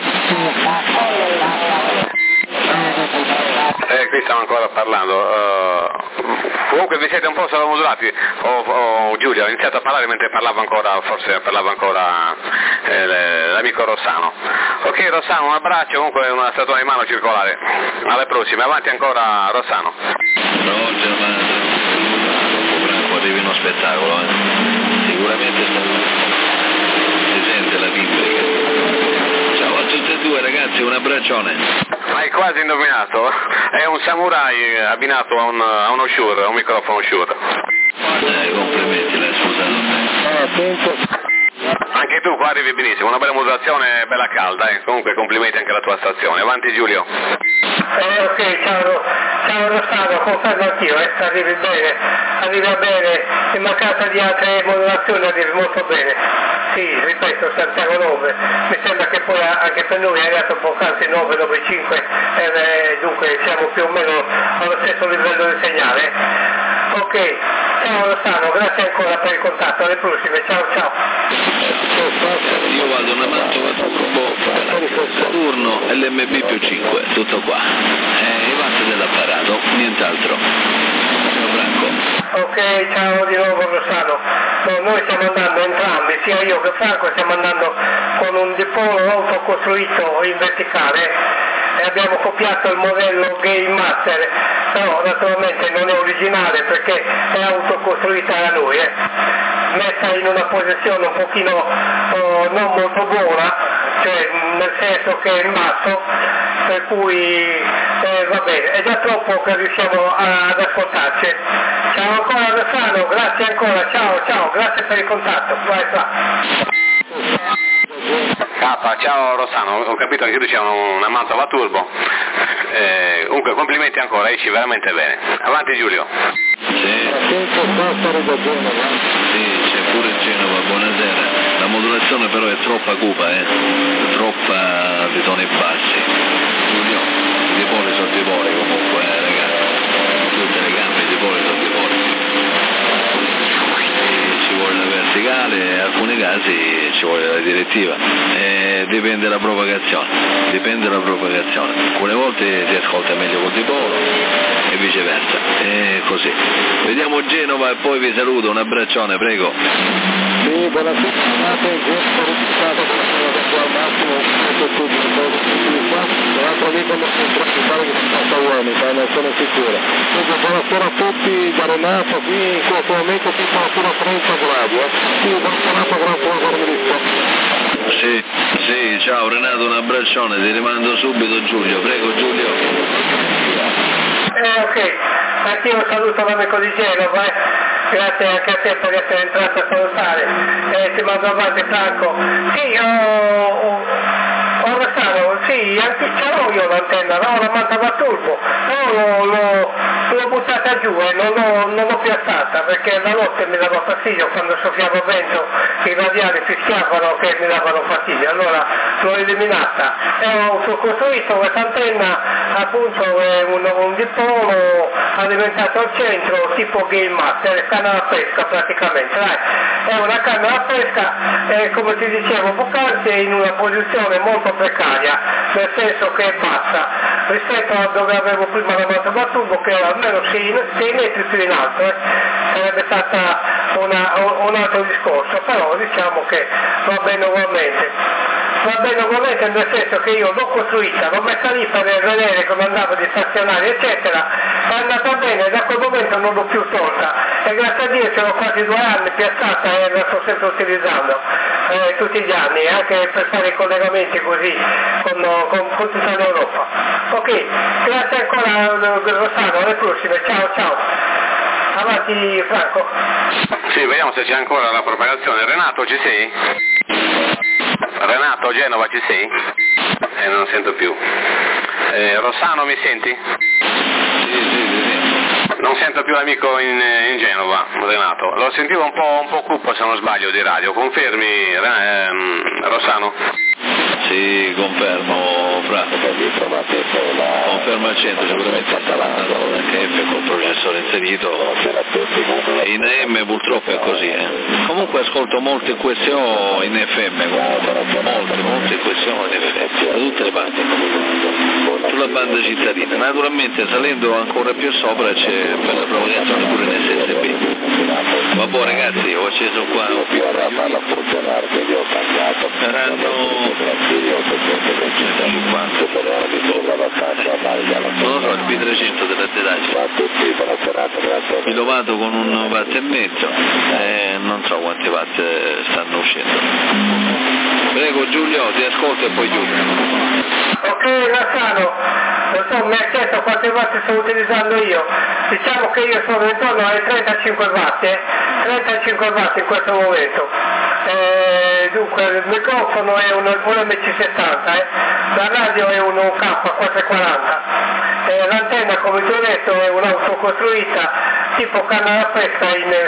Qui stiamo ancora parlando. Comunque vi siete un po' sovromodulati. Giulio ha iniziato a parlare mentre forse parlava ancora l'amico Rossano. Ok Rossano, un abbraccio, comunque una stratona di mano circolare. Alle prossime, avanti ancora Rossano. Roger, ma Franco, arrivi uno spettacolo, sicuramente si sente la timbrica. Ciao a tutti e due ragazzi, un abbraccione. Hai quasi indovinato, è un samurai abbinato a uno Shure, a un microfono Shure. Complimenti, l'hai sposato. Anche tu qua arrivi benissimo, una bella modulazione bella calda, comunque complimenti anche alla tua stazione. Avanti Giulio. Ok, ciao Rossano, confermo anch'io, arrivi bene, in mancanza di altre modulazioni arrivi molto bene. Sì, ripeto, Santiago 9, mi sembra che poi anche per noi è arrivato un po' canti 995, dunque siamo più o meno allo stesso livello di segnale. Ok, ciao Rossano, grazie ancora per il contatto, alle prossime, ciao. Io vado una Mantova Turbo, Saturno LMB più 5, tutto qua. I vatti dell'apparato, nient'altro. Ciao Franco. Ok, ciao di nuovo Rossano. Noi stiamo andando entrambi, sia io che Franco, stiamo andando con un dipolo autocostruito in verticale e abbiamo copiato il modello Game Master, però naturalmente non è originale perché è autocostruita da noi, messa in una posizione un pochino non molto buona, cioè nel senso che è in masso, per cui va bene, è già troppo che riusciamo ad ascoltarci. Ciao ancora Rossano, grazie ancora, ciao, grazie per il contatto, vai qua. Ciao Rossano, ho capito che tu c'è una Mantova Turbo. Comunque complimenti ancora, esci veramente bene. Avanti Giulio. Sì, c'è pure Genova, buonasera. La modulazione però è troppa cupa, troppa di toni bassi. Giulio, i dipoli sono dipoli comunque, ragazzi. Tutte le gambe, i dipoli sono dipoli. Ci vuole la verticale, in alcuni casi ci vuole la direttiva. Dipende dalla propagazione. Alcune volte si ascolta meglio col dipolo e viceversa. Così. Vediamo Genova e poi vi saluto, un abbraccione, prego. Sì, buonasera, questo risultato al massimo, l'altro amico mi pare che si passa uomo, non sono sicuro. Quindi buonasera a tutti da Renato, qui in questo momento temperatura 30 gradi, sì, buon Renato, grazie a giornalista. Sì, ciao Renato, un abbraccione, ti rimando subito Giulio, prego Giulio. Ok, anch'io saluto l'amico di Genova, grazie anche a te per essere entrato a salutare, ti mando avanti Franco. Sì, ho Rossano, sì, anche ce l'ho io l'antenna, no? La mandava a turbo, però l'ho buttata giù e non l'ho piazzata perché la notte mi dava fastidio quando soffiava vento, i radiali fischiavano che mi davano fastidio, allora l'ho eliminata e ho autocostruito questa antenna, appunto è un dipolo alimentato al centro tipo Game Master, canna da pesca praticamente, è una canna da pesca come ti dicevo poc'anzi è in una posizione molto precaria, nel senso che è bassa rispetto a dove avevo prima la Matabaturbo che era almeno 6 metri più in alto, sarebbe stata un altro discorso, però diciamo che va bene ugualmente nel senso che io l'ho costruita, l'ho messa lì per vedere come andava di stazionario eccetera, è andata bene, da quel momento non l'ho più tolta e grazie a Dio ce l'ho quasi 2 anni piazzata e la sto sempre utilizzando tutti gli anni, anche per fare i collegamenti così con tutta l'Europa. Ok, grazie ancora Rossano, alle prossime, ciao. Avanti Franco. Sì, vediamo se c'è ancora la propagazione. Renato, ci sei? Renato, Genova, ci sei? Non sento più. Rossano, mi senti? Sì. Non sento più l'amico in Genova, Renato. Lo sentivo un po' cupo se non sbaglio di radio. Confermi, Rossano? Sì, confermo, Fra. Conferma al centro, sicuramente sta andando l'HF col processore inserito. E in AM purtroppo è così, Comunque ascolto molte QSO in FM, molte QSO in FM, da tutte le parti. Sulla banda cittadina. Naturalmente salendo ancora più sopra c'è per la propagazione pure in SSB. Vabbè ragazzi, ho acceso qua un più farla funzionare, quindi ho cambiato. Saranno 150 per ora di sopra la fascia valida. Non lo so, il P300 della Tedacci. Pilovato con 1,5 watt non so quanti watt stanno uscendo. Prego Giulio, ti ascolto e poi Giulio. Ok Rossano, non so, mi hai chiesto quante watt sto utilizzando io, diciamo che io sono intorno ai 35 watt, 35 watt in questo momento. Dunque il microfono è un MC70, la radio è un K440, l'antenna come ti ho detto è un'autocostruita tipo canna da pesca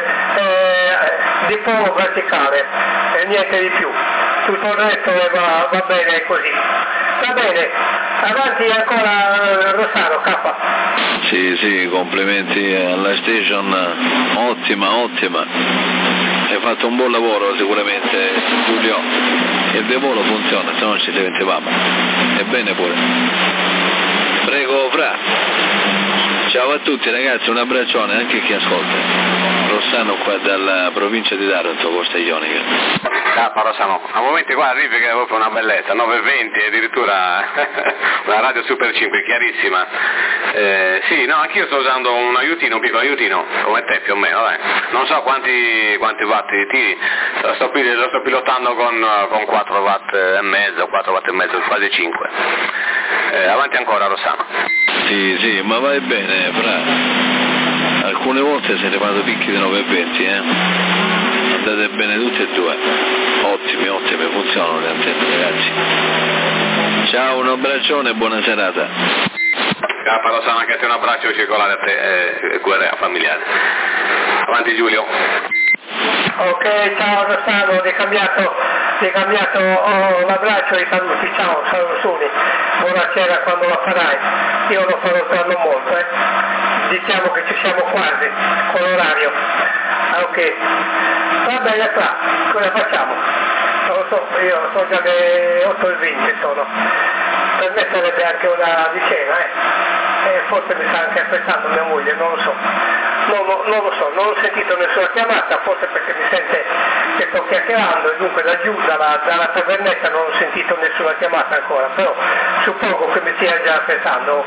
di polo verticale e niente di più, tutto il resto va bene così. Va bene, avanti ancora Rossano, K. Sì, complimenti alla station, ottima. Hai fatto un buon lavoro sicuramente Giulio, il devolo funziona, se no ci diventavamo. E bene pure. Prego Fra. Ciao a tutti ragazzi, un abbraccione anche chi ascolta. Rossano qua dalla provincia di Taranto, Costa Ionica. Rossano, a momenti qua arrivi che è proprio una bellezza, 9:20 addirittura una radio Super 5, chiarissima. Sì, no, anch'io sto usando un piccolo aiutino, come te più o meno, dai. Non so quanti watt tiri, lo sto pilotando con 4 watt e mezzo, quasi 5. Avanti ancora Rossano. Sì, ma vai bene, Fra. Alcune volte siete fatto picchi di 9,20, andate bene tutti e due. Ottime, funzionano le antenne ragazzi. Ciao, un abbraccione e buona serata. Rossano, anche a te un abbraccio circolare a te, guerra familiare. Avanti Giulio. Ok, ciao Rossano, ti hai cambiato l'abbraccio e i saluti, ciao Suni, buonasera quando la farai, io lo farò tra non molto, diciamo che ci siamo quasi con l'orario, ok, va bene Fra, cosa facciamo? Non lo so, io sono già le 8:20 sono, per me sarebbe anche una di cena, e forse mi sta anche aspettando mia moglie, non lo so, non ho sentito nessuna chiamata, forse perché mi sente che sto chiacchierando e dunque da giù, dalla tavernetta non ho sentito nessuna chiamata ancora, però suppongo che mi stia già aspettando,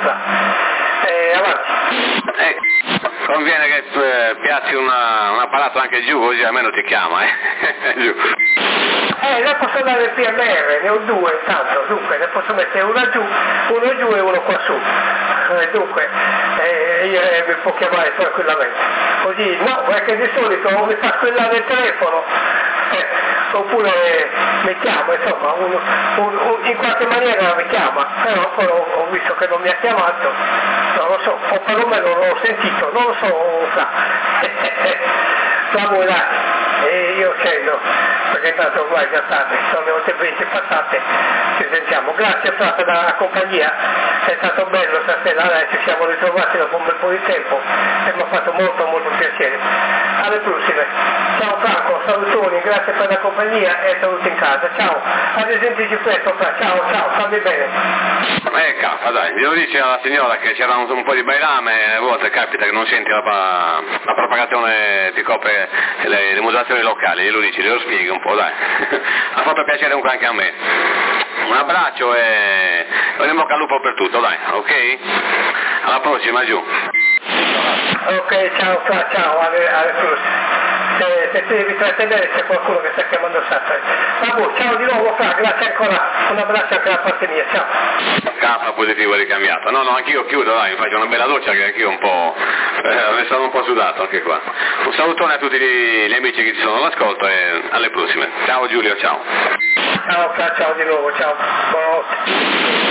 avanti. Conviene che piazzi un apparato anche giù, così almeno ti chiama, giù. Ne posso dare il PMR, ne ho 2 intanto, dunque ne posso mettere uno giù e uno qua su, dunque mi può chiamare tranquillamente, così no, perché di solito mi fa squillare il telefono, oppure mi chiama, insomma, in qualche maniera mi chiama, però poi ho visto che non mi ha chiamato, non lo so, o perlomeno non l'ho sentito, non lo so, e io scendo, perché tanto ormai già tardi, sono le 8:20 passate, ci sentiamo. Grazie Fra per la compagnia, è stato bello stasera, ci siamo ritrovati dopo un bel po' di tempo e mi ha fatto molto molto piacere. Alle prossime. Ciao Franco, salutoni, grazie per la compagnia e saluti in casa. Ciao, a risentirci presto Fra, ciao, stammi bene. Cazzo, dai, glielo dice alla signora che c'era un po' di bailame, a volte capita che non senti la propagazione, ti copre le modulazioni locali, glielo dici, glielo spieghi un po', dai. Ha fatto piacere comunque anche a me. Un abbraccio e in bocca al lupo per tutto, dai, ok? Alla prossima, giù. Ok, ciao Fra, ciao, alle prossime. Se ti devi trattenere c'è qualcuno che sta chiamando Sassari. Vabbè, ciao di nuovo Fra, grazie ancora, un abbraccio anche da parte mia, ciao. K positivo ricambiato. No, anch'io chiudo, dai, mi faccio una bella doccia che anch'io un po', ne sono un po' sudato anche qua. Un salutone a tutti gli amici che ci sono all'ascolto e alle prossime. Ciao Giulio, ciao. Ciao Fra, ciao di nuovo, ciao. Buonanotte.